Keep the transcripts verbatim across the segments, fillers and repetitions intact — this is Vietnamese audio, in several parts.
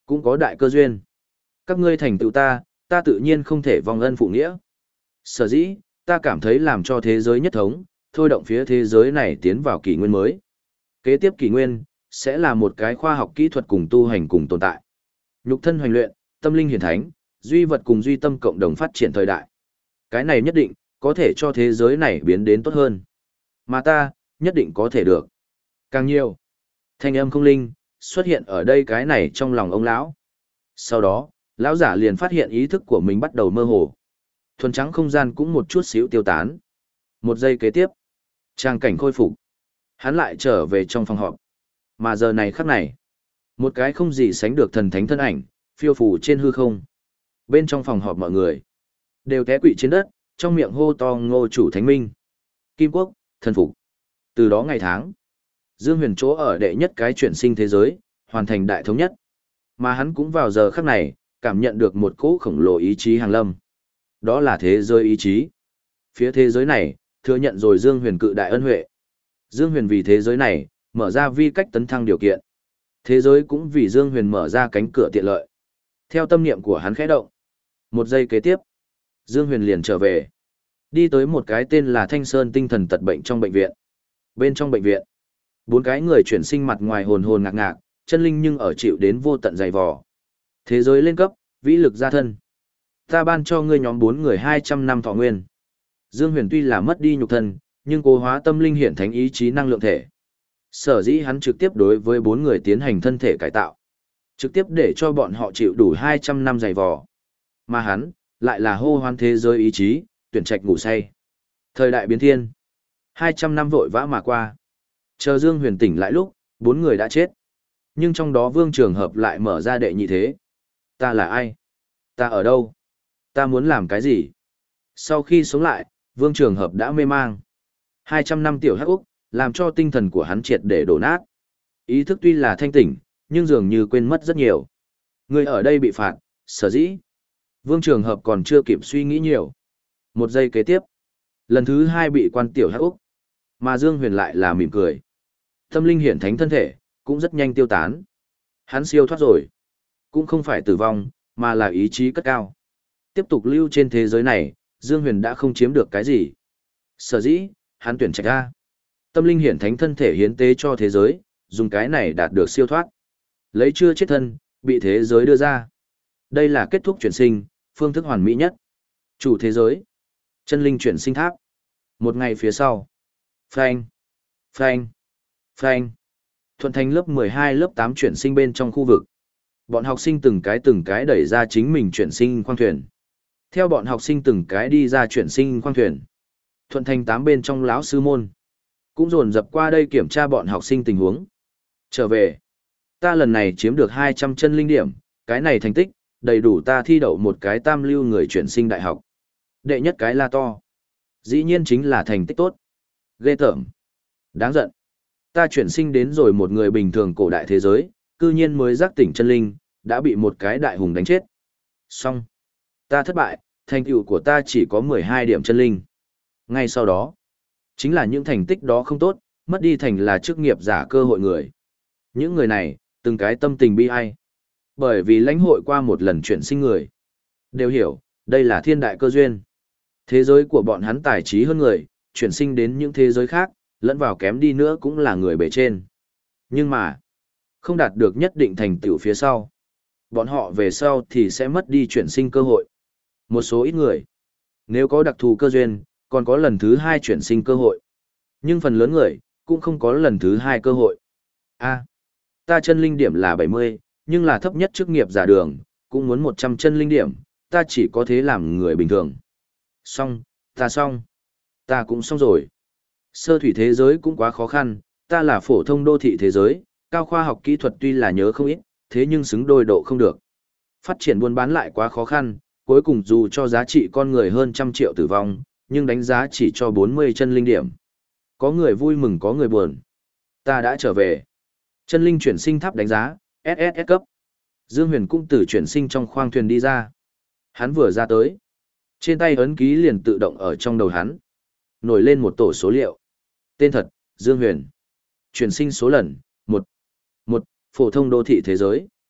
cũng có đại cơ duyên. Các ngươi thành tựu ta, ta tự nhiên không thể vong ân phụ nghĩa. Sở dĩ, ta cảm thấy làm cho thế giới nhất thống, thôi động phía thế giới này tiến vào kỷ nguyên mới. Kế tiếp kỷ nguyên, sẽ là một cái khoa học kỹ thuật cùng tu hành cùng tồn tại. Nhục thân hoành luyện, tâm linh hiển thánh, duy vật cùng duy tâm cộng đồng phát triển thời đại. Cái này nhất định, có thể cho thế giới này biến đến tốt hơn. Mà ta, nhất định có thể được. Càng nhiều, thanh âm không linh, xuất hiện ở đây cái này trong lòng ông lão. Sau đó, lão giả liền phát hiện ý thức của mình bắt đầu mơ hồ. Thuần trắng không gian cũng một chút xíu tiêu tán. Một giây kế tiếp, trang cảnh khôi phục. Hắn lại trở về trong phòng họp. Mà giờ này khắc này, một cái không gì sánh được thần thánh thân ảnh, phiêu phù trên hư không. Bên trong phòng họp mọi người, đều té quỵ trên đất, trong miệng hô to Ngô Chủ Thánh Minh. Kim Quốc, thần phục. Từ đó ngày tháng, Dương Huyền chỗ ở đệ nhất cái chuyển sinh thế giới, hoàn thành đại thống nhất. Mà hắn cũng vào giờ khắc này, cảm nhận được một cỗ khổng lồ ý chí hàng lâm. Đó là thế giới ý chí. Phía thế giới này, thừa nhận rồi Dương Huyền cự đại ân huệ. Dương Huyền vì thế giới này, mở ra vi cách tấn thăng điều kiện. Thế giới cũng vì Dương Huyền mở ra cánh cửa tiện lợi. Theo tâm niệm của hắn khẽ động. Một giây kế tiếp, Dương Huyền liền trở về. Đi tới một cái tên là Thanh Sơn tinh thần tật bệnh trong bệnh viện. Bên trong bệnh viện, bốn cái người chuyển sinh mặt ngoài hồn hồn ngạc ngạc, chân linh nhưng ở chịu đến vô tận dày vò. Thế giới lên cấp, vĩ lực gia thân. Ta ban cho ngươi nhóm bốn người hai trăm năm thọ nguyên. Dương Huyền tuy là mất đi nhục thân, nhưng cố hóa tâm linh hiển thánh ý chí năng lượng thể. Sở dĩ hắn trực tiếp đối với bốn người tiến hành thân thể cải tạo. Trực tiếp để cho bọn họ chịu đủ hai trăm năm dày vò. Mà hắn, lại là hô hoán thế giới ý chí, tuyển trạch ngủ say. Thời đại biến thiên. hai trăm năm vội vã mà qua. Chờ Dương Huyền tỉnh lại lúc, bốn người đã chết. Nhưng trong đó Vương Trường Hợp lại mở ra đệ nhị thế. Ta là ai? Ta ở đâu? Ta muốn làm cái gì? Sau khi sống lại, Vương Trường Hợp đã mê mang. hai trăm năm tiểu hắc úc, làm cho tinh thần của hắn triệt để đổ nát. Ý thức tuy là thanh tỉnh, nhưng dường như quên mất rất nhiều. Người ở đây bị phạt, sở dĩ. Vương Trường Hợp còn chưa kịp suy nghĩ nhiều. Một giây kế tiếp, lần thứ hai bị quan tiểu hắc úc. Mà Dương Huyền lại là mỉm cười. Tâm linh hiển thánh thân thể, cũng rất nhanh tiêu tán. Hắn siêu thoát rồi. Cũng không phải tử vong, mà là ý chí cất cao. Tiếp tục lưu trên thế giới này, Dương Huyền đã không chiếm được cái gì. Sở dĩ, hắn tuyển trạch ra. Tâm linh hiển thánh thân thể hiến tế cho thế giới, dùng cái này đạt được siêu thoát. Lấy chưa chết thân, bị thế giới đưa ra. Đây là kết thúc chuyển sinh, phương thức hoàn mỹ nhất. Chủ thế giới. Chân linh chuyển sinh tháp. Một ngày phía sau. Phanh. Phanh. Phanh. Thuận thành lớp mười hai lớp tám chuyển sinh bên trong khu vực. Bọn học sinh từng cái từng cái đẩy ra chính mình chuyển sinh khoang thuyền. Theo bọn học sinh từng cái đi ra chuyển sinh khoang thuyền. Thuận thành tám bên trong lão sư môn. Cũng dồn dập qua đây kiểm tra bọn học sinh tình huống. Trở về. Ta lần này chiếm được hai trăm chân linh điểm, cái này thành tích, đầy đủ ta thi đậu một cái tam lưu người chuyển sinh đại học. Đệ nhất cái la to. Dĩ nhiên chính là thành tích tốt. Ghê tởm. Đáng giận. Ta chuyển sinh đến rồi một người bình thường cổ đại thế giới, cư nhiên mới giác tỉnh chân linh, đã bị một cái đại hùng đánh chết. Xong. Ta thất bại, thành tựu của ta chỉ có mười hai điểm chân linh. Ngay sau đó, chính là những thành tích đó không tốt, mất đi thành là chức nghiệp giả cơ hội người. Những người này, từng cái tâm tình bi ai. Bởi vì lãnh hội qua một lần chuyển sinh người. Đều hiểu, đây là thiên đại cơ duyên. Thế giới của bọn hắn tài trí hơn người, chuyển sinh đến những thế giới khác, lẫn vào kém đi nữa cũng là người bề trên. Nhưng mà, không đạt được nhất định thành tựu phía sau. Bọn họ về sau thì sẽ mất đi chuyển sinh cơ hội. Một số ít người, nếu có đặc thù cơ duyên, còn có lần thứ hai chuyển sinh cơ hội. Nhưng phần lớn người, cũng không có lần thứ hai cơ hội. A, ta chân linh điểm là bảy mươi, nhưng là thấp nhất chức nghiệp giả đường, cũng muốn một trăm chân linh điểm, ta chỉ có thế làm người bình thường. Xong, ta xong. Ta cũng xong rồi. Sơ thủy thế giới cũng quá khó khăn, ta là phổ thông đô thị thế giới, cao khoa học kỹ thuật tuy là nhớ không ít, thế nhưng xứng đôi độ không được. Phát triển buôn bán lại quá khó khăn, cuối cùng dù cho giá trị con người hơn trăm triệu tử vong, nhưng đánh giá chỉ cho bốn mươi chân linh điểm. Có người vui mừng có người buồn. Ta đã trở về. Chân linh chuyển sinh tháp đánh giá, ét ét ét cấp. Dương Huyền cũng từ chuyển sinh trong khoang thuyền đi ra. Hắn vừa ra tới. Trên tay ấn ký liền tự động ở trong đầu hắn. Nổi lên một tổ số liệu. Tên thật, Dương Huyền. Chuyển sinh số lần, một. một, phổ thông đô thị thế giới.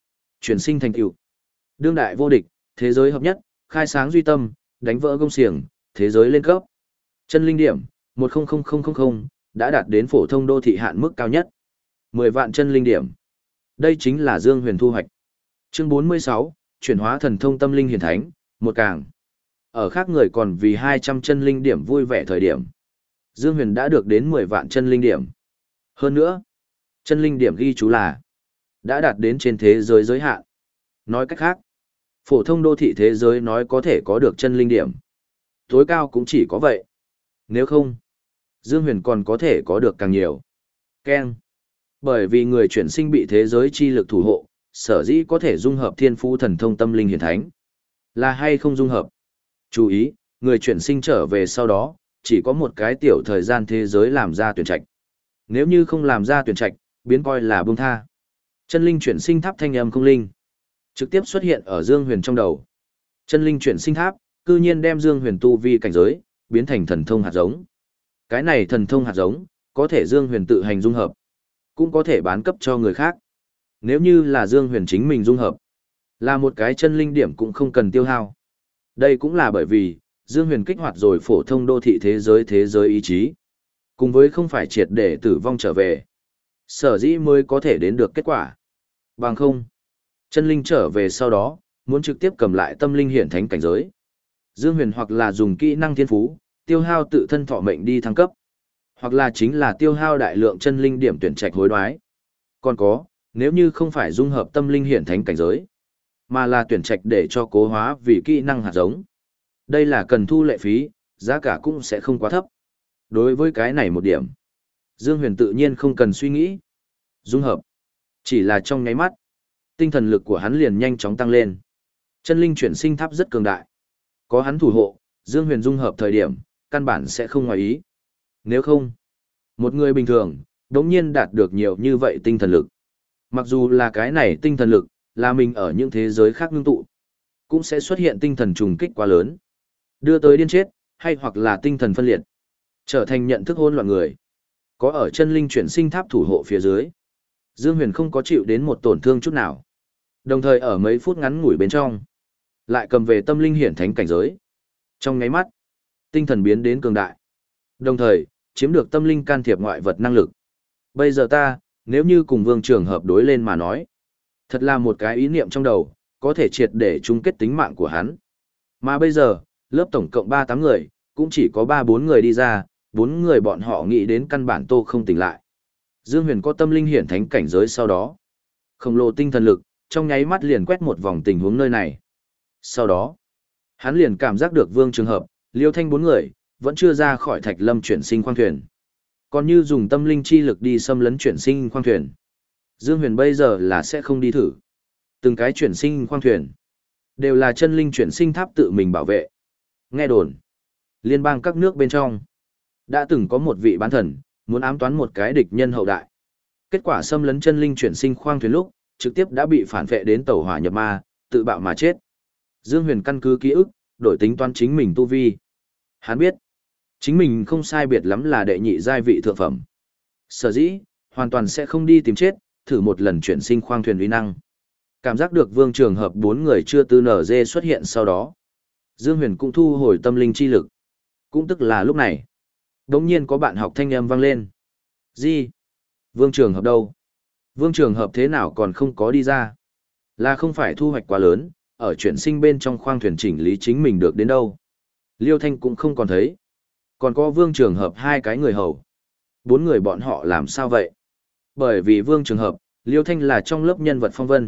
Chuyển sinh thành tựu. Đương đại vô địch, thế giới hợp nhất, khai sáng duy tâm, đánh vỡ gông xiềng, thế giới lên cấp. Chân linh điểm, một không không không không không, đã đạt đến phổ thông đô thị hạn mức cao nhất. mười vạn chân linh điểm. Đây chính là Dương Huyền thu hoạch. Chương bốn mươi sáu, chuyển hóa thần thông tâm linh hiển thánh, một càng. Ở khác người còn vì hai trăm chân linh điểm vui vẻ thời điểm. Dương Huyền đã được đến mười vạn chân linh điểm. Hơn nữa, chân linh điểm ghi chú là đã đạt đến trên thế giới giới hạn. Nói cách khác, phổ thông đô thị thế giới nói có thể có được chân linh điểm. Tối cao cũng chỉ có vậy. Nếu không, Dương Huyền còn có thể có được càng nhiều. Ken. Bởi vì người chuyển sinh bị thế giới chi lực thủ hộ, sở dĩ có thể dung hợp thiên phú thần thông tâm linh hiển thánh. Là hay không dung hợp? Chú ý, người chuyển sinh trở về sau đó, chỉ có một cái tiểu thời gian thế giới làm ra tuyển trạch. Nếu như không làm ra tuyển trạch, biến coi là buông tha. Chân linh chuyển sinh tháp thanh âm không linh, trực tiếp xuất hiện ở Dương Huyền trong đầu. Chân linh chuyển sinh tháp, cư nhiên đem Dương Huyền tu vi cảnh giới, biến thành thần thông hạt giống. Cái này thần thông hạt giống, có thể Dương Huyền tự hành dung hợp, cũng có thể bán cấp cho người khác. Nếu như là Dương Huyền chính mình dung hợp, là một cái chân linh điểm cũng không cần tiêu hao. Đây cũng là bởi vì, Dương Huyền kích hoạt rồi phổ thông đô thị thế giới thế giới ý chí. Cùng với không phải triệt để tử vong trở về. Sở dĩ mới có thể đến được kết quả. Bằng không, chân linh trở về sau đó, muốn trực tiếp cầm lại tâm linh hiển thánh cảnh giới. Dương Huyền hoặc là dùng kỹ năng thiên phú, tiêu hao tự thân thọ mệnh đi thăng cấp. Hoặc là chính là tiêu hao đại lượng chân linh điểm tuyển trạch hối đoái. Còn có, nếu như không phải dung hợp tâm linh hiển thánh cảnh giới, mà là tuyển trạch để cho cố hóa vì kỹ năng hạt giống. Đây là cần thu lệ phí, giá cả cũng sẽ không quá thấp. Đối với cái này một điểm, Dương Huyền tự nhiên không cần suy nghĩ. Dung hợp, chỉ là trong nháy mắt, tinh thần lực của hắn liền nhanh chóng tăng lên. Chân linh chuyển sinh tháp rất cường đại. Có hắn thủ hộ, Dương Huyền dung hợp thời điểm, căn bản sẽ không ngoài ý. Nếu không, một người bình thường, đống nhiên đạt được nhiều như vậy tinh thần lực. Mặc dù là cái này tinh thần lực, là mình ở những thế giới khác ngưng tụ, cũng sẽ xuất hiện tinh thần trùng kích quá lớn. Đưa tới điên chết, hay hoặc là tinh thần phân liệt. Trở thành nhận thức hỗn loạn người. Có ở chân linh chuyển sinh tháp thủ hộ phía dưới. Dương Huyền không có chịu đến một tổn thương chút nào. Đồng thời ở mấy phút ngắn ngủi bên trong, lại cầm về tâm linh hiển thánh cảnh giới. Trong nháy mắt, tinh thần biến đến cường đại. Đồng thời, chiếm được tâm linh can thiệp ngoại vật năng lực. Bây giờ ta, nếu như cùng Vương Trường Hợp đối lên mà nói, thật là một cái ý niệm trong đầu, có thể triệt để chung kết tính mạng của hắn. Mà bây giờ, lớp tổng cộng ba tám người, cũng chỉ có ba bốn người đi ra, bốn người bọn họ nghĩ đến căn bản tô không tỉnh lại. Dương Huyền có tâm linh hiển thánh cảnh giới sau đó. Khổng lồ tinh thần lực, trong nháy mắt liền quét một vòng tình huống nơi này. Sau đó, hắn liền cảm giác được Vương Trường Hợp, Liêu Thanh bốn người, vẫn chưa ra khỏi Thạch Lâm chuyển sinh khoang thuyền. Còn như dùng tâm linh chi lực đi xâm lấn chuyển sinh khoang thuyền. Dương Huyền bây giờ là sẽ không đi thử. Từng cái chuyển sinh khoang thuyền, đều là chân linh chuyển sinh tháp tự mình bảo vệ. Nghe đồn, liên bang các nước bên trong, đã từng có một vị bán thần, muốn ám toán một cái địch nhân hậu đại. Kết quả xâm lấn chân linh chuyển sinh khoang thuyền lúc, trực tiếp đã bị phản vệ đến tẩu hỏa nhập ma, tự bạo mà chết. Dương Huyền căn cứ ký ức, đổi tính toán chính mình tu vi. Hắn biết, chính mình không sai biệt lắm là đệ nhị giai vị thượng phẩm. Sở dĩ, hoàn toàn sẽ không đi tìm chết, thử một lần chuyển sinh khoang thuyền uy năng. Cảm giác được Vương Trường Hợp bốn người chưa tư nở dê xuất hiện sau đó. Dương Huyền cũng thu hồi tâm linh chi lực. Cũng tức là lúc này, đống nhiên có bạn học thanh âm vang lên. Gì? Vương Trường Hợp đâu? Vương Trường Hợp thế nào còn không có đi ra? Là không phải thu hoạch quá lớn, ở chuyển sinh bên trong khoang thuyền chỉnh lý chính mình được đến đâu? Liêu Thanh cũng không còn thấy. Còn có Vương Trường Hợp hai cái người hầu. Bốn người bọn họ làm sao vậy? Bởi vì Vương Trường Hợp, Liêu Thanh là trong lớp nhân vật phong vân.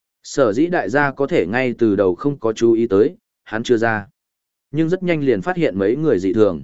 Sở dĩ đại gia có thể ngay từ đầu không có chú ý tới, hắn chưa ra. Nhưng rất nhanh liền phát hiện mấy người dị thường.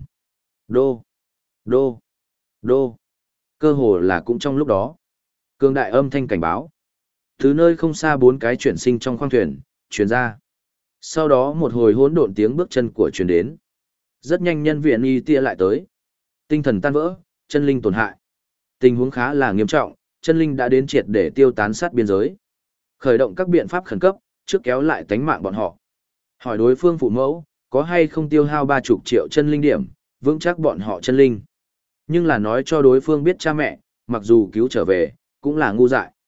Đô, đô, đô. Cơ hồ là cũng trong lúc đó. Cường đại âm thanh cảnh báo. Từ nơi không xa bốn cái chuyển sinh trong khoang thuyền, chuyển ra. Sau đó một hồi hỗn độn tiếng bước chân của chuyển đến. Rất nhanh nhân viện y tia lại tới. Tinh thần tan vỡ, chân linh tổn hại. Tình huống khá là nghiêm trọng, chân linh đã đến triệt để tiêu tán sát biên giới. Khởi động các biện pháp khẩn cấp, trước kéo lại tánh mạng bọn họ. Hỏi đối phương phụ mẫu, có hay không tiêu hao ba chục triệu chân linh điểm, vững chắc bọn họ chân linh. Nhưng là nói cho đối phương biết cha mẹ, mặc dù cứu trở về, cũng là ngu dại.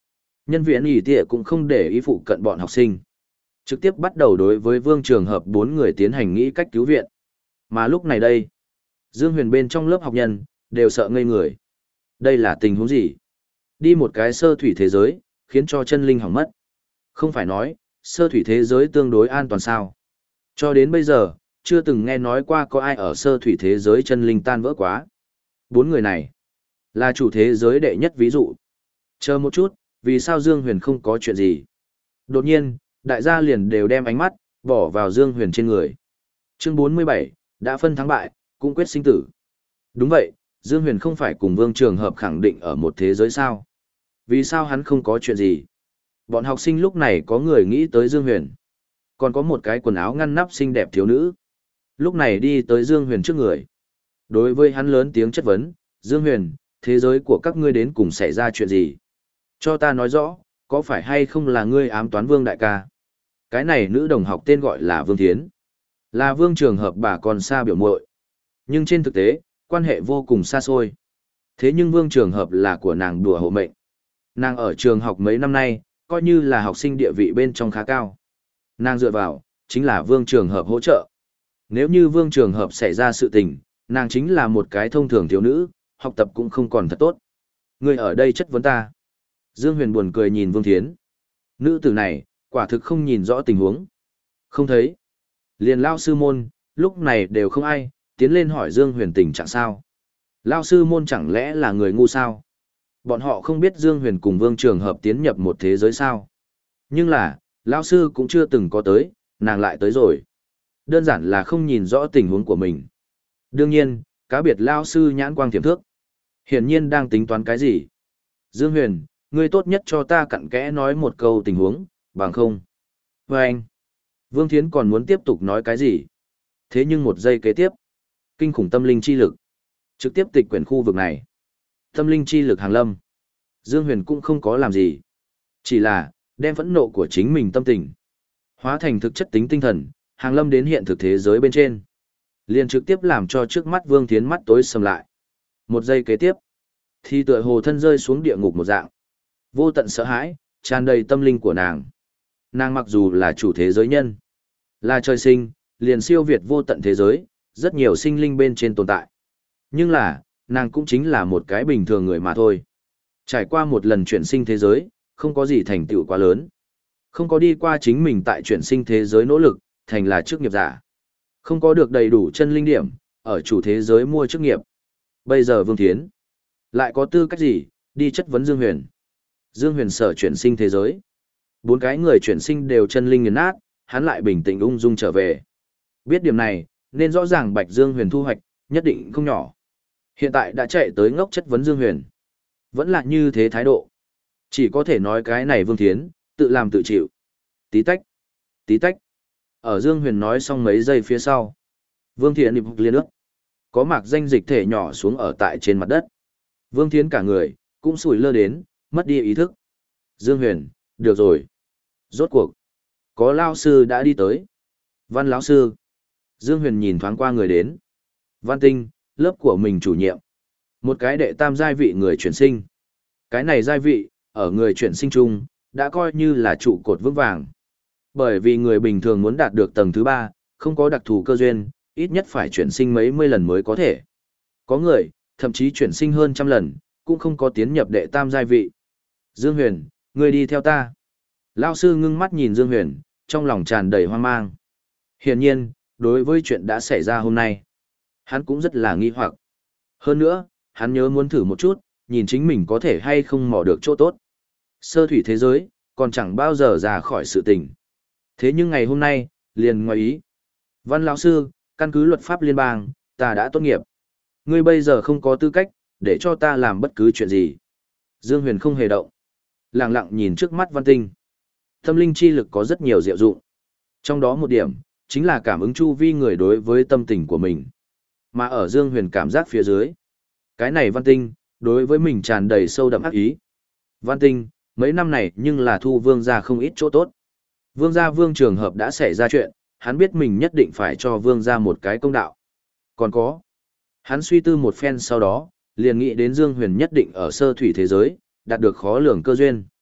Nhân viên ủy tịa cũng không để ý phụ cận bọn học sinh. Trực tiếp bắt đầu đối với Vương Trường Hợp bốn người tiến hành nghĩ cách cứu viện. Mà lúc này đây, Dương Huyền bên trong lớp học nhân, đều sợ ngây người. Đây là tình huống gì? Đi một cái sơ thủy thế giới, khiến cho chân linh hỏng mất. Không phải nói, sơ thủy thế giới tương đối an toàn sao? Cho đến bây giờ, chưa từng nghe nói qua có ai ở sơ thủy thế giới chân linh tan vỡ quá. Bốn người này, là chủ thế giới đệ nhất ví dụ. Chờ một chút, vì sao Dương Huyền không có chuyện gì? Đột nhiên, đại gia liền đều đem ánh mắt, bỏ vào Dương Huyền trên người. Chương bốn mươi bảy, đã phân thắng bại, cũng quyết sinh tử. Đúng vậy, Dương Huyền không phải cùng Vương Trường Hợp khẳng định ở một thế giới sao? Vì sao hắn không có chuyện gì? Bọn học sinh lúc này có người nghĩ tới Dương Huyền. Còn có một cái quần áo ngăn nắp xinh đẹp thiếu nữ. Lúc này đi tới Dương Huyền trước người. Đối với hắn lớn tiếng chất vấn, Dương Huyền, thế giới của các ngươi đến cùng xảy ra chuyện gì? Cho ta nói rõ, có phải hay không là ngươi ám toán Vương đại ca? Cái này nữ đồng học tên gọi là Vương Thiến. Là Vương Trường Hợp bà còn xa biểu muội. Nhưng trên thực tế, quan hệ vô cùng xa xôi. Thế nhưng Vương Trường Hợp là của nàng đùa hộ mệnh. Nàng ở trường học mấy năm nay, coi như là học sinh địa vị bên trong khá cao. Nàng dựa vào, chính là Vương Trường Hợp hỗ trợ. Nếu như Vương Trường Hợp xảy ra sự tình, nàng chính là một cái thông thường thiếu nữ, học tập cũng không còn thật tốt. Ngươi ở đây chất vấn ta. Dương Huyền buồn cười nhìn Vương Thiến. Nữ tử này, quả thực không nhìn rõ tình huống. Không thấy. Liền lao sư môn, lúc này đều không ai, tiến lên hỏi Dương Huyền tình trạng sao. Lao sư môn chẳng lẽ là người ngu sao? Bọn họ không biết Dương Huyền cùng Vương Trường Hợp tiến nhập một thế giới sao. Nhưng là, Lao sư cũng chưa từng có tới, nàng lại tới rồi. Đơn giản là không nhìn rõ tình huống của mình. Đương nhiên, cá biệt Lao sư nhãn quang tiềm thước. Hiển nhiên đang tính toán cái gì? Dương Huyền, ngươi tốt nhất cho ta cặn kẽ nói một câu tình huống, bằng không. Và anh, Vương Thiến còn muốn tiếp tục nói cái gì? Thế nhưng một giây kế tiếp, kinh khủng tâm linh chi lực trực tiếp tịch quyển khu vực này. Tâm linh chi lực hàng lâm. Dương Huyền cũng không có làm gì. Chỉ là, đem phẫn nộ của chính mình tâm tình hóa thành thực chất tính tinh thần, hàng lâm đến hiện thực thế giới bên trên. Liền trực tiếp làm cho trước mắt Vương Thiến mắt tối sầm lại. Một giây kế tiếp, thì tựa hồ thân rơi xuống địa ngục một dạng. Vô tận sợ hãi, tràn đầy tâm linh của nàng. Nàng mặc dù là chủ thế giới nhân, là trời sinh, liền siêu việt vô tận thế giới, rất nhiều sinh linh bên trên tồn tại. Nhưng là, nàng cũng chính là một cái bình thường người mà thôi. Trải qua một lần chuyển sinh thế giới, không có gì thành tựu quá lớn. Không có đi qua chính mình tại chuyển sinh thế giới nỗ lực, thành là chức nghiệp giả. Không có được đầy đủ chân linh điểm, ở chủ thế giới mua chức nghiệp. Bây giờ Vương Thiến, lại có tư cách gì, đi chất vấn Dương Huyền. Dương Huyền sở chuyển sinh thế giới. Bốn cái người chuyển sinh đều chân linh nghiền nát, hắn lại bình tĩnh ung dung trở về. Biết điểm này, nên rõ ràng Bạch Dương Huyền thu hoạch, nhất định không nhỏ. Hiện tại đã chạy tới ngốc chất vấn Dương Huyền. Vẫn là như thế thái độ. Chỉ có thể nói cái này Vương Thiến, tự làm tự chịu. Tí tách, tí tách. Ở Dương Huyền nói xong mấy giây phía sau. Vương Thiến nịp liên nước. Có mạc danh dịch thể nhỏ xuống ở tại trên mặt đất. Vương Thiến cả người, cũng sủi lơ đến, mất đi ý thức. Dương Huyền, được rồi. Rốt cuộc. Có lao sư đã đi tới. Văn lão sư. Dương Huyền nhìn thoáng qua người đến. Văn Tinh, lớp của mình chủ nhiệm. Một cái đệ tam giai vị người chuyển sinh. Cái này giai vị, ở người chuyển sinh chung, đã coi như là trụ cột vững vàng. Bởi vì người bình thường muốn đạt được tầng thứ ba, không có đặc thù cơ duyên, ít nhất phải chuyển sinh mấy mươi lần mới có thể. Có người, thậm chí chuyển sinh hơn trăm lần, cũng không có tiến nhập đệ tam giai vị. Dương Huyền, ngươi đi theo ta. Lao sư ngưng mắt nhìn Dương Huyền, trong lòng tràn đầy hoang mang. Hiển nhiên, đối với chuyện đã xảy ra hôm nay, hắn cũng rất là nghi hoặc. Hơn nữa, hắn nhớ muốn thử một chút, nhìn chính mình có thể hay không mò được chỗ tốt. Sơ thủy thế giới, còn chẳng bao giờ ra khỏi sự tình. Thế nhưng ngày hôm nay, liền ngoài ý. Văn lão sư, căn cứ luật pháp liên bang, ta đã tốt nghiệp. Ngươi bây giờ không có tư cách, để cho ta làm bất cứ chuyện gì. Dương Huyền không hề động. Lặng lặng nhìn trước mắt Văn Tinh. Tâm linh chi lực có rất nhiều diệu dụng. Trong đó một điểm, chính là cảm ứng chu vi người đối với tâm tình của mình. Mà ở Dương Huyền cảm giác phía dưới. Cái này Văn Tinh, đối với mình tràn đầy sâu đậm ác ý. Văn Tinh, mấy năm này nhưng là thu vương gia không ít chỗ tốt. Vương gia Vương Trường Hợp đã xảy ra chuyện, hắn biết mình nhất định phải cho vương gia một cái công đạo. Còn có, hắn suy tư một phen sau đó, liền nghĩ đến Dương Huyền nhất định ở sơ thủy thế giới, đạt được khó lường cơ duyên.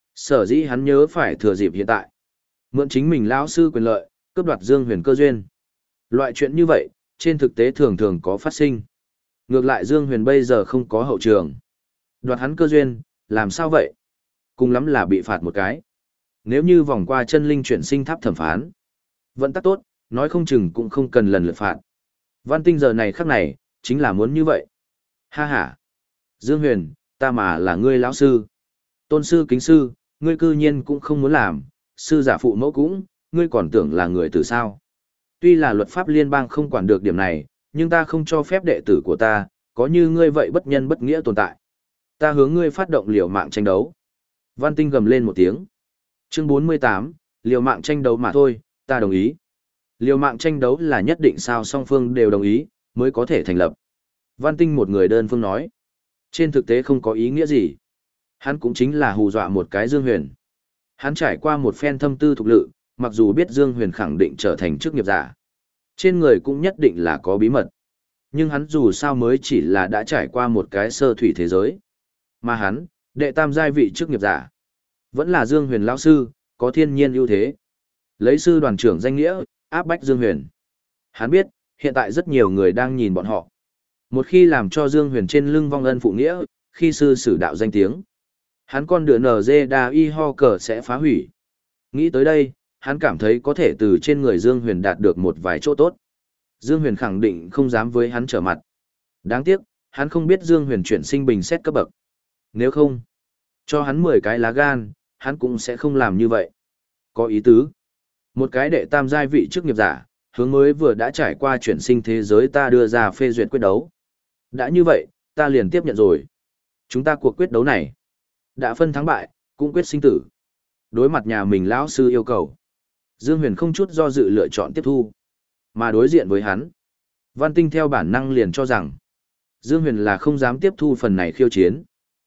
Sở dĩ hắn nhớ phải thừa dịp hiện tại. Mượn chính mình lão sư quyền lợi, cướp đoạt Dương Huyền cơ duyên. Loại chuyện như vậy, trên thực tế thường thường có phát sinh. Ngược lại Dương Huyền bây giờ không có hậu trường. Đoạt hắn cơ duyên, làm sao vậy? Cùng lắm là bị phạt một cái. Nếu như vòng qua chân linh chuyển sinh tháp thẩm phán, vẫn tắc tốt, nói không chừng cũng không cần lần lượt phạt. Văn Tinh giờ này khắc này, chính là muốn như vậy. Ha ha. Dương Huyền, ta mà là ngươi lão sư. Tôn sư kính sư, ngươi cư nhiên cũng không muốn làm, sư giả phụ mẫu cũng, ngươi còn tưởng là người từ sao. Tuy là luật pháp liên bang không quản được điểm này, nhưng ta không cho phép đệ tử của ta, có như ngươi vậy bất nhân bất nghĩa tồn tại. Ta hướng ngươi phát động liều mạng tranh đấu. Văn Tinh gầm lên một tiếng. Chương bốn mươi tám, liều mạng tranh đấu mà thôi, ta đồng ý. Liều mạng tranh đấu là nhất định sao song phương đều đồng ý, mới có thể thành lập. Văn Tinh một người đơn phương nói. Trên thực tế không có ý nghĩa gì. Hắn cũng chính là hù dọa một cái Dương Huyền. Hắn trải qua một phen thâm tư thục lự, mặc dù biết Dương Huyền khẳng định trở thành chức nghiệp giả. Trên người cũng nhất định là có bí mật. Nhưng hắn dù sao mới chỉ là đã trải qua một cái sơ thủy thế giới. Mà hắn, đệ tam giai vị chức nghiệp giả. Vẫn là Dương Huyền lão sư, có thiên nhiên ưu thế. Lấy sư đoàn trưởng danh nghĩa, áp bách Dương Huyền. Hắn biết, hiện tại rất nhiều người đang nhìn bọn họ. Một khi làm cho Dương Huyền trên lưng vong ân phụ nghĩa, khi sư sử đạo danh tiếng, hắn con đựa nở dê đa y ho cờ sẽ phá hủy. Nghĩ tới đây, hắn cảm thấy có thể từ trên người Dương Huyền đạt được một vài chỗ tốt. Dương Huyền khẳng định không dám với hắn trở mặt. Đáng tiếc, hắn không biết Dương Huyền chuyển sinh bình xét cấp bậc. Nếu không, cho hắn mười cái lá gan, hắn cũng sẽ không làm như vậy. Có ý tứ. Một cái đệ tam giai vị chức nghiệp giả, hướng mới vừa đã trải qua chuyển sinh thế giới ta đưa ra phê duyệt quyết đấu. Đã như vậy, ta liền tiếp nhận rồi. Chúng ta cuộc quyết đấu này, đã phân thắng bại, cũng quyết sinh tử. Đối mặt nhà mình lão sư yêu cầu, Dương Huyền không chút do dự lựa chọn tiếp thu. Mà đối diện với hắn, Văn Tinh theo bản năng liền cho rằng, Dương Huyền là không dám tiếp thu phần này khiêu chiến.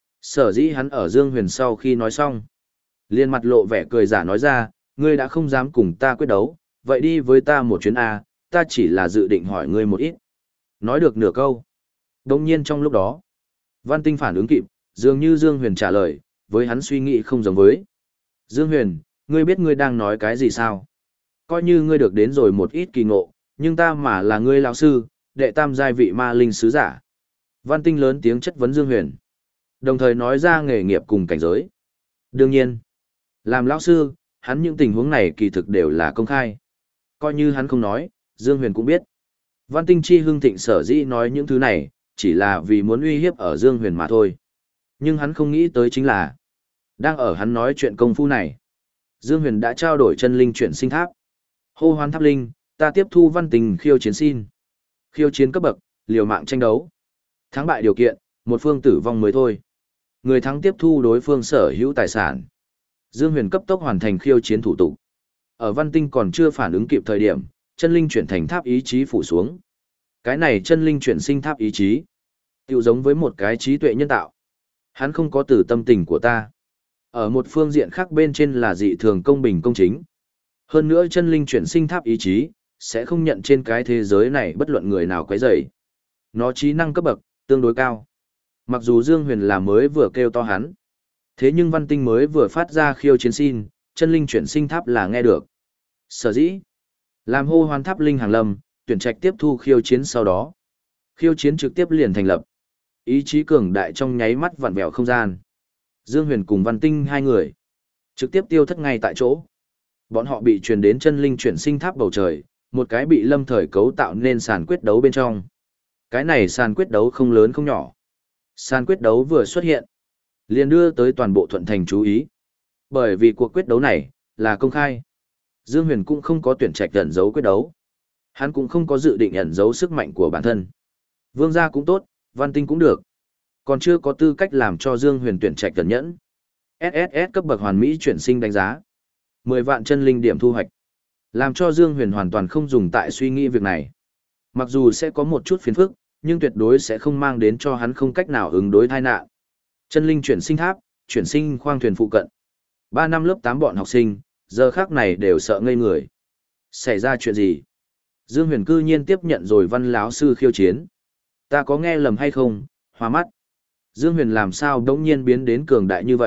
Sở dĩ hắn ở Dương Huyền sau khi nói xong, liền mặt lộ vẻ cười giả nói ra, ngươi đã không dám cùng ta quyết đấu, vậy đi với ta một chuyến A, ta chỉ là dự định hỏi ngươi một ít. Nói được nửa câu. Đồng nhiên trong lúc đó, Văn Tinh phản ứng kịp, dường như Dương Huyền trả lời, với hắn suy nghĩ không giống với. Dương Huyền, ngươi biết ngươi đang nói cái gì sao? Coi như ngươi được đến rồi một ít kỳ ngộ, nhưng ta mà là ngươi lão sư, đệ tam giai vị ma linh sứ giả. Văn Tinh lớn tiếng chất vấn Dương Huyền, đồng thời nói ra nghề nghiệp cùng cảnh giới. Đương nhiên, làm lão sư, hắn những tình huống này kỳ thực đều là công khai. Coi như hắn không nói, Dương Huyền cũng biết. Văn Tinh chi hưng thịnh sở dĩ nói những thứ này, chỉ là vì muốn uy hiếp ở Dương Huyền mà thôi. Nhưng hắn không nghĩ tới chính là, đang ở hắn nói chuyện công phu này, Dương Huyền đã trao đổi chân linh chuyển sinh tháp. Hô hoán tháp linh, ta tiếp thu Văn Tinh khiêu chiến xin. Khiêu chiến cấp bậc, liều mạng tranh đấu. Thắng bại điều kiện, một phương tử vong mới thôi. Người thắng tiếp thu đối phương sở hữu tài sản. Dương Huyền cấp tốc hoàn thành khiêu chiến thủ tục. Ở Văn Tinh còn chưa phản ứng kịp thời điểm, chân linh chuyển thành tháp ý chí phủ xuống. Cái này chân linh chuyển sinh tháp ý chí, tựu giống với một cái trí tuệ nhân tạo. Hắn không có từ tâm tình của ta. Ở một phương diện khác bên trên là dị thường công bình công chính. Hơn nữa chân linh chuyển sinh tháp ý chí, sẽ không nhận trên cái thế giới này bất luận người nào quấy rầy. Nó trí năng cấp bậc, tương đối cao. Mặc dù Dương Huyền là mới vừa kêu to hắn. Thế nhưng Văn Tinh mới vừa phát ra khiêu chiến xin, chân linh chuyển sinh tháp là nghe được. Sở dĩ, làm hô hoán tháp linh hàng lâm, tuyển trạch tiếp thu khiêu chiến sau đó. Khiêu chiến trực tiếp liền thành lập. Ý chí cường đại trong nháy mắt vặn vẹo không gian. Dương Huyền cùng Văn Tinh hai người, trực tiếp tiêu thất ngay tại chỗ. Bọn họ bị truyền đến chân linh chuyển sinh tháp bầu trời, một cái bị lâm thời cấu tạo nên sàn quyết đấu bên trong. Cái này sàn quyết đấu không lớn không nhỏ. Sàn quyết đấu vừa xuất hiện, liền đưa tới toàn bộ thuận thành chú ý. Bởi vì cuộc quyết đấu này, là công khai. Dương Huyền cũng không có tuyển trạch ẩn giấu quyết đấu. Hắn cũng không có dự định ẩn giấu sức mạnh của bản thân. Vương gia cũng tốt, Văn Tinh cũng được. Còn chưa có tư cách làm cho Dương Huyền tuyển trạch cẩn nhẫn. ét ét ét cấp bậc hoàn mỹ chuyển sinh đánh giá. mười vạn chân linh điểm thu hoạch. Làm cho Dương Huyền hoàn toàn không dùng tại suy nghĩ việc này. Mặc dù sẽ có một chút phiền phức, nhưng tuyệt đối sẽ không mang đến cho hắn không cách nào ứng đối tai nạn. Chân linh chuyển sinh tháp, chuyển sinh khoang thuyền phụ cận. Ba năm lớp tám bọn học sinh, giờ khác này đều sợ ngây người. Xảy ra chuyện gì? Dương Huyền cư nhiên tiếp nhận rồi Văn lão sư khiêu chiến. Ta có nghe lầm hay không? Hoa mắt. Dương Huyền làm sao đống nhiên biến đến cường đại như vậy,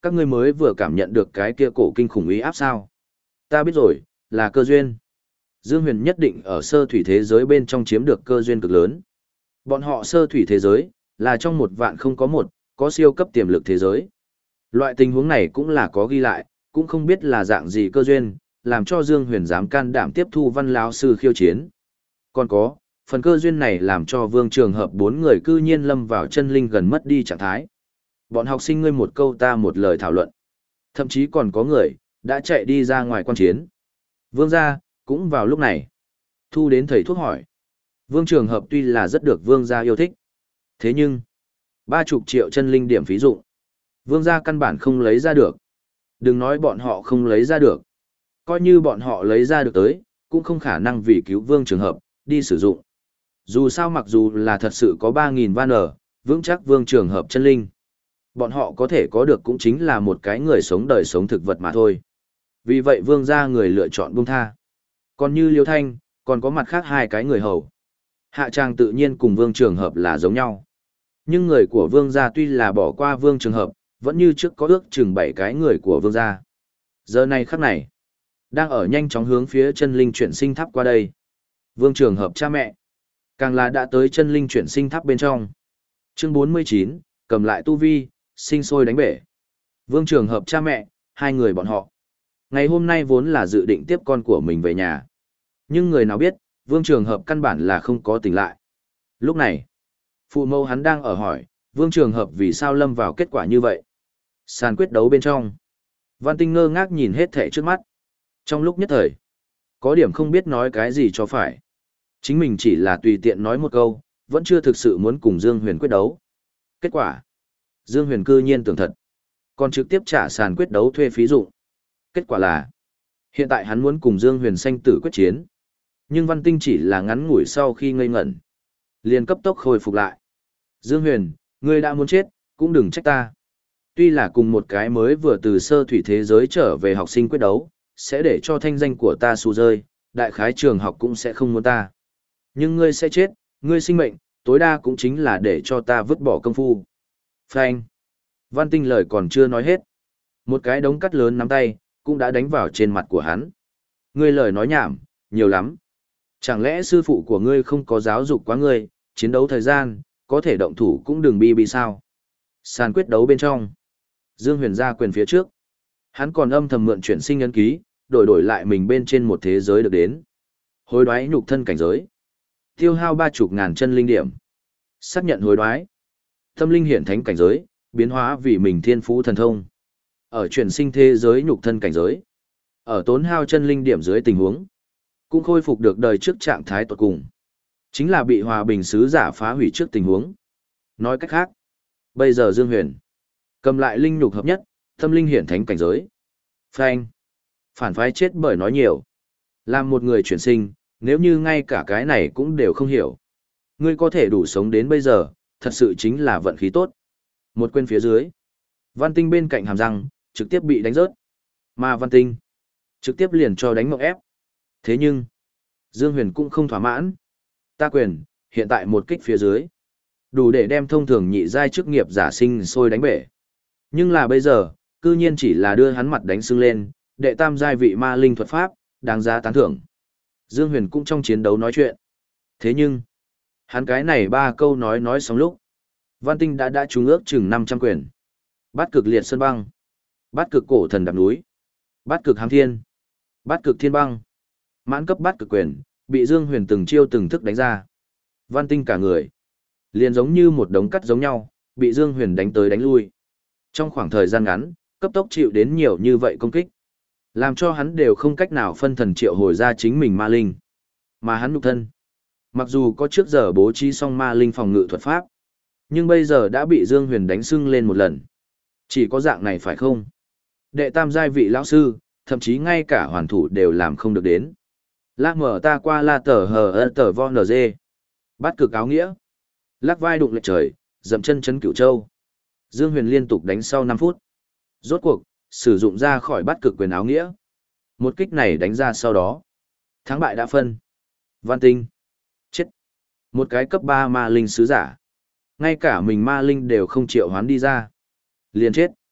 Các ngươi mới vừa cảm nhận được cái kia cổ kinh khủng uy áp sao? Ta biết rồi, là cơ duyên. Dương Huyền nhất định ở sơ thủy thế giới bên trong chiếm được cơ duyên cực lớn. Bọn họ sơ thủy thế giới, là trong một vạn không có một, có siêu cấp tiềm lực thế giới. Loại tình huống này cũng là có ghi lại, cũng không biết là dạng gì cơ duyên, làm cho Dương Huyền dám can đảm tiếp thu Văn lão sư khiêu chiến. Còn có, phần cơ duyên này làm cho Vương Trường Hợp bốn người cư nhiên lâm vào chân linh gần mất đi trạng thái. Bọn học sinh ngươi một câu ta một lời thảo luận. Thậm chí còn có người, đã chạy đi ra ngoài quan chiến. Vương gia, cũng vào lúc này. Thu đến thầy thuốc hỏi. Vương Trường Hợp tuy là rất được Vương gia yêu thích. Thế nhưng, ba chục triệu chân linh điểm phí dụng. Vương gia căn bản không lấy ra được. Đừng nói bọn họ không lấy ra được. Coi như bọn họ lấy ra được tới, cũng không khả năng vì cứu Vương Trường Hợp, đi sử dụng. Dù sao mặc dù là thật sự có ba nghìn van ở, vững chắc Vương Trường Hợp chân linh. Bọn họ có thể có được cũng chính là một cái người sống đời sống thực vật mà thôi. Vì vậy Vương gia người lựa chọn buông tha. Còn như Liêu Thanh, còn có mặt khác hai cái người hầu. Hạ Trang tự nhiên cùng Vương Trường Hợp là giống nhau. Nhưng người của Vương gia tuy là bỏ qua Vương Trường Hợp, vẫn như trước có ước chừng bảy cái người của Vương gia. Giờ này khắc này, đang ở nhanh chóng hướng phía chân linh chuyển sinh tháp qua đây. Vương Trường Hợp cha mẹ, càng là đã tới chân linh chuyển sinh tháp bên trong. Chương bốn mươi chín, cầm lại tu vi, sinh sôi đánh bể. Vương Trường Hợp cha mẹ, hai người bọn họ. Ngày hôm nay vốn là dự định tiếp con của mình về nhà. Nhưng người nào biết, Vương Trường Hợp căn bản là không có tỉnh lại. Lúc này, phụ mẫu hắn đang ở hỏi, Vương Trường Hợp vì sao lâm vào kết quả như vậy. Sàn quyết đấu bên trong. Văn Tinh ngơ ngác nhìn hết thảy trước mắt. Trong lúc nhất thời, có điểm không biết nói cái gì cho phải. Chính mình chỉ là tùy tiện nói một câu, vẫn chưa thực sự muốn cùng Dương Huyền quyết đấu. Kết quả, Dương Huyền cư nhiên tưởng thật, còn trực tiếp trả sàn quyết đấu thuê phí dụng. Kết quả là, hiện tại hắn muốn cùng Dương Huyền sanh tử quyết chiến. Nhưng Văn Tinh chỉ là ngắn ngủi sau khi ngây ngẩn, liền cấp tốc khôi phục lại. Dương Huyền, ngươi đã muốn chết, cũng đừng trách ta. Tuy là cùng một cái mới vừa từ sơ thủy thế giới trở về học sinh quyết đấu, sẽ để cho thanh danh của ta xù rơi, đại khái trường học cũng sẽ không muốn ta. Nhưng ngươi sẽ chết, ngươi sinh mệnh, tối đa cũng chính là để cho ta vứt bỏ công phu. Phanh. Văn Tinh lời còn chưa nói hết. Một cái đống cắt lớn nắm tay, cũng đã đánh vào trên mặt của hắn. Ngươi lời nói nhảm, nhiều lắm. Chẳng lẽ sư phụ của ngươi không có giáo dục quá ngươi, chiến đấu thời gian, có thể động thủ cũng đừng bi bi sao. Sàn quyết đấu bên trong. Dương Huyền ra quyền phía trước. Hắn còn âm thầm mượn chuyển sinh ấn ký, đổi đổi lại mình bên trên một thế giới được đến. Hối đoái nhục thân cảnh giới. Tiêu hao ba chục ngàn chân linh điểm. Xác nhận hối đoái. Tâm linh hiển thánh cảnh giới, biến hóa vì mình thiên phú thần thông. Ở chuyển sinh thế giới nhục thân cảnh giới. Ở tốn hao chân linh điểm dưới tình huống. Cũng khôi phục được đời trước trạng thái tuột cùng. Chính là bị hòa bình sứ giả phá hủy trước tình huống. Nói cách khác. Bây giờ Dương Huyền cầm lại linh nhục hợp nhất, tâm linh hiển thánh cảnh giới. Phanh. Phản phái chết bởi nói nhiều. Làm một người chuyển sinh, nếu như ngay cả cái này cũng đều không hiểu. Ngươi có thể đủ sống đến bây giờ, thật sự chính là vận khí tốt. Một quên phía dưới. Văn Tinh bên cạnh hàm răng, trực tiếp bị đánh rớt. Mà Văn Tinh, trực tiếp liền cho đánh mộng ép. Thế nhưng, Dương Huyền cũng không thỏa mãn. Ta quyền, hiện tại một kích phía dưới. Đủ để đem thông thường nhị giai chức nghiệp giả sinh sôi đánh bể. Nhưng là bây giờ, cư nhiên chỉ là đưa hắn mặt đánh sưng lên, đệ tam giai vị ma linh thuật pháp, đáng giá tán thưởng. Dương Huyền cũng trong chiến đấu nói chuyện. Thế nhưng, hắn cái này ba câu nói nói xong lúc. Văn Tinh đã đã trúng ước chừng năm trăm quyền. Bát cực liệt sơn băng. Bát cực cổ thần đạp núi. Bát cực hám thiên. Bát cực thiên băng. Mãn cấp bát cực quyền, bị Dương Huyền từng chiêu từng thức đánh ra. Văn Tinh cả người. Liền giống như một đống cắt giống nhau, bị Dương Huyền đánh tới đánh lui. Trong khoảng thời gian ngắn, cấp tốc chịu đến nhiều như vậy công kích. Làm cho hắn đều không cách nào phân thần triệu hồi ra chính mình ma linh. Mà hắn nhục thân. Mặc dù có trước giờ bố trí xong ma linh phòng ngự thuật pháp. Nhưng bây giờ đã bị Dương Huyền đánh sưng lên một lần. Chỉ có dạng này phải không? Đệ tam giai vị lão sư, thậm chí ngay cả hoàn thủ đều làm không được đến. La mở ta qua la tờ hờ ơ tờ vo nờ dê. Bắt cực áo nghĩa. Lắc vai đụng lệch trời, dậm chân chấn cửu châu. Dương Huyền liên tục đánh sau năm phút. Rốt cuộc, sử dụng ra khỏi bắt cực quyền áo nghĩa. Một kích này đánh ra sau đó. Thắng bại đã phân. Văn Tinh. Chết. Một cái cấp ba ma linh sứ giả. Ngay cả mình ma linh đều không triệu hoán đi ra. Liền chết.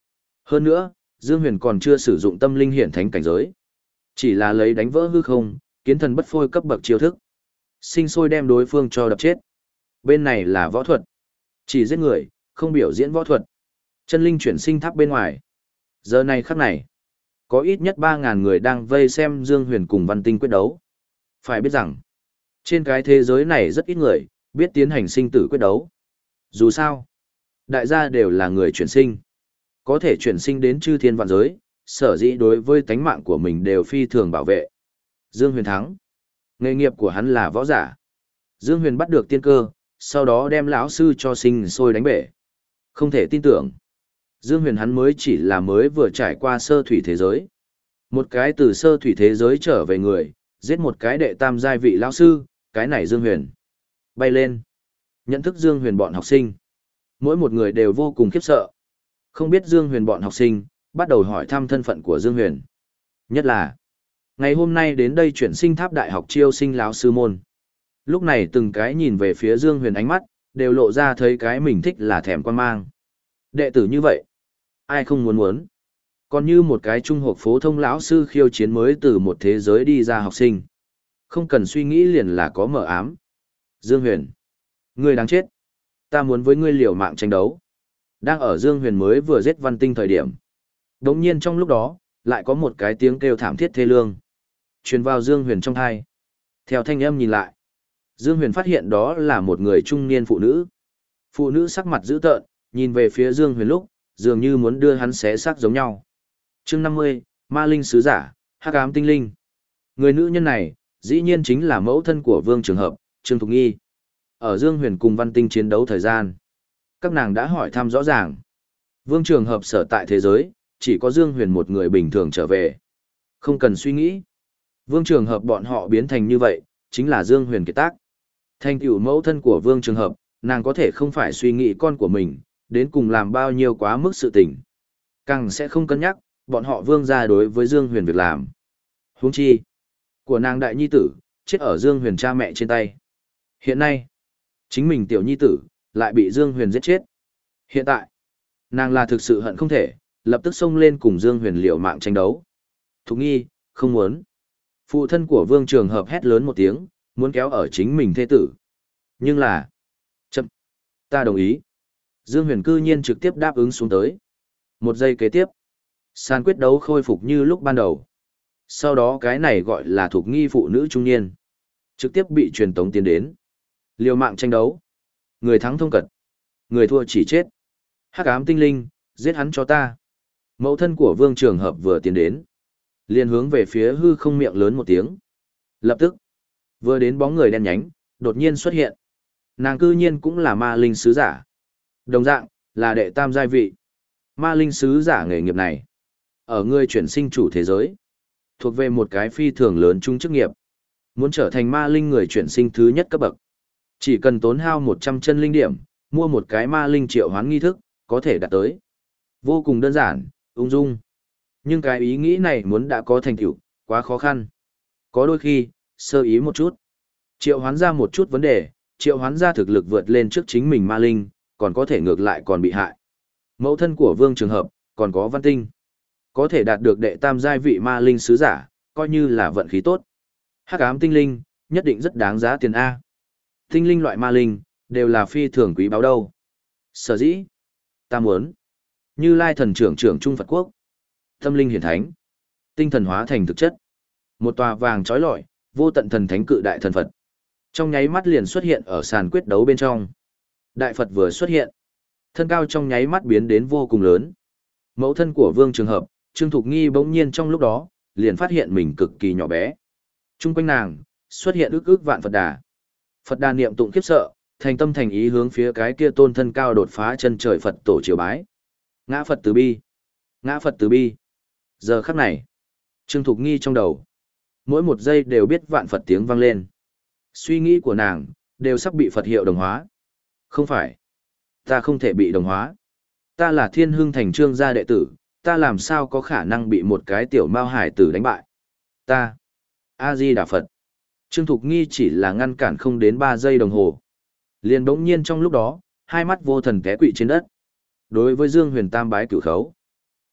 Hơn nữa, Dương Huyền còn chưa sử dụng tâm linh hiển thánh cảnh giới. Chỉ là lấy đánh vỡ hư không, kiến thần bất phôi cấp bậc chiêu thức. Sinh sôi đem đối phương cho đập chết. Bên này là võ thuật. Chỉ giết người, không biểu diễn võ thuật. Chân linh chuyển sinh tháp bên ngoài. Giờ này khắc này, có ít nhất ba ngàn người đang vây xem Dương Huyền cùng Văn Tinh quyết đấu. Phải biết rằng, trên cái thế giới này rất ít người biết tiến hành sinh tử quyết đấu. Dù sao, đại gia đều là người chuyển sinh. Có thể chuyển sinh đến chư thiên vạn giới, sở dĩ đối với tánh mạng của mình đều phi thường bảo vệ. Dương Huyền thắng. Nghề nghiệp của hắn là võ giả. Dương Huyền bắt được tiên cơ, sau đó đem lão sư cho sinh sôi đánh bể. Không thể tin tưởng. Dương Huyền hắn mới chỉ là mới vừa trải qua sơ thủy thế giới. Một cái từ sơ thủy thế giới trở về người, giết một cái đệ tam giai vị lão sư, cái này Dương Huyền. Bay lên. Nhận thức Dương Huyền bọn học sinh. Mỗi một người đều vô cùng khiếp sợ. Không biết Dương Huyền bọn học sinh, bắt đầu hỏi thăm thân phận của Dương Huyền. Nhất là, ngày hôm nay đến đây chuyển sinh tháp đại học chiêu sinh lão sư môn. Lúc này từng cái nhìn về phía Dương Huyền ánh mắt, đều lộ ra thấy cái mình thích là thèm quan mang. Đệ tử như vậy, ai không muốn muốn. Còn như một cái trung học phổ thông lão sư khiêu chiến mới từ một thế giới đi ra học sinh. Không cần suy nghĩ liền là có mở ám. Dương Huyền, ngươi đáng chết. Ta muốn với ngươi liều mạng tranh đấu. Đang ở Dương Huyền mới vừa giết Văn Tinh thời điểm. Đống nhiên trong lúc đó, lại có một cái tiếng kêu thảm thiết thê lương. Truyền vào Dương Huyền trong thai. Theo thanh âm nhìn lại. Dương Huyền phát hiện đó là một người trung niên phụ nữ. Phụ nữ sắc mặt dữ tợn, nhìn về phía Dương Huyền lúc, dường như muốn đưa hắn xé xác giống nhau. Chương năm mươi, Ma Linh Sứ Giả, Hắc Ám Tinh Linh. Người nữ nhân này, dĩ nhiên chính là mẫu thân của Vương Trường Hợp, Trương Thục Nghi. Ở Dương Huyền cùng Văn Tinh chiến đấu thời gian, các nàng đã hỏi thăm rõ ràng. Vương Trường Hợp sở tại thế giới, chỉ có Dương Huyền một người bình thường trở về. Không cần suy nghĩ. Vương Trường Hợp bọn họ biến thành như vậy, chính là Dương Huyền kiệt tác. Thành tựu mẫu thân của Vương Trường Hợp, nàng có thể không phải suy nghĩ con của mình, đến cùng làm bao nhiêu quá mức sự tình. Càng sẽ không cân nhắc, bọn họ Vương gia đối với Dương Huyền việc làm. Huống chi, của nàng đại nhi tử, chết ở Dương Huyền cha mẹ trên tay. Hiện nay, chính mình tiểu nhi tử, lại bị Dương Huyền giết chết. Hiện tại, nàng là thực sự hận không thể, lập tức xông lên cùng Dương Huyền liều mạng tranh đấu. Thục Nghi, không muốn. Phụ thân của Vương Trường Hợp hét lớn một tiếng, muốn kéo ở chính mình thê tử. Nhưng là, chậm, ta đồng ý. Dương Huyền cư nhiên trực tiếp đáp ứng xuống tới. Một giây kế tiếp, sàn quyết đấu khôi phục như lúc ban đầu. Sau đó cái này gọi là Thục Nghi phụ nữ trung niên. Trực tiếp bị truyền tống tiến đến. Liều mạng tranh đấu. Người thắng thông cật. Người thua chỉ chết. Hắc ám tinh linh, giết hắn cho ta. Mẫu thân của Vương Trường Hợp vừa tiến đến. Liền hướng về phía hư không miệng lớn một tiếng. Lập tức, vừa đến bóng người đen nhánh, đột nhiên xuất hiện. Nàng cư nhiên cũng là ma linh sứ giả. Đồng dạng, là đệ tam giai vị. Ma linh sứ giả nghề nghiệp này. Ở người chuyển sinh chủ thế giới. Thuộc về một cái phi thường lớn chung chức nghiệp. Muốn trở thành ma linh người chuyển sinh thứ nhất cấp bậc. Chỉ cần tốn hao một trăm chân linh điểm, mua một cái ma linh triệu hoán nghi thức, có thể đạt tới. Vô cùng đơn giản, ung dung. Nhưng cái ý nghĩ này muốn đã có thành tựu, quá khó khăn. Có đôi khi, sơ ý một chút. Triệu hoán ra một chút vấn đề, triệu hoán ra thực lực vượt lên trước chính mình ma linh, còn có thể ngược lại còn bị hại. Mẫu thân của Vương Trường Hợp, còn có Văn Tinh. Có thể đạt được đệ tam giai vị ma linh sứ giả, coi như là vận khí tốt. Hắc ám tinh linh, nhất định rất đáng giá tiền A. Tinh linh loại ma linh, đều là phi thường quý báu đâu. Sở dĩ, ta muốn, Như Lai thần trưởng trưởng Trung Phật Quốc, tâm linh hiển thánh, tinh thần hóa thành thực chất. Một tòa vàng trói lọi, vô tận thần thánh cự đại thần Phật. Trong nháy mắt liền xuất hiện ở sàn quyết đấu bên trong. Đại Phật vừa xuất hiện, thân cao trong nháy mắt biến đến vô cùng lớn. Mẫu thân của Vương Trường Hợp, Trương Thục Nghi bỗng nhiên trong lúc đó, liền phát hiện mình cực kỳ nhỏ bé. Trung quanh nàng, xuất hiện ức ức vạn Phật đà. Phật đà niệm tụng khiếp sợ, thành tâm thành ý hướng phía cái kia tôn thân cao đột phá chân trời Phật tổ triều bái. Ngã Phật từ bi, ngã Phật từ bi. Giờ khắc này, Trương Thục Nghi trong đầu, mỗi một giây đều biết vạn Phật tiếng vang lên. Suy nghĩ của nàng, đều sắp bị Phật hiệu đồng hóa. Không phải, ta không thể bị đồng hóa. Ta là Thiên Hưng Thành Trương gia đệ tử, ta làm sao có khả năng bị một cái tiểu mao hải tử đánh bại. Ta, A-di-đà Phật. Trương Thục Nghi chỉ là ngăn cản không đến ba giây đồng hồ. Liền bỗng nhiên trong lúc đó, hai mắt vô thần té quỵ trên đất. Đối với Dương Huyền tam bái cửu khấu.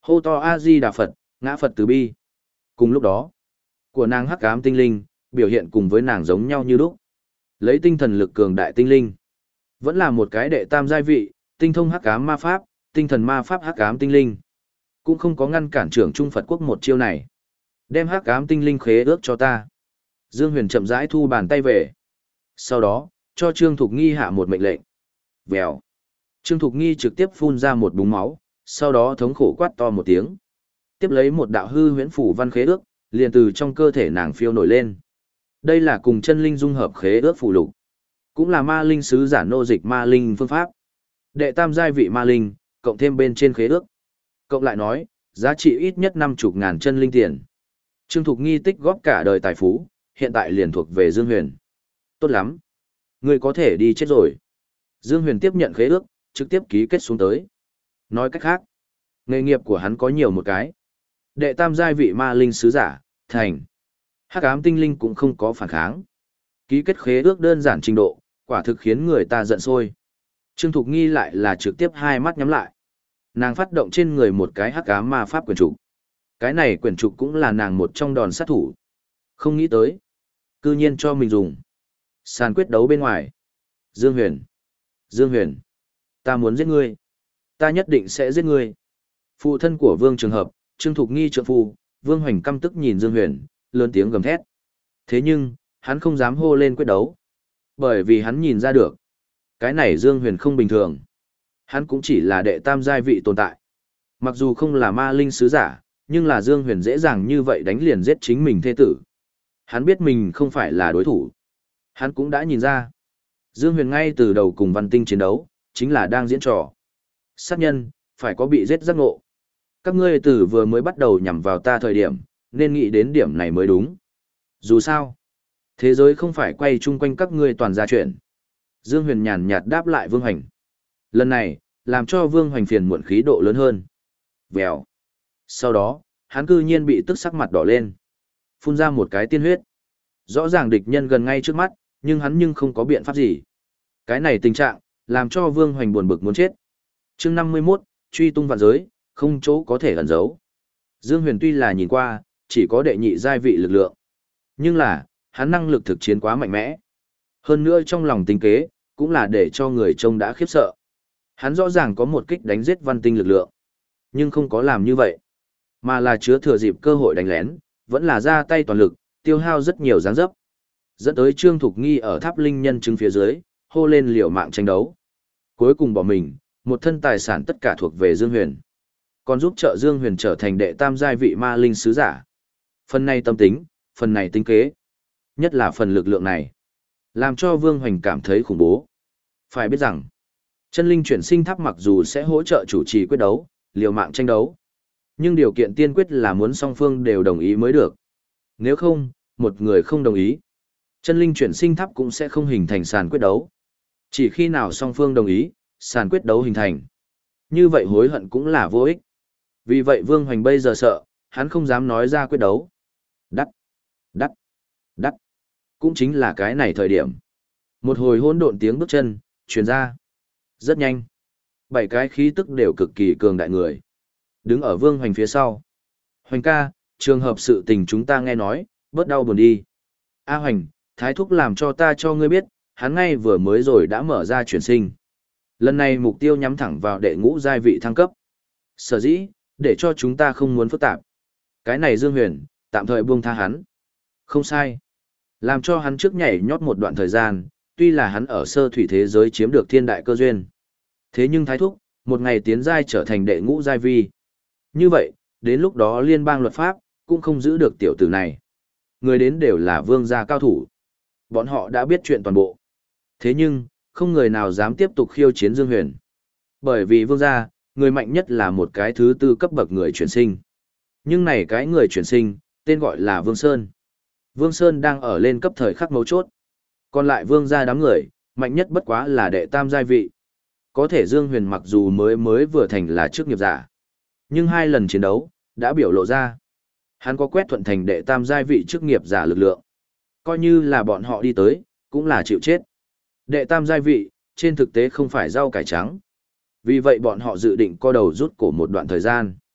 Hô to A Di Đà Phật, ngã Phật từ bi. Cùng lúc đó, của nàng hắc ám tinh linh, biểu hiện cùng với nàng giống nhau như lúc. Lấy tinh thần lực cường đại tinh linh, vẫn là một cái đệ tam giai vị, tinh thông hắc ám ma pháp, tinh thần ma pháp hắc ám tinh linh, cũng không có ngăn cản trưởng trung Phật quốc một chiêu này. Đem hắc ám tinh linh khế ước cho ta. Dương Huyền chậm rãi thu bàn tay về. Sau đó, cho Trương Thục Nghi hạ một mệnh lệnh. Vèo. Trương Thục Nghi trực tiếp phun ra một búng máu, sau đó thống khổ quát to một tiếng. Tiếp lấy một đạo hư huyễn phủ văn khế ước, liền từ trong cơ thể nàng phiêu nổi lên. Đây là cùng chân linh dung hợp khế ước phù lục, cũng là ma linh sứ giả nô dịch ma linh phương pháp. Đệ tam giai vị ma linh, cộng thêm bên trên khế ước. Cộng lại nói, giá trị ít nhất năm chục ngàn chân linh tiền. Trương Thục Nghi tích góp cả đời tài phú, hiện tại liền thuộc về Dương Huyền. Tốt lắm. Ngươi có thể đi chết rồi. Dương Huyền tiếp nhận khế ước, trực tiếp ký kết xuống tới. Nói cách khác, nghề nghiệp của hắn có nhiều một cái. Đệ tam giai vị ma linh sứ giả, thành. Hắc ám tinh linh cũng không có phản kháng. Ký kết khế ước đơn giản trình độ, quả thực khiến người ta giận sôi. Trương Thục Nghi lại là trực tiếp hai mắt nhắm lại. Nàng phát động trên người một cái hắc ám ma pháp quyển trục. Cái này quyển trục cũng là nàng một trong đòn sát thủ. Không nghĩ tới, cư nhiên cho mình dùng. Sàn quyết đấu bên ngoài. Dương Huyền. Dương Huyền. Ta muốn giết ngươi. Ta nhất định sẽ giết ngươi. Phụ thân của Vương Trường Hợp, Trương Thục Nghi trượng phu, Vương Hoành căm tức nhìn Dương Huyền, lớn tiếng gầm thét. Thế nhưng, hắn không dám hô lên quyết đấu. Bởi vì hắn nhìn ra được. Cái này Dương Huyền không bình thường. Hắn cũng chỉ là đệ tam giai vị tồn tại. Mặc dù không là ma linh sứ giả, nhưng là Dương Huyền dễ dàng như vậy đánh liền giết chính mình thê tử. Hắn biết mình không phải là đối thủ. Hắn cũng đã nhìn ra. Dương Huyền ngay từ đầu cùng Văn Tinh chiến đấu, chính là đang diễn trò. Sát nhân, phải có bị giết giác ngộ. Các ngươi từ vừa mới bắt đầu nhằm vào ta thời điểm, nên nghĩ đến điểm này mới đúng. Dù sao, thế giới không phải quay chung quanh các ngươi toàn ra chuyện. Dương Huyền nhàn nhạt đáp lại Vương Hoành. Lần này, làm cho Vương Hoành phiền muộn khí độ lớn hơn. Vèo. Sau đó, hắn cư nhiên bị tức sắc mặt đỏ lên. Phun ra một cái tiên huyết. Rõ ràng địch nhân gần ngay trước mắt, nhưng hắn nhưng không có biện pháp gì. Cái này tình trạng, làm cho Vương Hoành buồn bực muốn chết. Chương năm mươi mốt, truy tung vạn giới, không chỗ có thể ẩn giấu. Dương Huyền tuy là nhìn qua, chỉ có đệ nhị giai vị lực lượng. Nhưng là, hắn năng lực thực chiến quá mạnh mẽ. Hơn nữa trong lòng tính kế, cũng là để cho người trông đã khiếp sợ. Hắn rõ ràng có một kích đánh giết Văn Tinh lực lượng. Nhưng không có làm như vậy. Mà là chứa thừa dịp cơ hội đánh lén, vẫn là ra tay toàn lực, tiêu hao rất nhiều dáng dấp. Dẫn tới Trương Thục Nghi ở tháp linh nhân chứng phía dưới, hô lên liều mạng tranh đấu. Cuối cùng bỏ mình, một thân tài sản tất cả thuộc về Dương Huyền. Còn giúp trợ Dương Huyền trở thành đệ tam giai vị ma linh sứ giả. Phần này tâm tính, phần này tính kế. Nhất là phần lực lượng này. Làm cho Vương Hoành cảm thấy khủng bố. Phải biết rằng, chân linh chuyển sinh tháp mặc dù sẽ hỗ trợ chủ trì quyết đấu, liều mạng tranh đấu. Nhưng điều kiện tiên quyết là muốn song phương đều đồng ý mới được. Nếu không, một người không đồng ý, chân linh chuyển sinh tháp cũng sẽ không hình thành sàn quyết đấu. Chỉ khi nào song phương đồng ý, sàn quyết đấu hình thành. Như vậy hối hận cũng là vô ích. Vì vậy Vương Hoành bây giờ sợ, hắn không dám nói ra quyết đấu. Đắt, đắt, đắt. Cũng chính là cái này thời điểm. Một hồi hỗn độn tiếng bước chân, truyền ra. Rất nhanh. Bảy cái khí tức đều cực kỳ cường đại người. Đứng ở Vương Hoành phía sau. Hoành ca, trường hợp sự tình chúng ta nghe nói, bớt đau buồn đi. A Hoành, thái thúc làm cho ta cho ngươi biết, hắn ngay vừa mới rồi đã mở ra chuyển sinh. Lần này mục tiêu nhắm thẳng vào đệ ngũ giai vị thăng cấp. Sở dĩ, để cho chúng ta không muốn phức tạp. Cái này Dương Huyền, tạm thời buông tha hắn. Không sai. Làm cho hắn trước nhảy nhót một đoạn thời gian, tuy là hắn ở sơ thủy thế giới chiếm được thiên đại cơ duyên. Thế nhưng thái thúc, một ngày tiến giai trở thành đệ ngũ giai vi. Như vậy, đến lúc đó liên bang luật pháp, cũng không giữ được tiểu tử này. Người đến đều là vương gia cao thủ. Bọn họ đã biết chuyện toàn bộ. Thế nhưng, không người nào dám tiếp tục khiêu chiến Dương Huyền. Bởi vì vương gia, người mạnh nhất là một cái thứ tư cấp bậc người chuyển sinh. Nhưng này cái người chuyển sinh, tên gọi là Vương Sơn. Vương Sơn đang ở lên cấp thời khắc mấu chốt. Còn lại vương gia đám người, mạnh nhất bất quá là đệ tam giai vị. Có thể Dương Huyền mặc dù mới mới vừa thành là chức nghiệp giả. Nhưng hai lần chiến đấu, đã biểu lộ ra. Hắn có quét thuận thành đệ tam giai vị chức nghiệp giả lực lượng. Coi như là bọn họ đi tới, cũng là chịu chết. Đệ tam giai vị, trên thực tế không phải rau cải trắng. Vì vậy bọn họ dự định co đầu rút cổ một đoạn thời gian.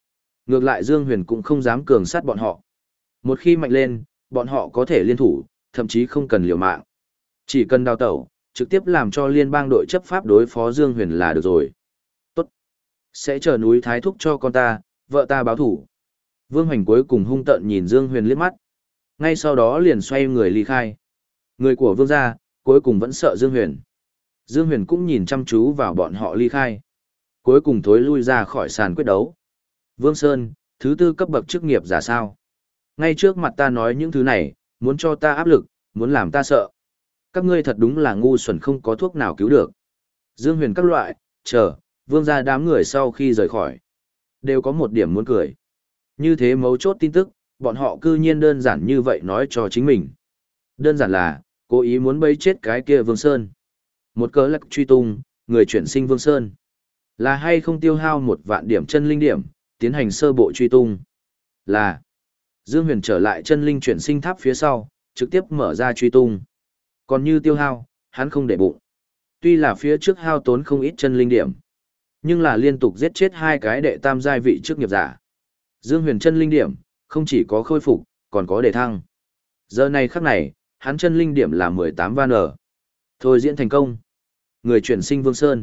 Ngược lại Dương Huyền cũng không dám cường sát bọn họ. Một khi mạnh lên, bọn họ có thể liên thủ, thậm chí không cần liều mạng. Chỉ cần đào tẩu, trực tiếp làm cho liên bang đội chấp pháp đối phó Dương Huyền là được rồi. Tốt. Sẽ chờ núi Thái Thúc cho con ta, vợ ta báo thủ. Vương Hoành cuối cùng hung tợn nhìn Dương Huyền liếc mắt. Ngay sau đó liền xoay người ly khai. Người của Vương gia, cuối cùng vẫn sợ Dương Huyền. Dương Huyền cũng nhìn chăm chú vào bọn họ ly khai. Cuối cùng thối lui ra khỏi sàn quyết đấu. Vương Sơn, thứ tư cấp bậc chức nghiệp giả sao? Ngay trước mặt ta nói những thứ này, muốn cho ta áp lực, muốn làm ta sợ. Các ngươi thật đúng là ngu xuẩn không có thuốc nào cứu được. Dương Huyền các loại, chờ, Vương gia đám người sau khi rời khỏi. Đều có một điểm muốn cười. Như thế mấu chốt tin tức, bọn họ cư nhiên đơn giản như vậy nói cho chính mình. Đơn giản là, cố ý muốn bấy chết cái kia Vương Sơn. Một cớ lắc truy tung, người chuyển sinh Vương Sơn. Là hay không tiêu hao một vạn điểm chân linh điểm, tiến hành sơ bộ truy tung. Là, Dương Huyền trở lại chân linh chuyển sinh tháp phía sau, trực tiếp mở ra truy tung. Còn như tiêu hao, hắn không để bụng. Tuy là phía trước hao tốn không ít chân linh điểm, nhưng là liên tục giết chết hai cái đệ tam giai vị chức nghiệp giả. Dương Huyền chân linh điểm, không chỉ có khôi phục, còn có đề thăng. Giờ này khắc này, hắn chân linh điểm là mười tám van ở. Thôi diễn thành công. Người chuyển sinh Vương Sơn.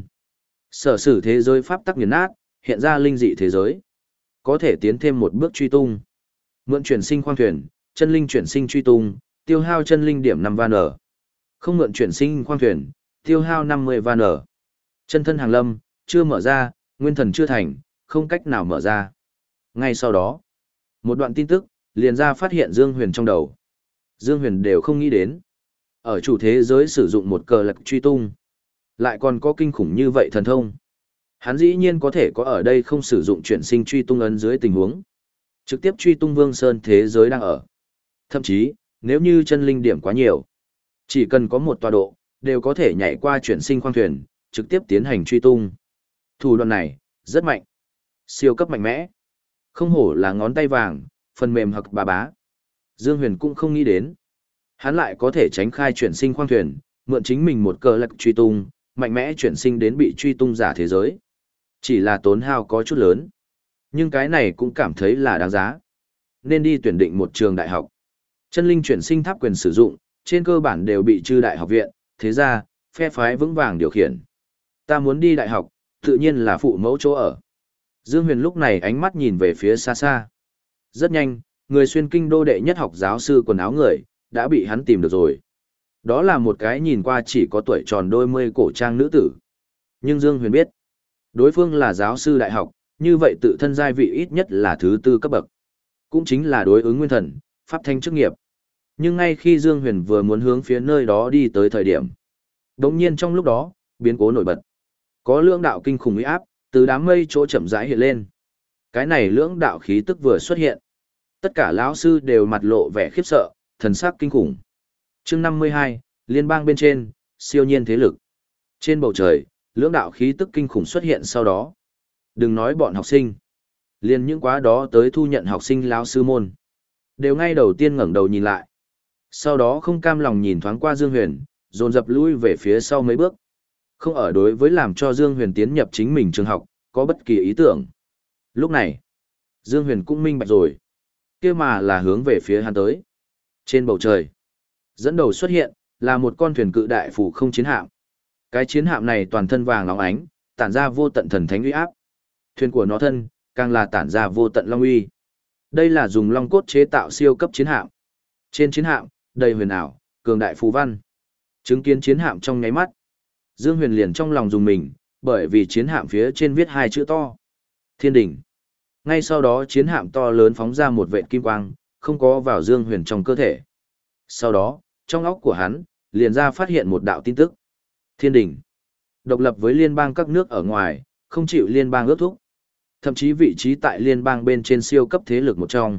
Sở sử thế giới pháp tắc nghiền nát, hiện ra linh dị thế giới. Có thể tiến thêm một bước truy tung. Mượn chuyển sinh khoang thuyền, chân linh chuyển sinh truy tung, tiêu hao chân linh điểm năm van ở. Không mượn chuyển sinh khoang thuyền, tiêu hao năm mươi van ở. Chân thân hàng lâm, chưa mở ra, nguyên thần chưa thành, không cách nào mở ra. Ngay sau đó, một đoạn tin tức, liền ra phát hiện Dương Huyền trong đầu. Dương Huyền đều không nghĩ đến. Ở chủ thế giới sử dụng một cờ lạc truy tung. Lại còn có kinh khủng như vậy thần thông. Hắn dĩ nhiên có thể có ở đây không sử dụng chuyển sinh truy tung ấn dưới tình huống. Trực tiếp truy tung Vương Sơn thế giới đang ở. Thậm chí, nếu như chân linh điểm quá nhiều, chỉ cần có một tọa độ, đều có thể nhảy qua chuyển sinh khoang thuyền, trực tiếp tiến hành truy tung. Thủ đoạn này, rất mạnh. Siêu cấp mạnh mẽ. Không hổ là ngón tay vàng, phần mềm hoặc bà bá. Dương Huyền cũng không nghĩ đến. Hắn lại có thể tránh khai chuyển sinh khoang thuyền, mượn chính mình một cờ lạc truy tung, mạnh mẽ chuyển sinh đến bị truy tung giả thế giới. Chỉ là tốn hao có chút lớn. Nhưng cái này cũng cảm thấy là đáng giá. Nên đi tuyển định một trường đại học. Chân linh chuyển sinh tháp quyền sử dụng, trên cơ bản đều bị chư đại học viện, thế ra, phe phái vững vàng điều khiển. Ta muốn đi đại học, tự nhiên là phụ mẫu chỗ ở. Dương Huyền lúc này ánh mắt nhìn về phía xa xa. Rất nhanh, người xuyên kinh đô đệ nhất học giáo sư quần áo người, đã bị hắn tìm được rồi. Đó là một cái nhìn qua chỉ có tuổi tròn đôi mươi cổ trang nữ tử. Nhưng Dương Huyền biết, đối phương là giáo sư đại học, như vậy tự thân giai vị ít nhất là thứ tư cấp bậc. Cũng chính là đối ứng nguyên thần, pháp thanh chức nghiệp. Nhưng ngay khi Dương Huyền vừa muốn hướng phía nơi đó đi tới thời điểm, đột nhiên trong lúc đó, biến cố nổi bật. Có lưỡng đạo kinh khủng uy áp, từ đám mây chỗ chậm rãi hiện lên. Cái này lưỡng đạo khí tức vừa xuất hiện, tất cả lão sư đều mặt lộ vẻ khiếp sợ, thần sắc kinh khủng. Chương năm mươi hai, liên bang bên trên, siêu nhiên thế lực. Trên bầu trời, lưỡng đạo khí tức kinh khủng xuất hiện sau đó. Đừng nói bọn học sinh, liền những quá đó tới thu nhận học sinh lão sư môn, đều ngay đầu tiên ngẩng đầu nhìn lại. Sau đó không cam lòng nhìn thoáng qua Dương Huyền, dồn dập lui về phía sau mấy bước. Không ở đối với làm cho Dương Huyền tiến nhập chính mình trường học, có bất kỳ ý tưởng. Lúc này, Dương Huyền cũng minh bạch rồi. Kia mà là hướng về phía hắn tới. Trên bầu trời, dẫn đầu xuất hiện, là một con thuyền cự đại phủ không chiến hạm. Cái chiến hạm này toàn thân vàng óng ánh, tản ra vô tận thần thánh uy áp. Thuyền của nó thân, càng là tản ra vô tận long uy. Đây là dùng long cốt chế tạo siêu cấp chiến hạm. Trên chiến hạm, đầy huyền ảo, cường đại phù văn. Chứng kiến chiến hạm trong nháy mắt, Dương Huyền liền trong lòng dùng mình, bởi vì chiến hạm phía trên viết hai chữ to. Thiên đỉnh. Ngay sau đó chiến hạm to lớn phóng ra một vệt kim quang, không có vào Dương Huyền trong cơ thể. Sau đó, trong óc của hắn, liền ra phát hiện một đạo tin tức. Thiên đỉnh. Độc lập với liên bang các nước ở ngoài, không chịu liên bang ước thúc. Thậm chí vị trí tại liên bang bên trên siêu cấp thế lực một trong.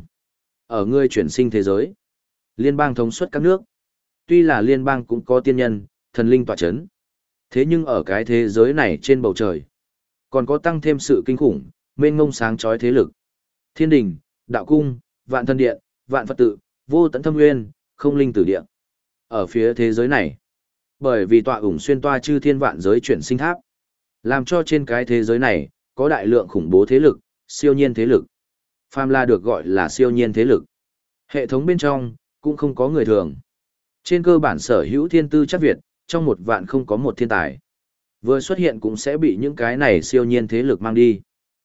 Ở ngươi chuyển sinh thế giới, liên bang thống suất các nước. Tuy là liên bang cũng có tiên nhân, thần linh tọa chấn. Thế nhưng ở cái thế giới này trên bầu trời, còn có tăng thêm sự kinh khủng, mênh ngông sáng chói thế lực. Thiên đình, đạo cung, vạn thân điện, vạn Phật tự, vô tận thâm nguyên, không linh tử điện. Ở phía thế giới này, bởi vì tọa ủng xuyên toa chư thiên vạn giới chuyển sinh tháp, làm cho trên cái thế giới này, có đại lượng khủng bố thế lực, siêu nhiên thế lực. Phàm là được gọi là siêu nhiên thế lực. Hệ thống bên trong, cũng không có người thường. Trên cơ bản sở hữu thiên tư chắc Việt, trong một vạn không có một thiên tài. Vừa xuất hiện cũng sẽ bị những cái này siêu nhiên thế lực mang đi.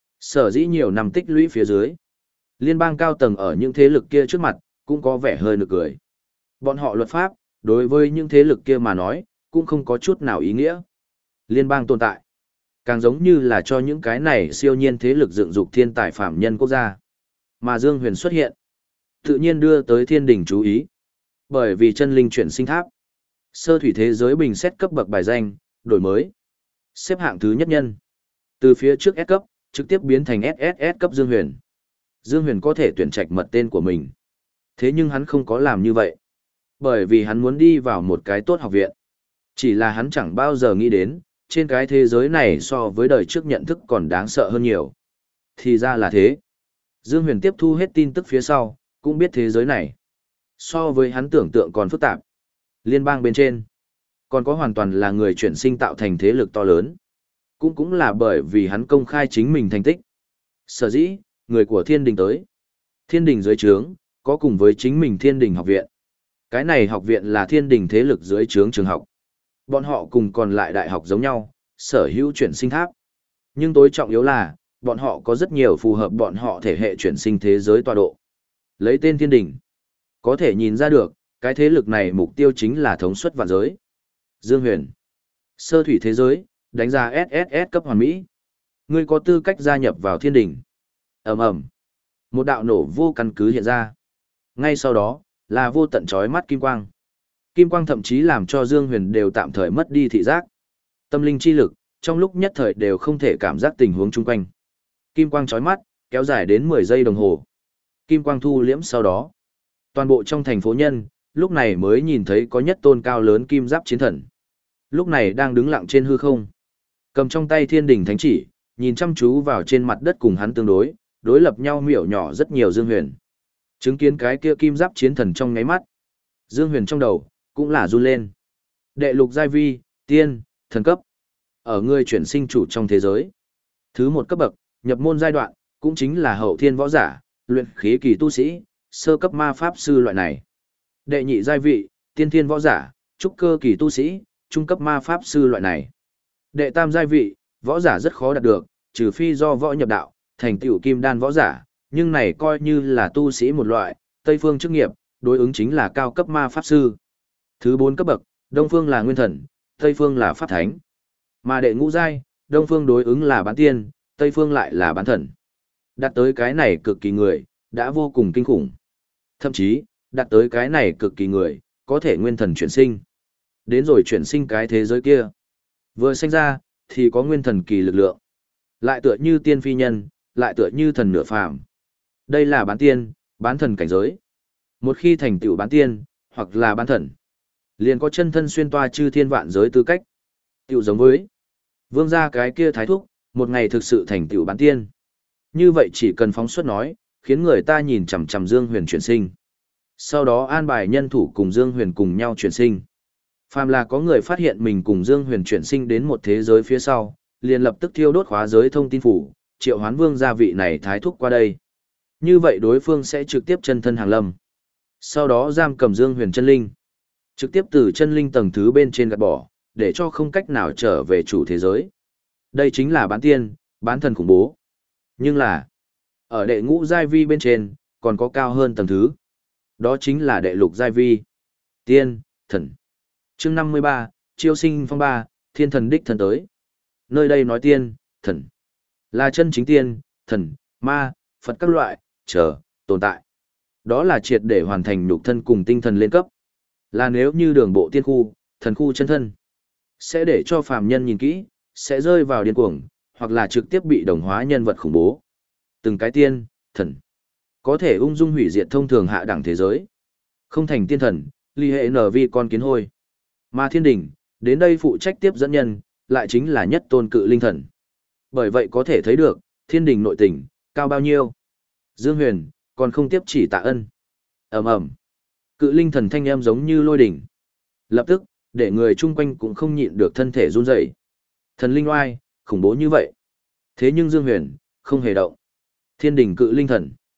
Sở dĩ nhiều năm tích lũy phía dưới. Liên bang cao tầng ở những thế lực kia trước mặt, cũng có vẻ hơi nực cười. Bọn họ luật pháp, đối với những thế lực kia mà nói, cũng không có chút nào ý nghĩa. Liên bang tồn tại, càng giống như là cho những cái này siêu nhiên thế lực dựng dục thiên tài phạm nhân quốc gia. Mà Dương Huyền xuất hiện, tự nhiên đưa tới thiên đình chú ý. Bởi vì chân linh chuyển sinh tháp, sơ thủy thế giới bình xét cấp bậc bài danh, đổi mới. Xếp hạng thứ nhất nhân. Từ phía trước S cấp, trực tiếp biến thành ét ét ét cấp Dương Huyền. Dương Huyền có thể tuyển trạch mật tên của mình. Thế nhưng hắn không có làm như vậy. Bởi vì hắn muốn đi vào một cái tốt học viện. Chỉ là hắn chẳng bao giờ nghĩ đến, trên cái thế giới này so với đời trước nhận thức còn đáng sợ hơn nhiều. Thì ra là thế. Dương Huyền tiếp thu hết tin tức phía sau, cũng biết thế giới này. So với hắn tưởng tượng còn phức tạp. Liên bang bên trên, còn có hoàn toàn là người chuyển sinh tạo thành thế lực to lớn. Cũng cũng là bởi vì hắn công khai chính mình thành tích. Sở dĩ, người của thiên đình tới. Thiên đình dưới trướng, có cùng với chính mình thiên đình học viện. Cái này học viện là thiên đình thế lực dưới trướng trường học. Bọn họ cùng còn lại đại học giống nhau, sở hữu chuyển sinh tháp. Nhưng tối trọng yếu là, bọn họ có rất nhiều phù hợp bọn họ thể hệ chuyển sinh thế giới tọa độ. Lấy tên thiên đình, có thể nhìn ra được, cái thế lực này mục tiêu chính là thống suất vạn giới. Dương Huyền, sơ thủy thế giới, đánh giá ét ét ét cấp hoàn mỹ. Ngươi có tư cách gia nhập vào thiên đình. Ầm ầm, một đạo nổ vô căn cứ hiện ra. Ngay sau đó, là vô tận chói mắt kim quang. Kim quang thậm chí làm cho Dương Huyền đều tạm thời mất đi thị giác. Tâm linh chi lực, trong lúc nhất thời đều không thể cảm giác tình huống chung quanh. Kim quang chói mắt, kéo dài đến mười giây đồng hồ. Kim quang thu liễm sau đó. Toàn bộ trong thành phố nhân, lúc này mới nhìn thấy có nhất tôn cao lớn kim giáp chiến thần. Lúc này đang đứng lặng trên hư không. Cầm trong tay thiên đình thánh chỉ, nhìn chăm chú vào trên mặt đất cùng hắn tương đối, đối lập nhau miểu nhỏ rất nhiều Dương Huyền. Chứng kiến cái kia kim giáp chiến thần trong ngáy mắt. Dương Huyền trong đầu, cũng là run lên. Đệ lục giai vi, tiên, thần cấp. Ở người chuyển sinh chủ trong thế giới. Thứ một cấp bậc, nhập môn giai đoạn, cũng chính là hậu thiên võ giả, luyện khí kỳ tu sĩ, sơ cấp ma pháp sư loại này. Đệ nhị giai vị, tiên thiên võ giả, trúc cơ kỳ tu sĩ, trung cấp ma pháp sư loại này. Đệ tam giai vị, võ giả rất khó đạt được, trừ phi do võ nhập đạo, thành tựu kim đan võ giả, nhưng này coi như là tu sĩ một loại, Tây phương chức nghiệp, đối ứng chính là cao cấp ma pháp sư. Thứ bốn cấp bậc, Đông phương là nguyên thần, Tây phương là pháp thánh. Mà đệ ngũ giai, Đông phương đối ứng là bán tiên, Tây phương lại là bán thần. Đạt tới cái này cực kỳ người, đã vô cùng kinh khủng. Thậm chí, đạt tới cái này cực kỳ người, có thể nguyên thần chuyển sinh. Đến rồi chuyển sinh cái thế giới kia. Vừa sinh ra, thì có nguyên thần kỳ lực lượng. Lại tựa như tiên phi nhân, lại tựa như thần nửa phàm. Đây là bán tiên, bán thần cảnh giới. Một khi thành tựu bán tiên, hoặc là bán thần, liền có chân thân xuyên toa chư thiên vạn giới tư cách. Tựu giống với vương gia cái kia thái thúc, một ngày thực sự thành tựu bán tiên. Như vậy chỉ cần phóng xuất nói, khiến người ta nhìn chằm chằm Dương Huyền chuyển sinh. Sau đó an bài nhân thủ cùng Dương Huyền cùng nhau chuyển sinh. Phàm là có người phát hiện mình cùng Dương Huyền chuyển sinh đến một thế giới phía sau, liền lập tức thiêu đốt khóa giới thông tin phủ, triệu hoán vương gia vị này thái thúc qua đây. Như vậy đối phương sẽ trực tiếp chân thân hàng lâm. Sau đó giam cầm Dương Huyền chân linh. Trực tiếp từ chân linh tầng thứ bên trên gạt bỏ, để cho không cách nào trở về chủ thế giới. Đây chính là bán tiên, bán thần khủng bố. Nhưng là, ở đệ ngũ giai vi bên trên, còn có cao hơn tầng thứ. Đó chính là đệ lục giai vi. Tiên, thần. Chương năm mươi ba, chiêu sinh phong ba, thiên thần đích thần tới. Nơi đây nói tiên, thần. Là chân chính tiên, thần, ma, Phật các loại, chờ, tồn tại. Đó là triệt để hoàn thành nhục thân cùng tinh thần lên cấp. Là nếu như đường bộ tiên khu, thần khu chân thân. Sẽ để cho phàm nhân nhìn kỹ, sẽ rơi vào điên cuồng, hoặc là trực tiếp bị đồng hóa nhân vật khủng bố. Từng cái tiên, thần, có thể ung dung hủy diệt thông thường hạ đẳng thế giới. Không thành tiên thần, ly hệ nở vi con kiến hôi. Mà thiên đình, đến đây phụ trách tiếp dẫn nhân, lại chính là nhất tôn cự linh thần. Bởi vậy có thể thấy được, thiên đình nội tình, cao bao nhiêu. Dương Huyền, còn không tiếp chỉ tạ ân. Ầm ầm, cự linh thần thanh âm giống như lôi đỉnh. Lập tức, để người chung quanh cũng không nhịn được thân thể run rẩy. Thần linh oai, khủng bố như vậy. Thế nhưng Dương Huyền, không hề động. Thiên đình cự linh thần.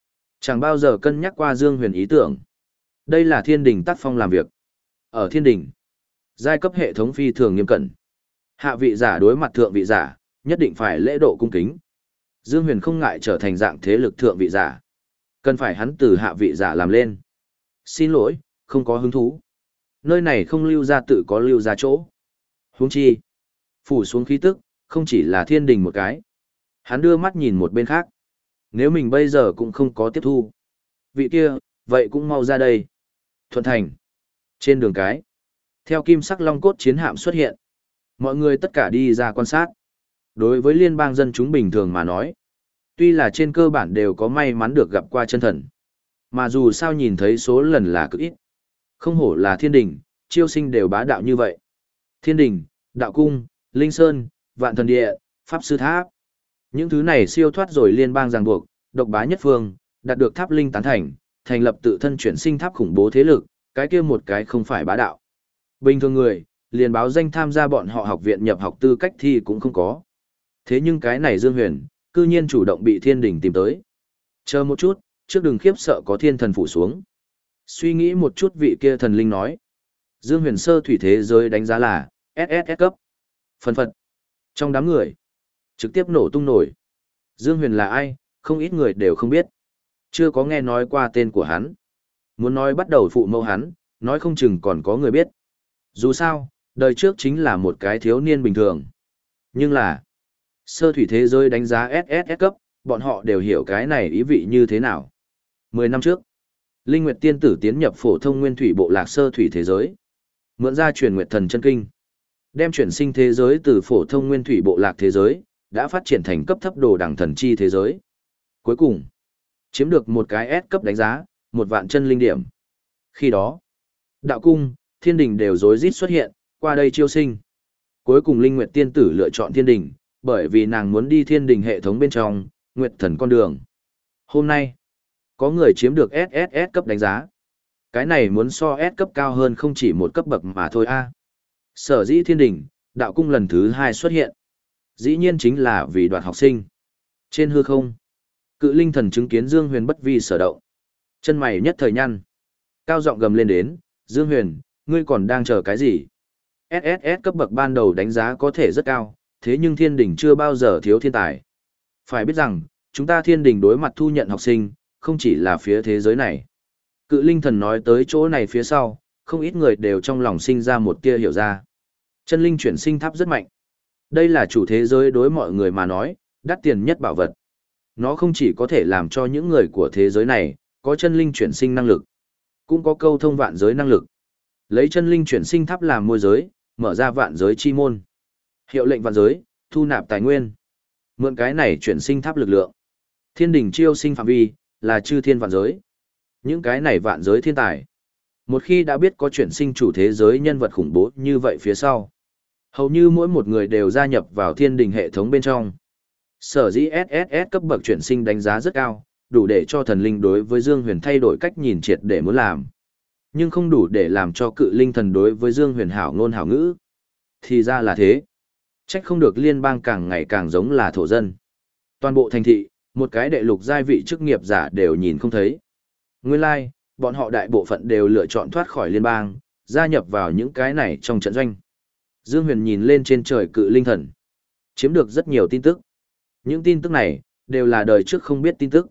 Chẳng bao giờ cân nhắc qua Dương Huyền ý tưởng. Đây là thiên đình tác phong làm việc. Ở thiên đình, giai cấp hệ thống phi thường nghiêm cẩn. Hạ vị giả đối mặt thượng vị giả, nhất định phải lễ độ cung kính. Dương Huyền không ngại trở thành dạng thế lực thượng vị giả. Cần phải hắn từ hạ vị giả làm lên. Xin lỗi, không có hứng thú. Nơi này không lưu ra tự có lưu ra chỗ. Huống chi, phủ xuống khí tức, không chỉ là thiên đình một cái. Hắn đưa mắt nhìn một bên khác. Nếu mình bây giờ cũng không có tiếp thu. Vị kia, vậy cũng mau ra đây. Thuận thành. Trên đường cái. Theo kim sắc long cốt chiến hạm xuất hiện. Mọi người tất cả đi ra quan sát. Đối với liên bang dân chúng bình thường mà nói. Tuy là trên cơ bản đều có may mắn được gặp qua chân thần. Mà dù sao nhìn thấy số lần là cực ít. Không hổ là thiên đình, chiêu sinh đều bá đạo như vậy. Thiên đình, đạo cung, linh sơn, vạn thần địa, pháp sư tháp. Những thứ này siêu thoát rồi liên bang ràng buộc, độc bá nhất phương, đạt được tháp linh tán thành, thành lập tự thân chuyển sinh tháp khủng bố thế lực, cái kia một cái không phải bá đạo. Bình thường người, liền báo danh tham gia bọn họ học viện nhập học tư cách thi cũng không có. Thế nhưng cái này Dương Huyền, cư nhiên chủ động bị thiên đình tìm tới. Chờ một chút, trước đừng khiếp sợ có thiên thần phủ xuống. Suy nghĩ một chút vị kia thần linh nói. Dương Huyền sơ thủy thế giới đánh giá là ét ét ét cấp. Phần phật. Trong đám người, trực tiếp nổ tung nổi. Dương Huyền là ai, không ít người đều không biết. Chưa có nghe nói qua tên của hắn. Muốn nói bắt đầu phụ mẫu hắn, nói không chừng còn có người biết. Dù sao, đời trước chính là một cái thiếu niên bình thường. Nhưng là, sơ thủy thế giới đánh giá ét ét ét cấp, bọn họ đều hiểu cái này ý vị như thế nào. Mười năm trước, Linh Nguyệt tiên tử tiến nhập phổ thông nguyên thủy bộ lạc sơ thủy thế giới. Mượn ra truyền Nguyệt thần chân kinh. Đem chuyển sinh thế giới từ phổ thông nguyên thủy bộ lạc thế giới, đã phát triển thành cấp thấp đồ đẳng thần chi thế giới. Cuối cùng, chiếm được một cái S cấp đánh giá, một vạn chân linh điểm. Khi đó, đạo cung, thiên đình đều rối rít xuất hiện, qua đây chiêu sinh. Cuối cùng Linh Nguyệt tiên tử lựa chọn thiên đình, bởi vì nàng muốn đi thiên đình hệ thống bên trong, Nguyệt thần con đường. Hôm nay, có người chiếm được ét ét ét cấp đánh giá. Cái này muốn so S cấp cao hơn không chỉ một cấp bậc mà thôi a. Sở dĩ thiên đình, đạo cung lần thứ hai xuất hiện. Dĩ nhiên chính là vì đoạt học sinh. Trên hư không, cự linh thần chứng kiến Dương Huyền bất vi sở động. Chân mày nhất thời nhăn. Cao giọng gầm lên đến, Dương Huyền, ngươi còn đang chờ cái gì? ét ét ét cấp bậc ban đầu đánh giá có thể rất cao, thế nhưng thiên đình chưa bao giờ thiếu thiên tài. Phải biết rằng, chúng ta thiên đình đối mặt thu nhận học sinh, không chỉ là phía thế giới này. Cự linh thần nói tới chỗ này phía sau, không ít người đều trong lòng sinh ra một tia hiểu ra. Chân linh chuyển sinh tháp rất mạnh. Đây là chủ thế giới đối mọi người mà nói, đắt tiền nhất bảo vật. Nó không chỉ có thể làm cho những người của thế giới này, có chân linh chuyển sinh năng lực, cũng có câu thông vạn giới năng lực. Lấy chân linh chuyển sinh tháp làm môi giới, mở ra vạn giới chi môn. Hiệu lệnh vạn giới, thu nạp tài nguyên. Mượn cái này chuyển sinh tháp lực lượng. Thiên đình chiêu sinh phạm vi, là chư thiên vạn giới. Những cái này vạn giới thiên tài. Một khi đã biết có chuyển sinh chủ thế giới nhân vật khủng bố như vậy phía sau, hầu như mỗi một người đều gia nhập vào thiên đình hệ thống bên trong. Sở dĩ ét ét ét cấp bậc chuyển sinh đánh giá rất cao, đủ để cho thần linh đối với Dương Huyền thay đổi cách nhìn triệt để muốn làm. Nhưng không đủ để làm cho cự linh thần đối với Dương Huyền hảo ngôn hảo ngữ. Thì ra là thế. Trách không được liên bang càng ngày càng giống là thổ dân. Toàn bộ thành thị, một cái đệ lục giai vị chức nghiệp giả đều nhìn không thấy. Nguyên lai, like, bọn họ đại bộ phận đều lựa chọn thoát khỏi liên bang, gia nhập vào những cái này trong trận doanh. Dương Huyền nhìn lên trên trời cự linh thần, chiếm được rất nhiều tin tức. Những tin tức này, đều là đời trước không biết tin tức.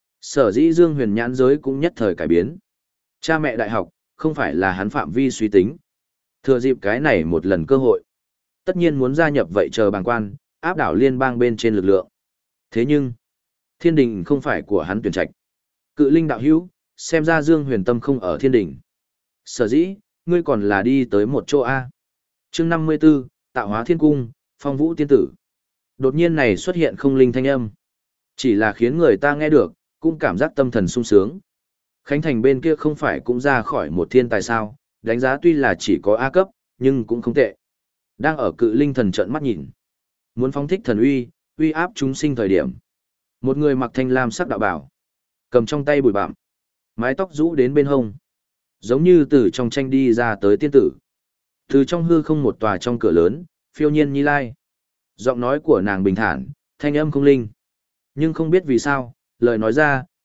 Sở dĩ Dương Huyền nhãn giới cũng nhất thời cải biến. Cha mẹ đại học, không phải là hắn phạm vi suy tính. Thừa dịp cái này một lần cơ hội. Tất nhiên muốn gia nhập vậy chờ bàng quan, áp đảo liên bang bên trên lực lượng. Thế nhưng, thiên đình không phải của hắn tuyển trạch. Cự linh đạo hữu, xem ra Dương Huyền tâm không ở thiên đình. Sở dĩ, ngươi còn là đi tới một chỗ A. chương năm mươi 54, tạo hóa thiên cung, phong vũ tiên tử. Đột nhiên này xuất hiện không linh thanh âm. Chỉ là khiến người ta nghe được, cũng cảm giác tâm thần sung sướng. Khánh Thành bên kia không phải cũng ra khỏi một thiên tài sao, đánh giá tuy là chỉ có A cấp, nhưng cũng không tệ. Đang ở cự linh thần trợn mắt nhìn. Muốn phóng thích thần uy, uy áp chúng sinh thời điểm. Một người mặc thanh lam sắc đạo bảo, cầm trong tay bụi bặm, mái tóc rũ đến bên hông, giống như từ trong tranh đi ra tới tiên tử. Từ trong hư không một tòa trong cửa lớn, phiêu nhiên nhi lai. Giọng nói của nàng bình thản, thanh âm không linh. Nhưng không biết vì sao, lời nói ra,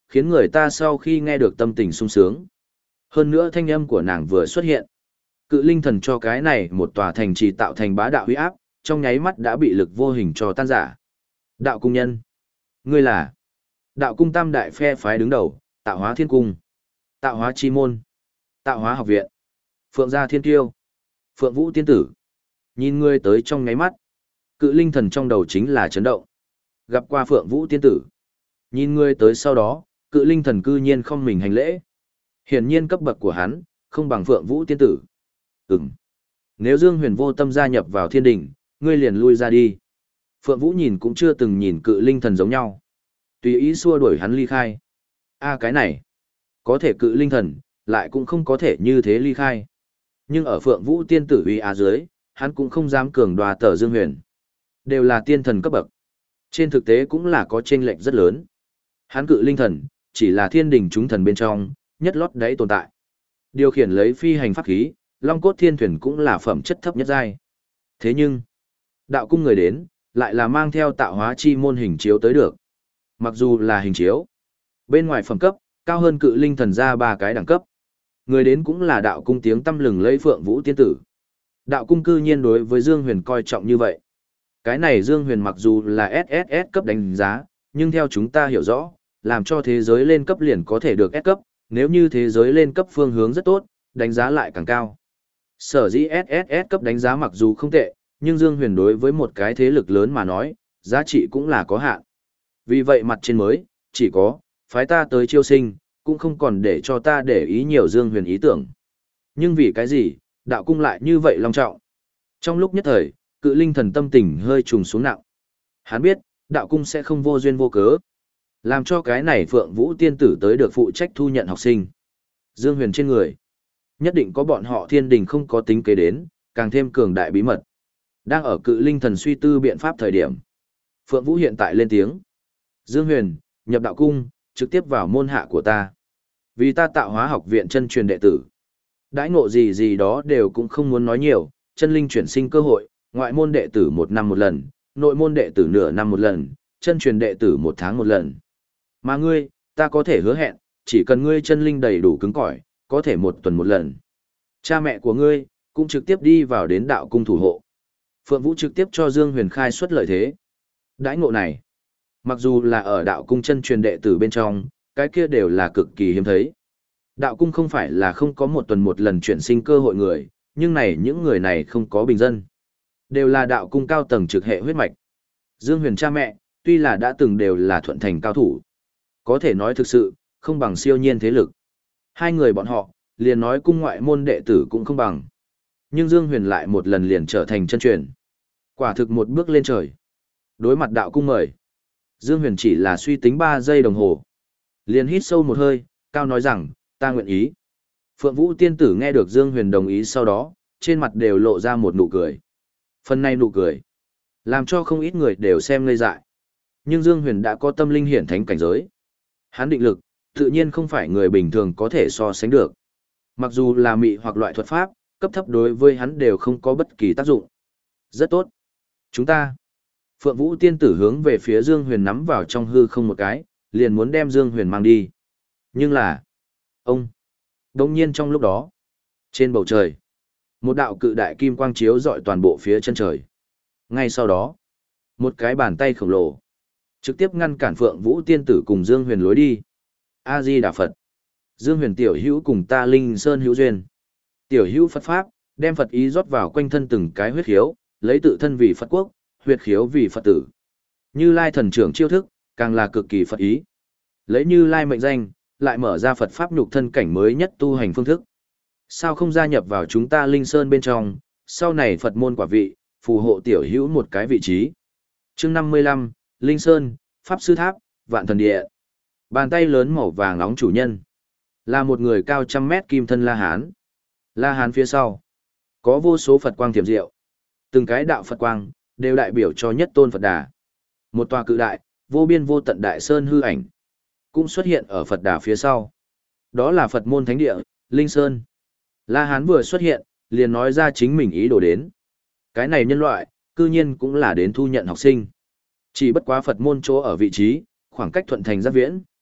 khiến người ta sau khi nghe được tâm tình sung sướng. Hơn nữa thanh âm của nàng vừa xuất hiện. Cự linh thần cho cái này một tòa thành trì tạo thành bá đạo huy áp, trong nháy mắt đã bị lực vô hình cho tan rã. Đạo cung nhân. Ngươi là đạo cung tam đại phe phái đứng đầu, tạo hóa thiên cung, tạo hóa chi môn, tạo hóa học viện, phượng gia thiên kiêu, phượng vũ tiên tử. Nhìn ngươi tới trong nháy mắt, cự linh thần trong đầu chính là chấn động. Gặp qua phượng vũ tiên tử. Nhìn ngươi tới sau đó, cự linh thần cư nhiên không mình hành lễ. Hiển nhiên cấp bậc của hắn, không bằng phượng vũ tiên tử. Ừm. Nếu Dương Huyền vô tâm gia nhập vào thiên đình, ngươi liền lui ra đi. Phượng Vũ nhìn cũng chưa từng nhìn cự linh thần giống nhau. Tùy ý xua đuổi hắn ly khai. A cái này, có thể cự linh thần, lại cũng không có thể như thế ly khai. Nhưng ở Phượng Vũ tiên tử uy á dưới, hắn cũng không dám cường đoạt tờ Dương Huyền. Đều là tiên thần cấp bậc. Trên thực tế cũng là có chênh lệch rất lớn. Hắn cự linh thần, chỉ là thiên đình chúng thần bên trong, nhất lót đáy tồn tại. Điều khiển lấy phi hành pháp khí, Long cốt thiên thuyền cũng là phẩm chất thấp nhất giai. Thế nhưng, đạo cung người đến, lại là mang theo tạo hóa chi môn hình chiếu tới được. Mặc dù là hình chiếu, bên ngoài phẩm cấp, cao hơn cự linh thần ra ba cái đẳng cấp. Người đến cũng là đạo cung tiếng tăm lừng lấy Phượng Vũ tiên tử. Đạo cung cư nhiên đối với Dương Huyền coi trọng như vậy. Cái này Dương Huyền mặc dù là ét ét ét cấp đánh giá, nhưng theo chúng ta hiểu rõ, làm cho thế giới lên cấp liền có thể được S cấp, nếu như thế giới lên cấp phương hướng rất tốt, đánh giá lại càng cao. Sở dĩ ét ét ét cấp đánh giá mặc dù không tệ, nhưng Dương Huyền đối với một cái thế lực lớn mà nói, giá trị cũng là có hạn. Vì vậy mặt trên mới, chỉ có, phái ta tới chiêu sinh, cũng không còn để cho ta để ý nhiều Dương Huyền ý tưởng. Nhưng vì cái gì, đạo cung lại như vậy long trọng. Trong lúc nhất thời, cự linh thần tâm tình hơi trùng xuống nặng. Hắn biết, đạo cung sẽ không vô duyên vô cớ. Làm cho cái này Phượng Vũ tiên tử tới được phụ trách thu nhận học sinh. Dương Huyền trên người. Nhất định có bọn họ thiên đình không có tính kế đến, càng thêm cường đại bí mật. Đang ở cự linh thần suy tư biện pháp thời điểm. Phượng Vũ hiện tại lên tiếng. Dương Huyền, nhập đạo cung, trực tiếp vào môn hạ của ta. Vì ta tạo hóa học viện chân truyền đệ tử. Đãi ngộ gì gì đó đều cũng không muốn nói nhiều, chân linh chuyển sinh cơ hội, ngoại môn đệ tử một năm một lần, nội môn đệ tử nửa năm một lần, chân truyền đệ tử một tháng một lần. Mà ngươi, ta có thể hứa hẹn, chỉ cần ngươi chân linh đầy đủ cứng cỏi, có thể một tuần một lần. Cha mẹ của ngươi, cũng trực tiếp đi vào đến đạo cung thủ hộ. Phượng Vũ trực tiếp cho Dương Huyền khai xuất lợi thế. Đãi ngộ này, mặc dù là ở đạo cung chân truyền đệ tử bên trong, cái kia đều là cực kỳ hiếm thấy. Đạo cung không phải là không có một tuần một lần chuyển sinh cơ hội người, nhưng này những người này không có bình dân. Đều là đạo cung cao tầng trực hệ huyết mạch. Dương Huyền cha mẹ, tuy là đã từng đều là thuận thành cao thủ. Có thể nói thực sự, không bằng siêu nhiên thế lực. Hai người bọn họ, liền nói cung ngoại môn đệ tử cũng không bằng. Nhưng Dương Huyền lại một lần liền trở thành chân truyền. Quả thực một bước lên trời. Đối mặt đạo cung mời. Dương Huyền chỉ là suy tính ba giây đồng hồ. Liền hít sâu một hơi, cao nói rằng, ta nguyện ý. Phượng Vũ tiên tử nghe được Dương Huyền đồng ý sau đó, trên mặt đều lộ ra một nụ cười. Phần này nụ cười, làm cho không ít người đều xem ngây dại. Nhưng Dương Huyền đã có tâm linh hiển thánh cảnh giới. Hắn định lực, tự nhiên không phải người bình thường có thể so sánh được. Mặc dù là mị hoặc loại thuật pháp, cấp thấp đối với hắn đều không có bất kỳ tác dụng. Rất tốt. Chúng ta. Phượng Vũ tiên tử hướng về phía Dương Huyền nắm vào trong hư không một cái, liền muốn đem Dương Huyền mang đi. Nhưng là, ông, đồng nhiên trong lúc đó, trên bầu trời, một đạo cự đại kim quang chiếu rọi toàn bộ phía chân trời. Ngay sau đó, một cái bàn tay khổng lồ, trực tiếp ngăn cản Phượng Vũ tiên tử cùng Dương Huyền lối đi. A-di Đà Phật. Dương Huyền tiểu hữu cùng ta Linh Sơn hữu duyên. Tiểu hữu Phật Pháp, đem Phật ý rót vào quanh thân từng cái huyết khiếu, lấy tự thân vì Phật quốc, huyết khiếu vì Phật tử. Như Lai thần trưởng chiêu thức, càng là cực kỳ Phật ý. Lấy Như Lai mệnh danh, lại mở ra Phật Pháp nhục thân cảnh mới nhất tu hành phương thức. Sao không gia nhập vào chúng ta Linh Sơn bên trong, sau này Phật môn quả vị, phù hộ tiểu hữu một cái vị trí. Chương năm mươi lăm, Linh Sơn, Pháp Sư Tháp, Vạn Thần Địa. Bàn tay lớn màu vàng nóng chủ nhân, là một người cao trăm mét kim thân La Hán. La Hán phía sau, có vô số Phật quang tiềm diệu. Từng cái đạo Phật quang, đều đại biểu cho nhất tôn Phật Đà. Một tòa cự đại, vô biên vô tận đại sơn hư ảnh, cũng xuất hiện ở Phật Đà phía sau. Đó là Phật môn thánh địa, Linh Sơn. La Hán vừa xuất hiện, liền nói ra chính mình ý đồ đến. Cái này nhân loại, cư nhiên cũng là đến thu nhận học sinh. Chỉ bất quá Phật môn chỗ ở vị trí, khoảng cách thuận thành rất viễn.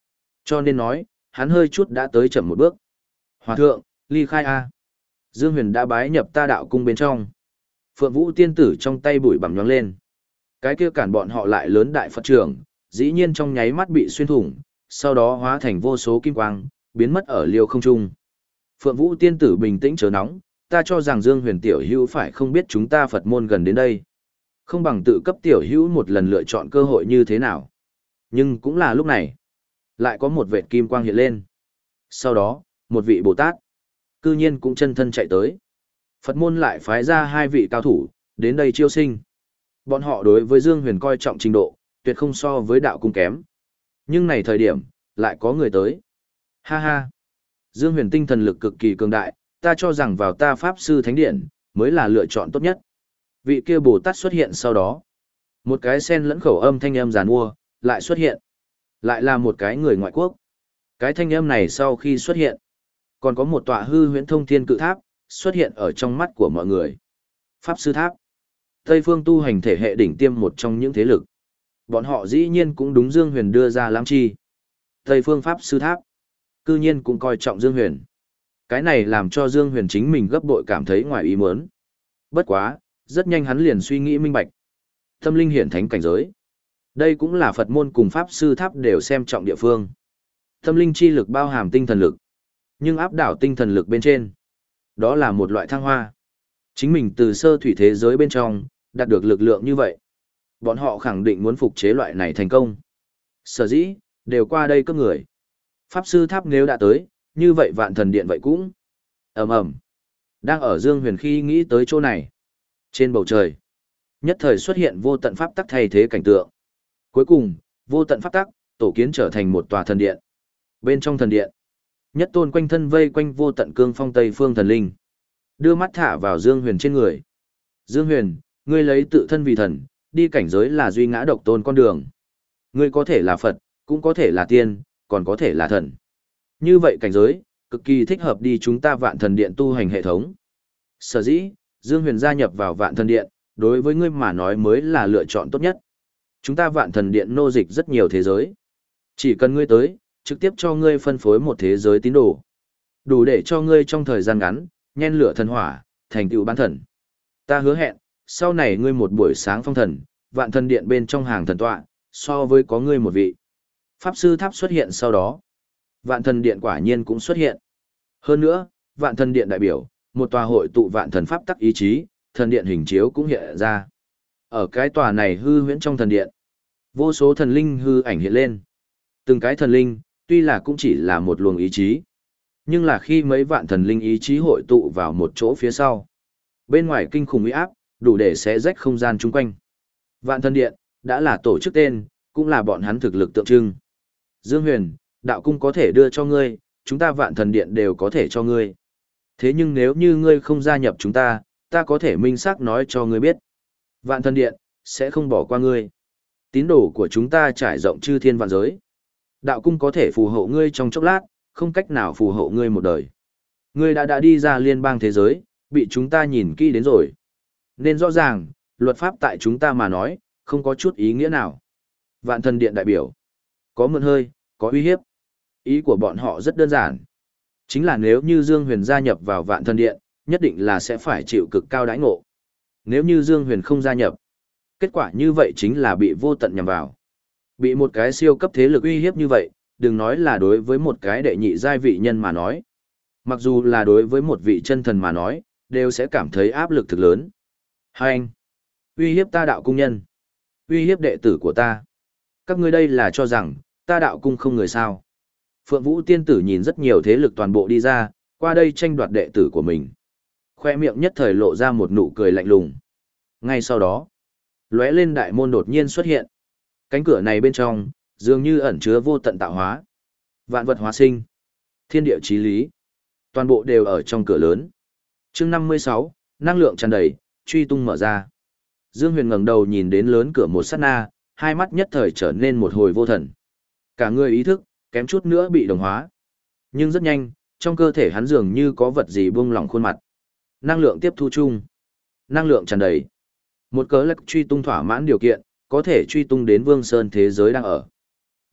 Cho nên nói, hắn hơi chút đã tới chậm một bước. Hòa thượng, ly khai A. Dương Huyền đã bái nhập ta đạo cung bên trong. Phượng Vũ tiên tử trong tay bụi bặm nhoáng lên. Cái kia cản bọn họ lại lớn đại Phật trưởng, dĩ nhiên trong nháy mắt bị xuyên thủng, sau đó hóa thành vô số kim quang, biến mất ở liêu không trung. Phượng Vũ tiên tử bình tĩnh chớ nóng, ta cho rằng Dương Huyền tiểu hữu phải không biết chúng ta Phật môn gần đến đây. Không bằng tự cấp tiểu hữu một lần lựa chọn cơ hội như thế nào. Nhưng cũng là lúc này, lại có một vệt kim quang hiện lên. Sau đó, một vị Bồ Tát, cư nhiên cũng chân thân chạy tới. Phật môn lại phái ra hai vị cao thủ, đến đây chiêu sinh. Bọn họ đối với Dương Huyền coi trọng trình độ, tuyệt không so với đạo cung kém. Nhưng này thời điểm, lại có người tới. Ha ha! Dương Huyền tinh thần lực cực kỳ cường đại, ta cho rằng vào ta Pháp Sư Thánh Điện, mới là lựa chọn tốt nhất. Vị kia Bồ Tát xuất hiện sau đó. Một cái sen lẫn khẩu âm thanh âm giàn mua, lại xuất hiện. Lại là một cái người ngoại quốc. Cái thanh âm này sau khi xuất hiện, còn có một tọa hư huyễn thông thiên cự tháp, xuất hiện ở trong mắt của mọi người. Pháp Sư Tháp. Tây phương tu hành thể hệ đỉnh tiêm một trong những thế lực. Bọn họ dĩ nhiên cũng đúng Dương Huyền đưa ra lãm chi. Tây phương Pháp Sư Tháp. Cư nhiên cũng coi trọng Dương Huyền. Cái này làm cho Dương Huyền chính mình gấp bội cảm thấy ngoài ý muốn. Bất quá, rất nhanh hắn liền suy nghĩ minh bạch. Tâm linh hiển thánh cảnh giới. Đây cũng là Phật môn cùng Pháp Sư Tháp đều xem trọng địa phương. Tâm linh chi lực bao hàm tinh thần lực. Nhưng áp đảo tinh thần lực bên trên. Đó là một loại thăng hoa. Chính mình từ sơ thủy thế giới bên trong, đạt được lực lượng như vậy. Bọn họ khẳng định muốn phục chế loại này thành công. Sở dĩ, đều qua đây cấp người. Pháp Sư Tháp nếu đã tới, như vậy Vạn Thần Điện vậy cũng. Ầm ầm. Đang ở Dương Huyền khi nghĩ tới chỗ này. Trên bầu trời, nhất thời xuất hiện vô tận pháp tắc thay thế cảnh tượng. Cuối cùng, vô tận pháp tắc, tổ kiến trở thành một tòa thần điện. Bên trong thần điện, nhất tôn quanh thân vây quanh vô tận cương phong Tây phương thần linh. Đưa mắt thả vào Dương Huyền trên người. Dương Huyền, ngươi lấy tự thân vì thần, đi cảnh giới là duy ngã độc tôn con đường. Ngươi có thể là Phật, cũng có thể là tiên, còn có thể là thần. Như vậy cảnh giới, cực kỳ thích hợp đi chúng ta Vạn Thần Điện tu hành hệ thống. Sở dĩ, Dương Huyền gia nhập vào Vạn Thần Điện, đối với ngươi mà nói mới là lựa chọn tốt nhất. Chúng ta Vạn Thần Điện nô dịch rất nhiều thế giới. Chỉ cần ngươi tới, trực tiếp cho ngươi phân phối một thế giới tín đồ. Đủ để cho ngươi trong thời gian ngắn, nhen lửa thần hỏa, thành tựu bán thần. Ta hứa hẹn, sau này ngươi một buổi sáng phong thần, Vạn Thần Điện bên trong hàng thần tọa, so với có ngươi một vị. Pháp Sư Tháp xuất hiện sau đó. Vạn Thần Điện quả nhiên cũng xuất hiện. Hơn nữa, Vạn Thần Điện đại biểu, một tòa hội tụ vạn thần pháp tắc ý chí, thần điện hình chiếu cũng hiện ra. Ở cái tòa này hư huyễn trong thần điện, vô số thần linh hư ảnh hiện lên. Từng cái thần linh, tuy là cũng chỉ là một luồng ý chí, nhưng là khi mấy vạn thần linh ý chí hội tụ vào một chỗ phía sau, bên ngoài kinh khủng uy áp, đủ để xé rách không gian chung quanh. Vạn thần điện, đã là tổ chức tên, cũng là bọn hắn thực lực tượng trưng. Dương Huyền, đạo cung có thể đưa cho ngươi, chúng ta Vạn Thần Điện đều có thể cho ngươi. Thế nhưng nếu như ngươi không gia nhập chúng ta, ta có thể minh xác nói cho ngươi biết. Vạn Thần Điện, sẽ không bỏ qua ngươi. Tín đồ của chúng ta trải rộng chư thiên vạn giới. Đạo cung có thể phù hộ ngươi trong chốc lát, không cách nào phù hộ ngươi một đời. Ngươi đã đã đi ra liên bang thế giới, bị chúng ta nhìn kỹ đến rồi. Nên rõ ràng, luật pháp tại chúng ta mà nói, không có chút ý nghĩa nào. Vạn Thần Điện đại biểu, có mượn hơi, có uy hiếp. Ý của bọn họ rất đơn giản. Chính là nếu như Dương Huyền gia nhập vào Vạn Thần Điện, nhất định là sẽ phải chịu cực cao đãi ngộ. Nếu như Dương Huyền không gia nhập, kết quả như vậy chính là bị vô tận nhằm vào. Bị một cái siêu cấp thế lực uy hiếp như vậy, đừng nói là đối với một cái đệ nhị giai vị nhân mà nói. Mặc dù là đối với một vị chân thần mà nói, đều sẽ cảm thấy áp lực thực lớn. Hai anh, uy hiếp ta đạo cung nhân, uy hiếp đệ tử của ta. Các ngươi đây là cho rằng, ta đạo cung không người sao. Phượng Vũ tiên tử nhìn rất nhiều thế lực toàn bộ đi ra, qua đây tranh đoạt đệ tử của mình. Khoe miệng nhất thời lộ ra một nụ cười lạnh lùng. Ngay sau đó, lóe lên đại môn đột nhiên xuất hiện. Cánh cửa này bên trong, dường như ẩn chứa vô tận tạo hóa. Vạn vật hóa sinh, thiên địa chí lý. Toàn bộ đều ở trong cửa lớn. Chương năm mươi sáu, năng lượng tràn đầy, truy tung mở ra. Dương Huyền ngẩng đầu nhìn đến lớn cửa một sát na, hai mắt nhất thời trở nên một hồi vô thần. Cả người ý thức, kém chút nữa bị đồng hóa. Nhưng rất nhanh, trong cơ thể hắn dường như có vật gì buông lỏng khuôn mặt. Năng lượng tiếp thu chung. Năng lượng tràn đầy. Một cớ lắc truy tung thỏa mãn điều kiện, có thể truy tung đến Vương Sơn thế giới đang ở.